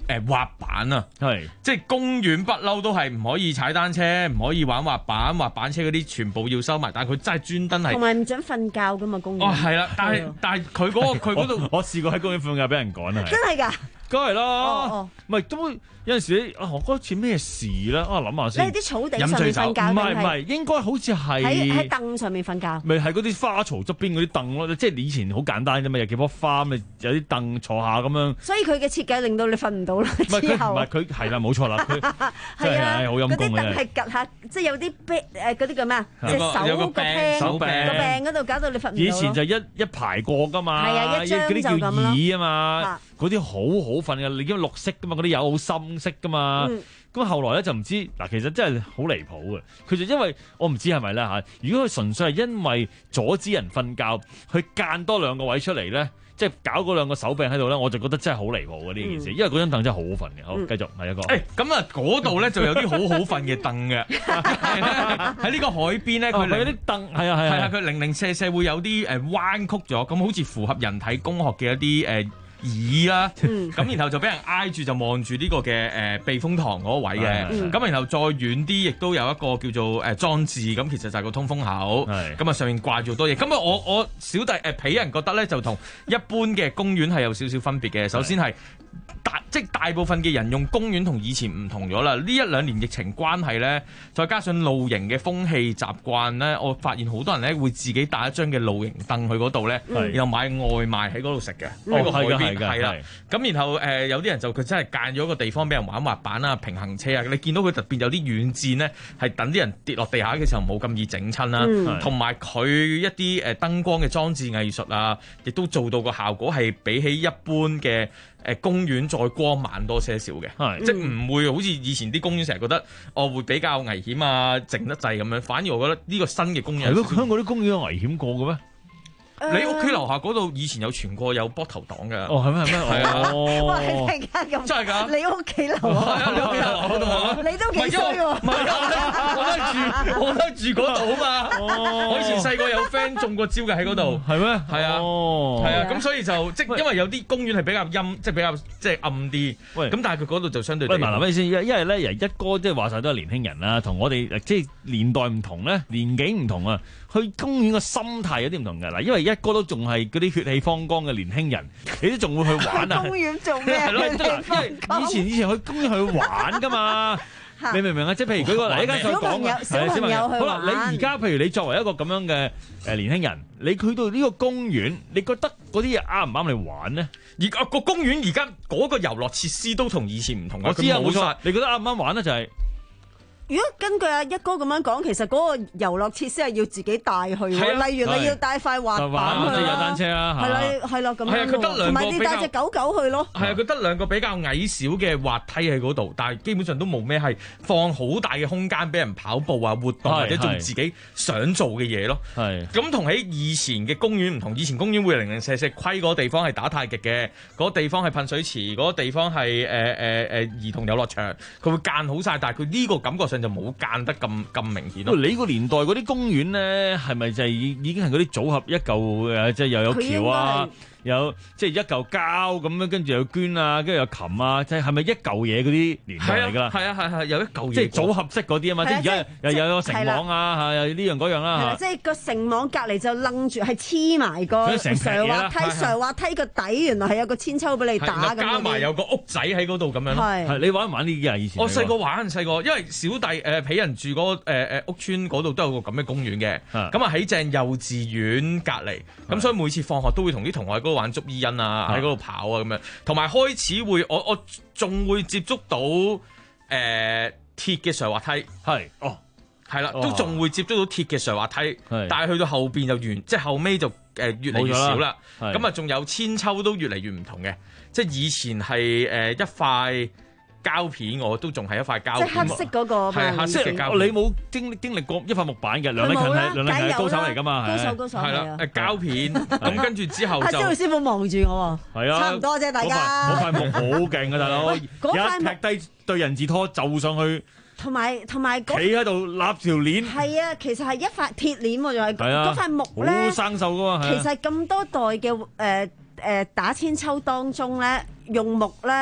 誒滑板啊， 係即係公園不嬲都係唔可以踩單車，唔可以玩滑板，滑板車嗰啲全部要收埋。但係佢真係專登係同埋唔準瞓覺噶嘛公園。 哦，係啦，但係但係佢嗰個佢嗰度， 我試過喺公園瞓覺俾人趕啊， 真係㗎。 梗係啦， 哦唔係都有陣時啊，我覺得似咩事咧？啊，諗下先。 你喺啲草地上面瞓覺， 唔係唔係，應該好似係喺喺凳上面瞓覺。 咪係嗰啲花槽側邊嗰啲凳咯，即係以前好簡單啫嘛，有幾棵花咪有啲凳坐下咁樣。 所以佢嘅設計令到你瞓唔到啦。之後唔係佢係啦，冇錯啦，佢真係好陰功嘅。嗰啲凳係趌下，即係有啲病誒嗰啲叫咩啊？隻手個病手病個病嗰度搞到你瞓唔到。 以前就一一排過㗎嘛， 係啊，一張就咁咯。 嗰啲叫椅啊嘛，嗰啲好好瞓嘅，你見綠色㗎嘛，嗰啲有好深色㗎嘛。咁後來咧就唔知嗱，其實真係好離譜嘅。佢就因為我唔知係咪咧嚇，如果佢純粹係因為阻止人瞓覺，去間多兩個位出嚟咧，即係搞嗰兩個手柄喺度咧，我就覺得真係好離譜嘅呢件事。因為嗰張凳真係好好瞓嘅。好，繼續係一個。 誒咁啊，嗰度咧就有啲好好瞓嘅凳嘅，喺呢個海邊咧，佢有啲凳係啊係係啊，佢零零舍舍會有啲誒彎曲咗，咁好似符合人體工學嘅一啲誒。椅啦，咁然後就俾人挨住就望住呢個嘅誒避風塘嗰個位嘅，咁然後再遠啲亦都有一個叫做誒裝置，咁其實就係個通風口，咁啊上面掛住好多嘢。咁啊我我小弟誒俾人覺得咧就同一般嘅公園係有少少分別嘅。首先係大即係大部分嘅人用公園同以前唔同咗啦。呢一兩年疫情關係咧，再加上露營嘅風氣習慣咧，我發現好多人咧會自己帶一張嘅露營凳去嗰度咧，然後買外賣喺嗰度食嘅，喺個海邊。係啦，咁然後誒、呃、有啲人就佢真係間咗一個地方俾人玩滑板啊、平衡車啊，你見到佢特別有啲軟墊咧，係等啲人跌落地下嘅時候冇咁易整親啦，同埋佢一啲誒燈光嘅裝置藝術啊，亦都做到個效果係比起一般嘅誒公園再光猛多些少嘅，即係唔會好似以前啲公園成日覺得哦會比較危險啊、靜得滯咁樣，反而我覺得呢個新嘅公園係咯， 香港啲公園有危險過嘅咩？ 你屋企樓下嗰度以前有傳過有膊頭黨嘅。 哦，係咩？係咩？係啊！ 哇，你突然間咁真係㗎！ 你屋企樓下， 係啊，你屋企樓下嗰度啊！ 你都幾衰喎！ 唔係啊，我都係住，我都係住嗰度啊嘛！我以前細個有 friend 中過招嘅喺嗰度， 係咩？ 係啊，係啊，咁所以就即因為有啲公園係比較陰，即係比較即係暗啲。喂，咁但係佢嗰度就相對。 喂，嗱嗱，咩先？因因為咧，一哥即係話晒都係年輕人啦，同我哋即係年代唔同咧，年紀唔同啊。去公園個心態有啲唔同嘅嗱，因為一哥都仲係嗰啲血氣方剛嘅年輕人，你都仲會去玩啊！ 公園做咩？ 係咯，因為以前以前去公園去玩噶嘛，你明唔明啊？即係譬如舉個例，依家再講啊， 小朋友去玩。 好啦，你而家譬如你作為一個咁樣嘅誒年輕人，你去到呢個公園，你覺得嗰啲嘢啱唔啱你玩呢？ 而個個公園而家嗰個遊樂設施都同以前唔同。 我知啊，冇錯。你覺得啱唔啱玩呢？就係。 如果根據阿一哥咁樣講，其實嗰個遊樂設施係要自己帶去喎。 啊、 例如你要帶塊滑板去啦，有單車啊， 係啦，係啦咁樣。 佢得兩個同埋你帶隻狗狗去咯。 係啊，佢得兩個比較矮小嘅滑梯喺嗰度，但係基本上都冇咩係放好大嘅空間俾人跑步啊、活動或者做自己想做嘅嘢咯。係咁同喺以前嘅公園唔同，以前公園會零零舍舍規嗰個地方係打太極嘅，嗰、嗰個地方係噴水池，嗰、嗰個地方係誒誒誒兒童遊樂場，佢會間好晒，但係佢呢個感覺上就冇間得咁咁明顯咯。 你個年代嗰啲公園咧，係咪就係已已經係嗰啲組合一嚿誒，即係又有橋啊，有即係一嚿膠咁樣，跟住有捐啊，跟住有琴啊，即係係咪一嚿嘢嗰啲年代嚟㗎啦？ 係啊係係有一嚿嘢， 即係組合式嗰啲啊嘛。即係而家又又有繩網啊，嚇又呢樣嗰樣啦。係啦， 即係個繩網隔離就楞住，係黐埋個上滑梯，上滑梯個底原來係有個千秋俾你打咁。 加埋有個屋仔喺嗰度咁樣咯。 係你玩唔玩呢啲啊？以前我細個玩細個，因為小弟誒俾人住嗰個誒誒屋村嗰度都有個咁嘅公園嘅。咁啊喺正幼稚園隔離，咁所以每次放學都會同啲同學喺嗰度玩捉伊人啊，喺嗰度跑啊咁樣，同埋開始會我我仲會接觸到誒、呃、鐵嘅上滑梯，係哦，係啦，都仲會接觸到鐵嘅上滑梯，但係去到後邊就完，即係後尾就誒越嚟越少啦。咁啊，仲有千秋都越嚟越唔同嘅，即係以前係誒一塊膠片，我都仲係一塊膠片， 即係黑色嗰個， 係黑色嘅膠片。 你冇經經歷過一塊木板嘅，梁禮勤係梁禮勤係高手嚟㗎嘛？ 高手高手係啦，誒膠片咁跟住之後就， 阿蕭師傅望住我喎，係啊，差唔多啫，大家。 嗰塊木好勁㗎，大佬，一踢低對人字拖就上去。 同埋同埋企喺度立條鏈， 係啊，其實係一塊鐵鏈喎，就係嗰塊木咧， 好生鏽㗎嘛。 其實咁多代嘅誒誒打千秋當中咧，用木咧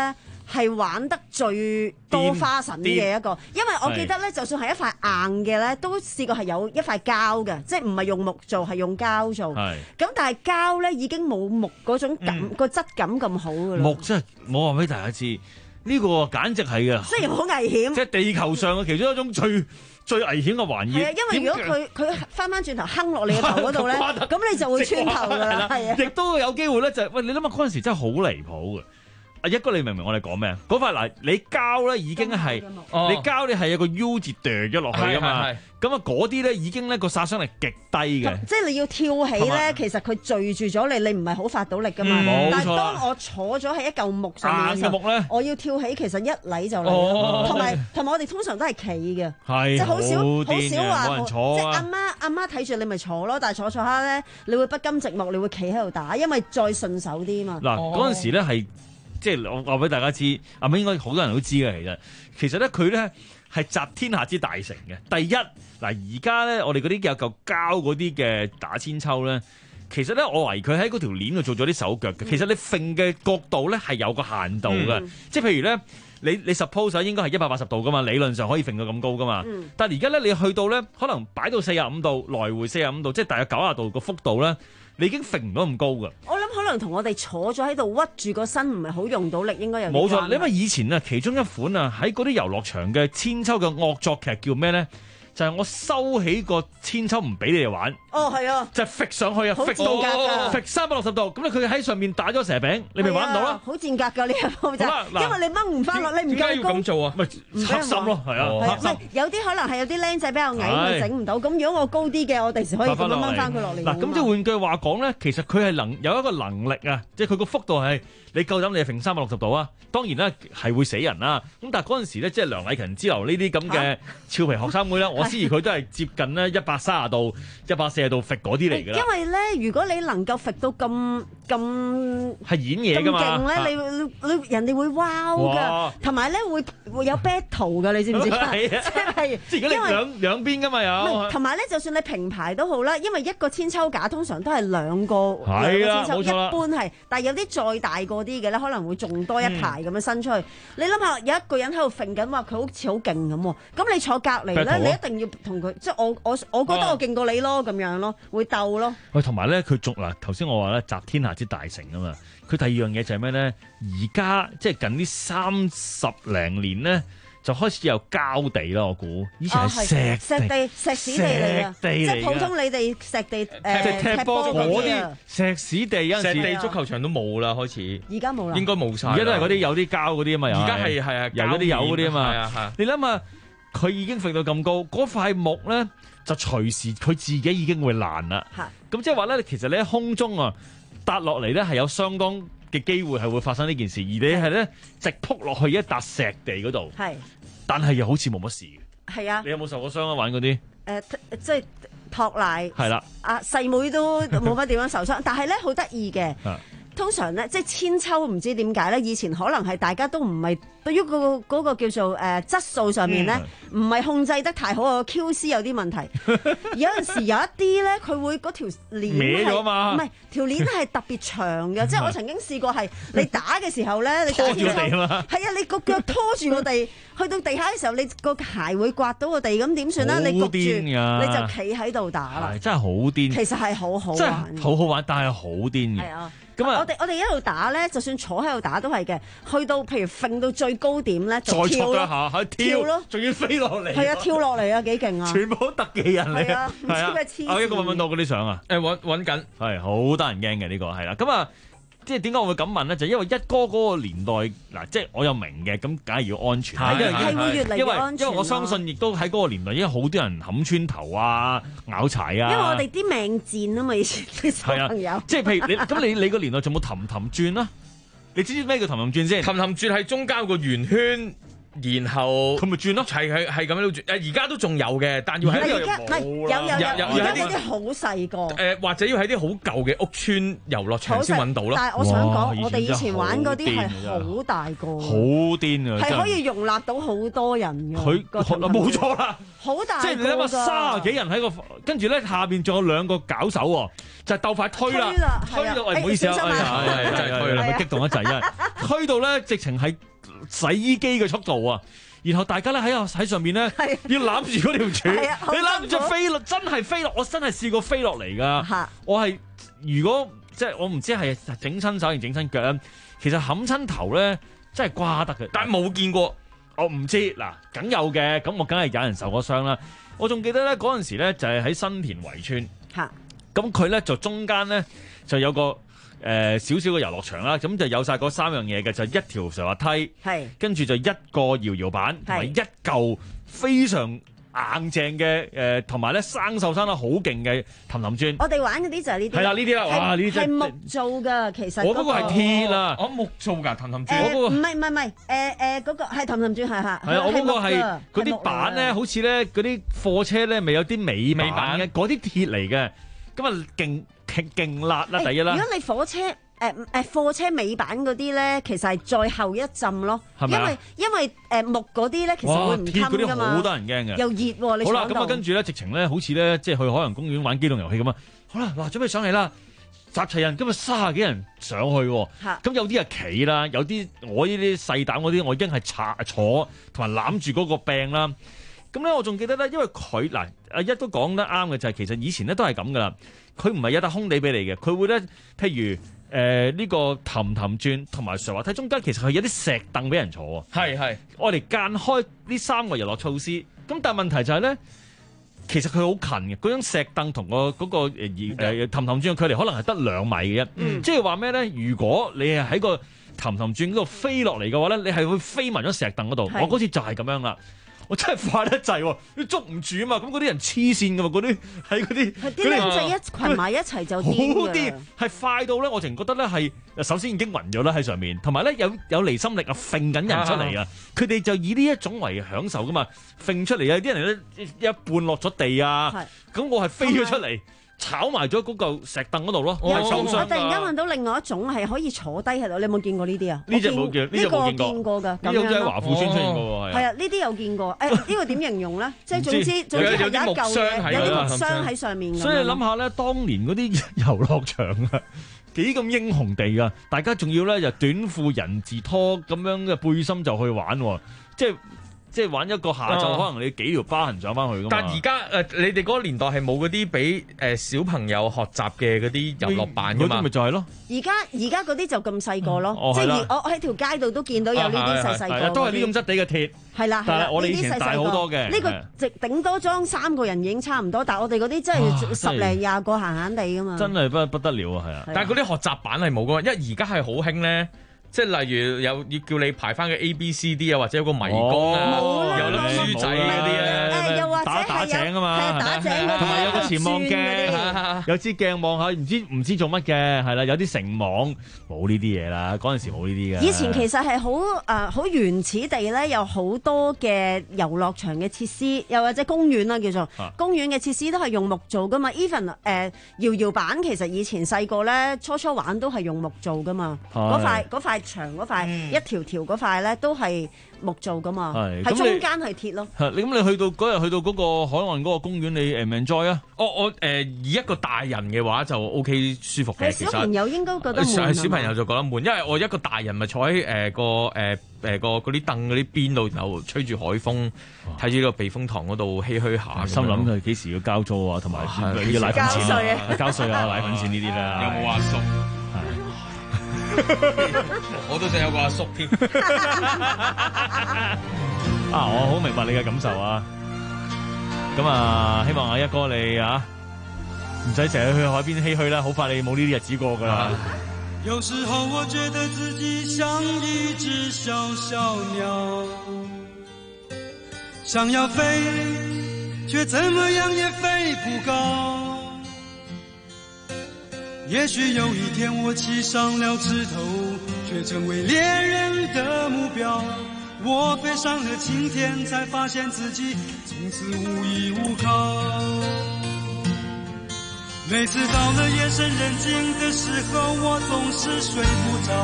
係玩得最多花神嘅一個，因為我記得咧，就算係一塊硬嘅咧，都試過係有一塊膠嘅，即係唔係用木做，係用膠做。係。咁但係膠咧已經冇木嗰種感個質感咁好㗎啦。木真係我話俾大家知，呢個簡直係嘅。 雖然好危險。即係地球上嘅其中一種最最危險嘅玩意。 係啊，因為如果佢佢翻翻轉頭坑落你嘅頭嗰度咧，咁你就會穿頭㗎啦。係啊。 亦都有機會咧，就係喂你諗下嗰陣時真係好離譜嘅。阿一哥，你明唔明我哋講咩？嗰塊嗱，你膠咧已經係， 哦、 你膠咧係有個 U 字掉咗落去噶嘛。咁啊，嗰啲咧已經咧個殺傷力極低嘅。 即係你要跳起咧，其實佢聚住咗你，你唔係好發到力噶嘛。嗯、但係當我坐咗喺一嚿木上面嘅時候，我要跳起，其實一禮就嚟。同埋同埋，我哋通常都係企嘅，即係好少好少話，即係阿媽阿媽睇住你咪坐咯。但係坐坐下咧，你會不甘寂寞，你會企喺度打，因為再順手啲嘛。 嗱，嗰陣時咧係。即係我話俾大家知，阿咪應該好多人都知嘅。其實其實咧，佢咧係集天下之大成嘅。第一嗱，而家咧我哋嗰啲有嚿膠嗰啲嘅打千秋咧，其實咧我懷疑佢喺嗰條鏈度做咗啲手腳嘅。嗯、其實你揈嘅角度咧係有個限度嘅，嗯、即係譬如咧，你你 suppose 應該係一百八十度噶嘛，理論上可以揈到咁高噶嘛。嗯、但係而家咧你去到咧，可能擺到四十五度，來回四十五度，即係大約九十度個幅度咧。你已經揈唔到咁高㗎。我諗可能同我哋坐咗喺度屈住個身，唔係好用到力，應該有啲關係。冇錯，因為以前啊，其中一款啊喺嗰啲遊樂場嘅千秋嘅惡作劇叫咩咧？就係我收起個千秋唔俾你哋玩。哦，係啊，就係揈上去啊，揈到揈三百六十度，咁咧佢喺上面打咗蛇餅，你咪玩唔到啦。好賤格㗎呢一鋪就，因為你掹唔翻落，你唔夠高。點解要咁做啊？咪黑心咯，係啊，黑心。有啲可能係有啲僆仔比較矮，佢整唔到。咁如果我高啲嘅，我第時可以咁樣掹翻佢落嚟。嗱，咁即係換句話講咧，其實佢係能有一個能力啊，即係佢個幅度係你夠膽你係揈三百六十度啊。當然啦，係會死人啦。咁但係嗰陣時咧，即係梁禮勤之流呢啲咁嘅俏皮學生妹啦，我思疑佢都係接近咧一百三十度、一百四十度揈嗰啲嚟㗎啦。因為咧，如果你能夠揈到咁咁係演嘢㗎嘛，咁勁咧，你你人哋會 wow 㗎，同埋咧會會有 battle 㗎，你知唔知啊？即係即係如果你兩兩邊㗎嘛有。同埋咧，就算你平排都好啦，因為一個千秋架通常都係兩個兩個千秋，一般係，但係有啲再大個啲嘅咧，可能會仲多一排咁樣伸出去。你諗下，有一個人喺度揈緊，話佢好似好勁咁喎，咁你坐隔離咧，你一定要同佢，即係我我我覺得我勁過你咯，咁樣咯，會鬥咯。喂，同埋咧，佢仲嗱頭先我話咧，集天下之大成啊嘛。佢第二樣嘢就係咩咧？而家即係近呢三十零年咧，就開始有膠地啦。我估以前係石石地、石屎地嚟㗎，即係普通你哋石地誒踢波嗰啲石屎地，有陣時石地足球場都冇啦，開始。 而家冇啦， 應該冇晒。 而家都係嗰啲有啲膠嗰啲啊嘛。而家係係啊，有嗰啲有嗰啲啊嘛。係啊係。你諗下，佢已經揈到咁高，嗰塊木咧就隨時佢自己已經會爛啦。咁即係話咧，其實你喺空中啊跌落嚟咧，係有相當嘅機會係會發生呢件事，而你係咧直撲落去一笪石地嗰度。係，但係又好似冇乜事嘅。係啊，你有冇受過傷啊？玩嗰啲？誒， 即係托賴。係啦。阿細妹都冇乜點樣受傷，但係咧好得意嘅。通常咧，即係千秋唔知點解咧，以前可能係大家都唔係對於個嗰個叫做誒質素上面咧，唔係控制得太好啊 ，Q C 有啲問題。有陣時有一啲咧，佢會嗰條鏈係唔係條鏈係特別長嘅，即係我曾經試過係你打嘅時候咧，你打千秋係啊，你個腳拖住個地，去到地下嘅時候，你個鞋會刮到個地，咁點算咧？你焗住你就企喺度打啦， 真係好癲。 其實係好好玩， 好好玩，但係好癲嘅。係啊。咁啊！我哋我哋一路打咧，就算坐喺度打都係嘅。去到譬如揈到最高點咧，就跳咯， 下跳咯，仲要飛落嚟。 係啊，跳落嚟啊，幾勁啊！ 全部都特技人嚟啊！ 唔知咩黐線。 我一個揾揾到嗰啲相啊！ 誒揾揾緊， 係好得人驚嘅呢個係啦。咁啊，即係點解我會咁問咧？就因為一哥嗰個年代嗱，即係我有明嘅，咁梗係要安全。 係係會越嚟越安全。 因為我相信亦都喺嗰個年代，因為好多人冚穿頭啊、咬柴啊。 因為我哋啲命賤啊嘛，以前啲小朋友。 即係譬如你咁，你你個年代仲有冇氹氹轉啊？你知唔知咩叫氹氹轉先？ 氹氹轉係中間個圓圈。然後佢咪轉咯， 係係係咁樣轉。誒而家都仲有嘅，但要喺呢度冇有有有而家啲好細個。 誒或者要喺啲好舊嘅屋村遊樂場先揾到咯。 但係我想講，我哋以前玩嗰啲係好大個， 好癲啊！ 係可以容納到好多人嘅。 佢冇錯啦， 好大個。 即係你諗下，卅幾人喺個，跟住咧下邊仲有兩個搞手喎，就係鬥快推啦，推到誒唔好意思啊，係係真係推啦，咪激動一陣啊！推到咧直情係。 洗衣機嘅速度啊！然後大家咧喺喺上面咧，要攬住嗰條柱，你攬住隻飛落，真係飛落，我真係試過飛落嚟噶。我係如果即係我唔知係整親手定整親腳咧，其實冚親頭咧真係瓜得嘅，但係冇見過。我唔知嗱，梗有嘅，咁我梗係有人受過傷啦。我仲記得咧嗰陣時咧就係喺新田圍村，咁佢咧就中間咧就有個。誒少少嘅遊樂場啦，咁就有晒嗰三樣嘢嘅，就一條上滑梯，跟住就一個搖搖板，同埋一嚿非常硬淨嘅誒，同埋咧生鏽生得好勁嘅氹氹轉。 我哋玩嗰啲就係呢啲。係啦，呢啲啦，哇！呢啲係木做㗎，其實。我嗰個係鐵啦， 我木做㗎氹氹轉。 誒唔係唔係唔係，誒誒嗰個係氹氹轉係係。 係啊，我嗰個係嗰啲板咧，好似咧嗰啲貨車咧，咪有啲尾板嘅，嗰啲鐵嚟嘅，咁啊勁。勁勁辣啦！第一啦， 如果你火車誒誒、呃、貨車尾板嗰啲咧，其實係再後一浸咯，因為因為誒、呃、木嗰啲咧，其實會唔襟㗎嘛， 好多人驚嘅， 又熱喎、啊。你好啦，咁啊跟住咧，直情咧好似咧即係去海洋公園玩機動遊戲咁啊！好啦，嗱準備上嚟啦，集齊人，今日卅幾人上去喎，咁有啲係企啦，有啲我呢啲細膽嗰啲，我已經係坐坐同埋攬住嗰個柄啦。咁咧我仲記得咧，因為佢嗱阿一都講得啱嘅就係、是、其實以前咧都係咁噶啦。佢唔係有笪空地俾你嘅，佢會咧，譬如誒呢、呃這個氹氹轉同埋上滑梯中間，其實係有啲石凳俾人坐喎。 係係， 我哋間開呢三個遊樂措施。咁但係問題就係咧，其實佢好近嘅，嗰張石凳同個嗰個誒誒氹氹轉嘅距離可能係得兩米嘅啫。嗯、即係話咩咧？如果你係喺個氹氹轉嗰度飛落嚟嘅話咧，你係會飛埋咗石凳嗰度。我嗰次就係咁樣啦。我真係快得滯喎，你捉唔住啊嘛！咁嗰啲人黐線噶嘛，嗰啲喺嗰啲， 啲僆仔一群埋一齊就癲好啲，係快到咧，我淨覺得咧係首先已經暈咗啦喺上面，同埋咧有有離心力啊，揈緊人出嚟啊！佢哋就以呢一種為享受噶嘛，揈出嚟啊！啲人咧一半落咗地啊，咁我係飛咗出嚟。炒埋咗嗰嚿石凳嗰度咯，我突然間揾到另外一種係可以坐低喺度，你有冇見過呢啲啊？ 呢隻冇見，呢個我見過㗎。呢個喺華富村出現過喎， 係啊，呢啲有見過。誒，呢個點形容咧？即係總之總之係有一嚿嘢，有啲木箱喺上面。 所以你諗下咧，當年嗰啲遊樂場啊，幾咁英雄地啊！大家仲要咧就短褲人字拖咁樣嘅背心就去玩，即係。即係玩一個下晝，可能你幾條疤痕上翻去㗎嘛。 但係而家誒，你哋嗰個年代係冇嗰啲俾誒小朋友學習嘅嗰啲遊樂板㗎嘛？ 咪就係咯。 而家而家嗰啲就咁細個咯，即係我喺條街度都見到有呢啲細細個， 都係呢種質地嘅鐵。 係啦， 但係我哋以前大好多嘅。 呢個直頂多裝三個人已經差唔多，但係我哋嗰啲真係十零廿個閒閒地㗎嘛。 真係不不得了啊！係啊， 但係嗰啲學習板係冇㗎嘛，因為而家係好興咧。即係例如有要叫你排翻個 A B C D 啊，或者有個迷宮啊，有粒珠仔嗰啲咧， 又或者打打井啊嘛， 打井嗰啲， 同埋有個潛望鏡，有支鏡望下，唔知唔知做乜嘅，係啦，有啲繩網，冇呢啲嘢啦，嗰陣時冇呢啲嘅。 以前其實係好誒好原始地咧，有好多嘅遊樂場嘅設施，又或者公園啦叫做公園嘅設施都係用木做噶嘛。Even 誒搖搖板其實以前細個咧初初玩都係用木做噶嘛，嗰塊嗰塊。長嗰塊、嗯、一條條嗰塊咧都係木做噶嘛，喺中間係鐵咯。 係你咁你去到嗰日去到嗰個海岸嗰個公園，你誒唔 enjoy 啊？ 我我誒、呃、以一個大人嘅話就 O K 舒服嘅，其實小朋友應該覺得悶。 係小朋友就覺得悶，因為我一個大人咪坐喺誒、呃、個誒誒個嗰啲凳嗰啲邊度，然後吹住海風，睇住呢個避風塘嗰度唏噓下。 心諗佢幾時要交租啊？同埋要奶粉錢啊？交稅啊！奶粉錢呢啲啦。 有冇阿叔？我都想有個阿叔添啊！我好明白你嘅感受啊！咁啊，希望阿一哥你啊，唔使成日去海邊唏噓啦，好快你冇呢啲日子過噶啦。 有時候我覺得自己像一隻小小鳥，想要飛，卻怎麼樣也飛不高。也許有一天我騎上了枝頭，卻成為獵人的目標。我飛上了青天，才發現自己從此無依無靠。每次到了夜深人靜的時候，我總是睡不着。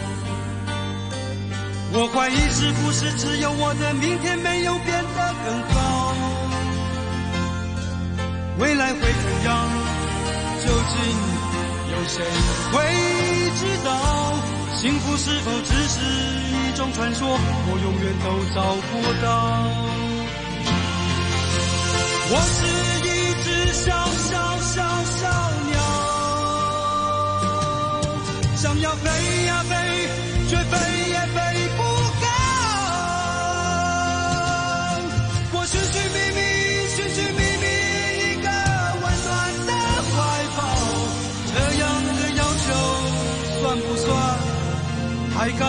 我懷疑是不是只有我的明天沒有變得更好，未來會怎樣，究竟有誰會知道？ 幸福是否只是一種傳說，我永遠都找不到。我是一隻小小小小鳥，想要飛呀飛，卻飛也飛不高。我尋尋覓覓，尋尋覓覓一個溫暖的懷抱，這樣的要求算不算太高？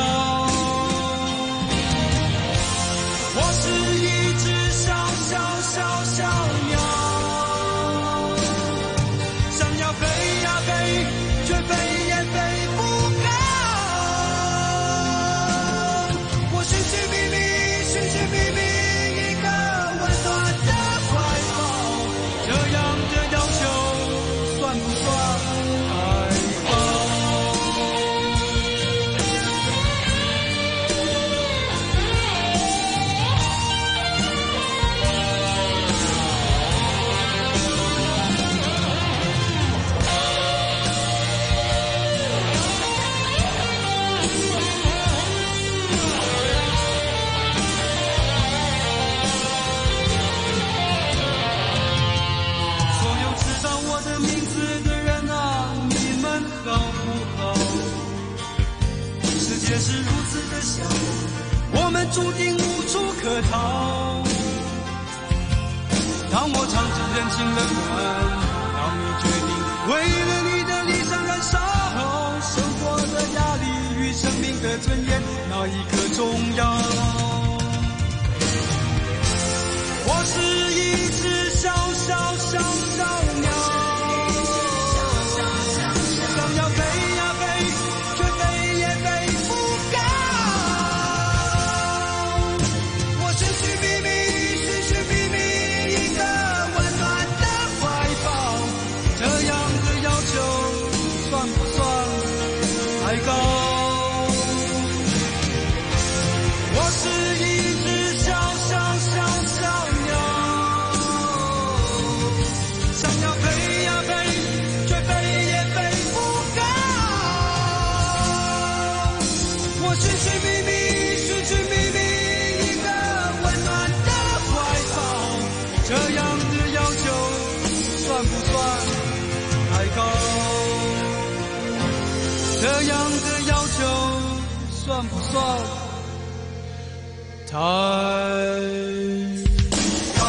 我是一隻小小小小鳥，想要飛呀飛，卻飛也飛不高。我尋尋覓覓，尋尋覓覓一個溫暖的懷抱，這樣的要求算不算太高？世界是如此的小，我們注定無處可逃。當我嘗盡人情冷暖，當你決定為了你的理想燃燒，生活的壓力與生命的尊嚴，哪一個重要？我是一隻小小小小鳥，想要飛呀飛，卻飛也飛不高。我尋尋覓覓，尋尋覓覓一個溫暖的懷抱，這樣的要求算不算太高？我是一隻小小小小鳥，想要飛呀飛，卻飛也飛不高。我尋尋覓覓，尋尋覓覓一個溫暖的懷抱，這樣的要求算不算太高？這樣的要求算不算太高？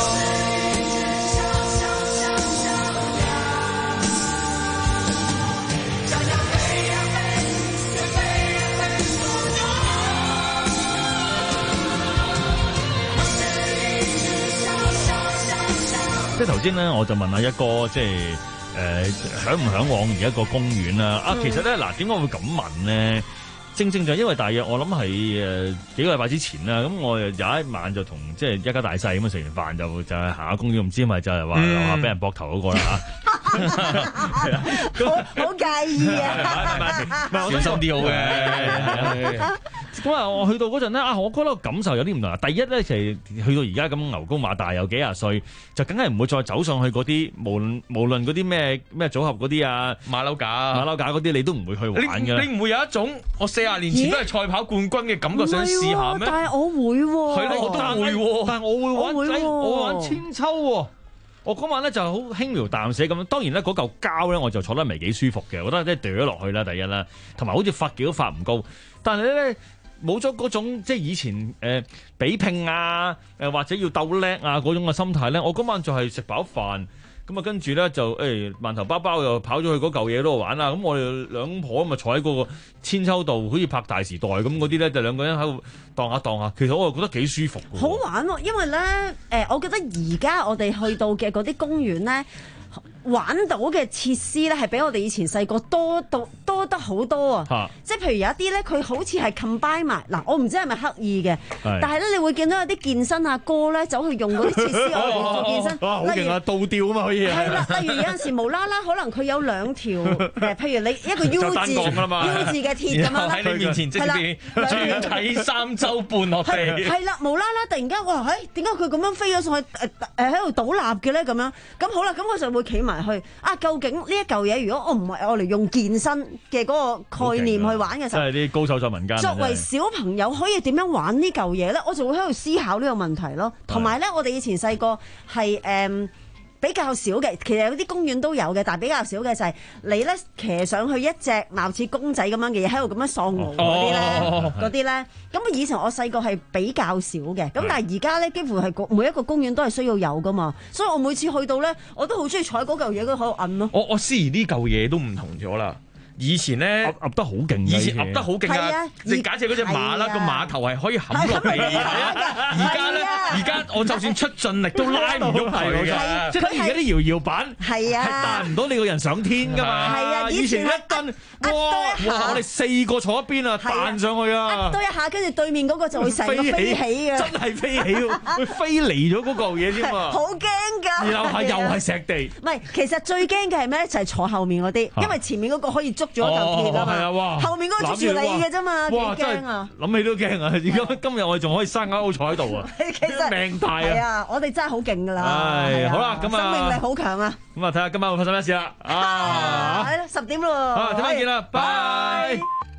即係頭先咧，我就問阿一哥，即係誒嚮唔嚮往而家個公園啦？啊，其實咧嗱，點解會咁問咧？正正就係因為大約我諗係誒幾個禮拜之前啦，咁我有一晚就同即係一家大細咁啊，食完飯就就係行下公園，唔知係咪就係話話俾人膊頭嗰個啦嚇， 好好介意啊！ 小心啲好嘅。咁啊，我去到嗰陣咧，啊，我覺得個感受有啲唔同啊。第一咧就係去到而家咁牛高馬大，有幾廿歲，就梗係唔會再走上去嗰啲，無論無論嗰啲咩咩組合嗰啲啊， 馬騮架、 馬騮架嗰啲，你都唔會去玩嘅。 你唔會有一種我四十年前都係賽跑冠軍嘅感覺，想試下咩？ 但係我會喎， 係咯，我都會喎， 但係我會玩， 我會喎， 我玩千秋喎。我嗰晚咧就好輕描淡寫咁，當然咧嗰嚿膠咧我就坐得唔係幾舒服嘅，我覺得即係掉咗落去啦，第一啦，同埋好似發幾都發唔高，但係咧冇咗嗰種即係以前誒、呃、比拼啊，誒、呃、或者要鬥叻啊嗰種嘅心態咧，我嗰晚就係食飽飯。咁啊，跟住咧就誒萬頭包包又跑咗去嗰嚿嘢度玩啦。咁我哋兩婆咁啊坐喺嗰個千秋度，好似拍大時代咁嗰啲咧，就兩個人喺度蕩下蕩下。其實我又覺得幾舒服。 好玩喎，因為咧誒，我覺得而家我哋去到嘅嗰啲公園咧，玩到嘅設施咧係比我哋以前細個多到多得好多啊！即係譬如有一啲咧，佢好似係 combine 埋嗱，我唔知係咪刻意嘅，但係咧你會見到有啲健身阿哥咧走去用嗰啲設施嚟做健身， 哇！好勁啊，倒吊啊嘛可以。 係啦，例如有陣時無啦啦，可能佢有兩條誒，譬如你一個 U 字 U 字嘅鐵咁樣喺你面前即係轉體三周半落地。 係啦，無啦啦突然間哇，誒點解佢咁樣飛咗上去誒誒喺度倒立嘅咧咁樣？咁好啦，咁我就會企埋埋去啊！究竟呢一嚿嘢，如果我唔係我嚟用健身嘅嗰個概念去玩嘅時候， 即係啲高手在民間。 作為小朋友可以點樣玩呢嚿嘢咧？我就會喺度思考呢個問題咯。同埋咧，我哋以前細個係誒比較少嘅，其實有啲公園都有嘅，但係比較少嘅就係你咧騎上去一隻貌似公仔咁樣嘅嘢喺度咁樣喪瘍嗰啲咧，嗰啲咧。咁以前我細個係比較少嘅，咁但係而家咧幾乎係每一個公園都係需要有噶嘛，所以我每次去到咧，我都好中意坐喺嗰嚿嘢嗰度喺度揞咯。 我我思疑呢嚿嘢都唔同咗啦。以前咧噏噏得好勁， 以前噏得好勁啊！你假設嗰隻馬啦，個馬頭係可以冚落地嘅。而家咧，而家我就算出盡力都拉唔喐佢㗎， 即係而家啲搖搖板係啊， 係彈唔到你個人上天㗎嘛。 係啊， 以前一蹬，哇哇！我哋四個坐一邊啊，彈上去啊， 多一下，跟住對面嗰個就會成個飛起嘅， 真係飛起喎，會飛離咗嗰嚿嘢添啊！ 好驚㗎！ 然後係又係石地。 唔係，其實最驚嘅係咩咧？就係坐後面嗰啲，因為前面嗰個可以捉住嗰嚿鐵啊嘛，後面嗰個捉住你嘅啫嘛，幾驚啊！ 諗起都驚啊！而家今日我哋仲可以生勾坐喺度啊， 其實命大啊！ 係啊，我哋真係好勁㗎啦！ 係好啦，咁啊， 生命力好強啊！ 咁啊，睇下今晚會發生咩事啦！啊， 係啦，十點咯， 啊，聽晚見啦，拜。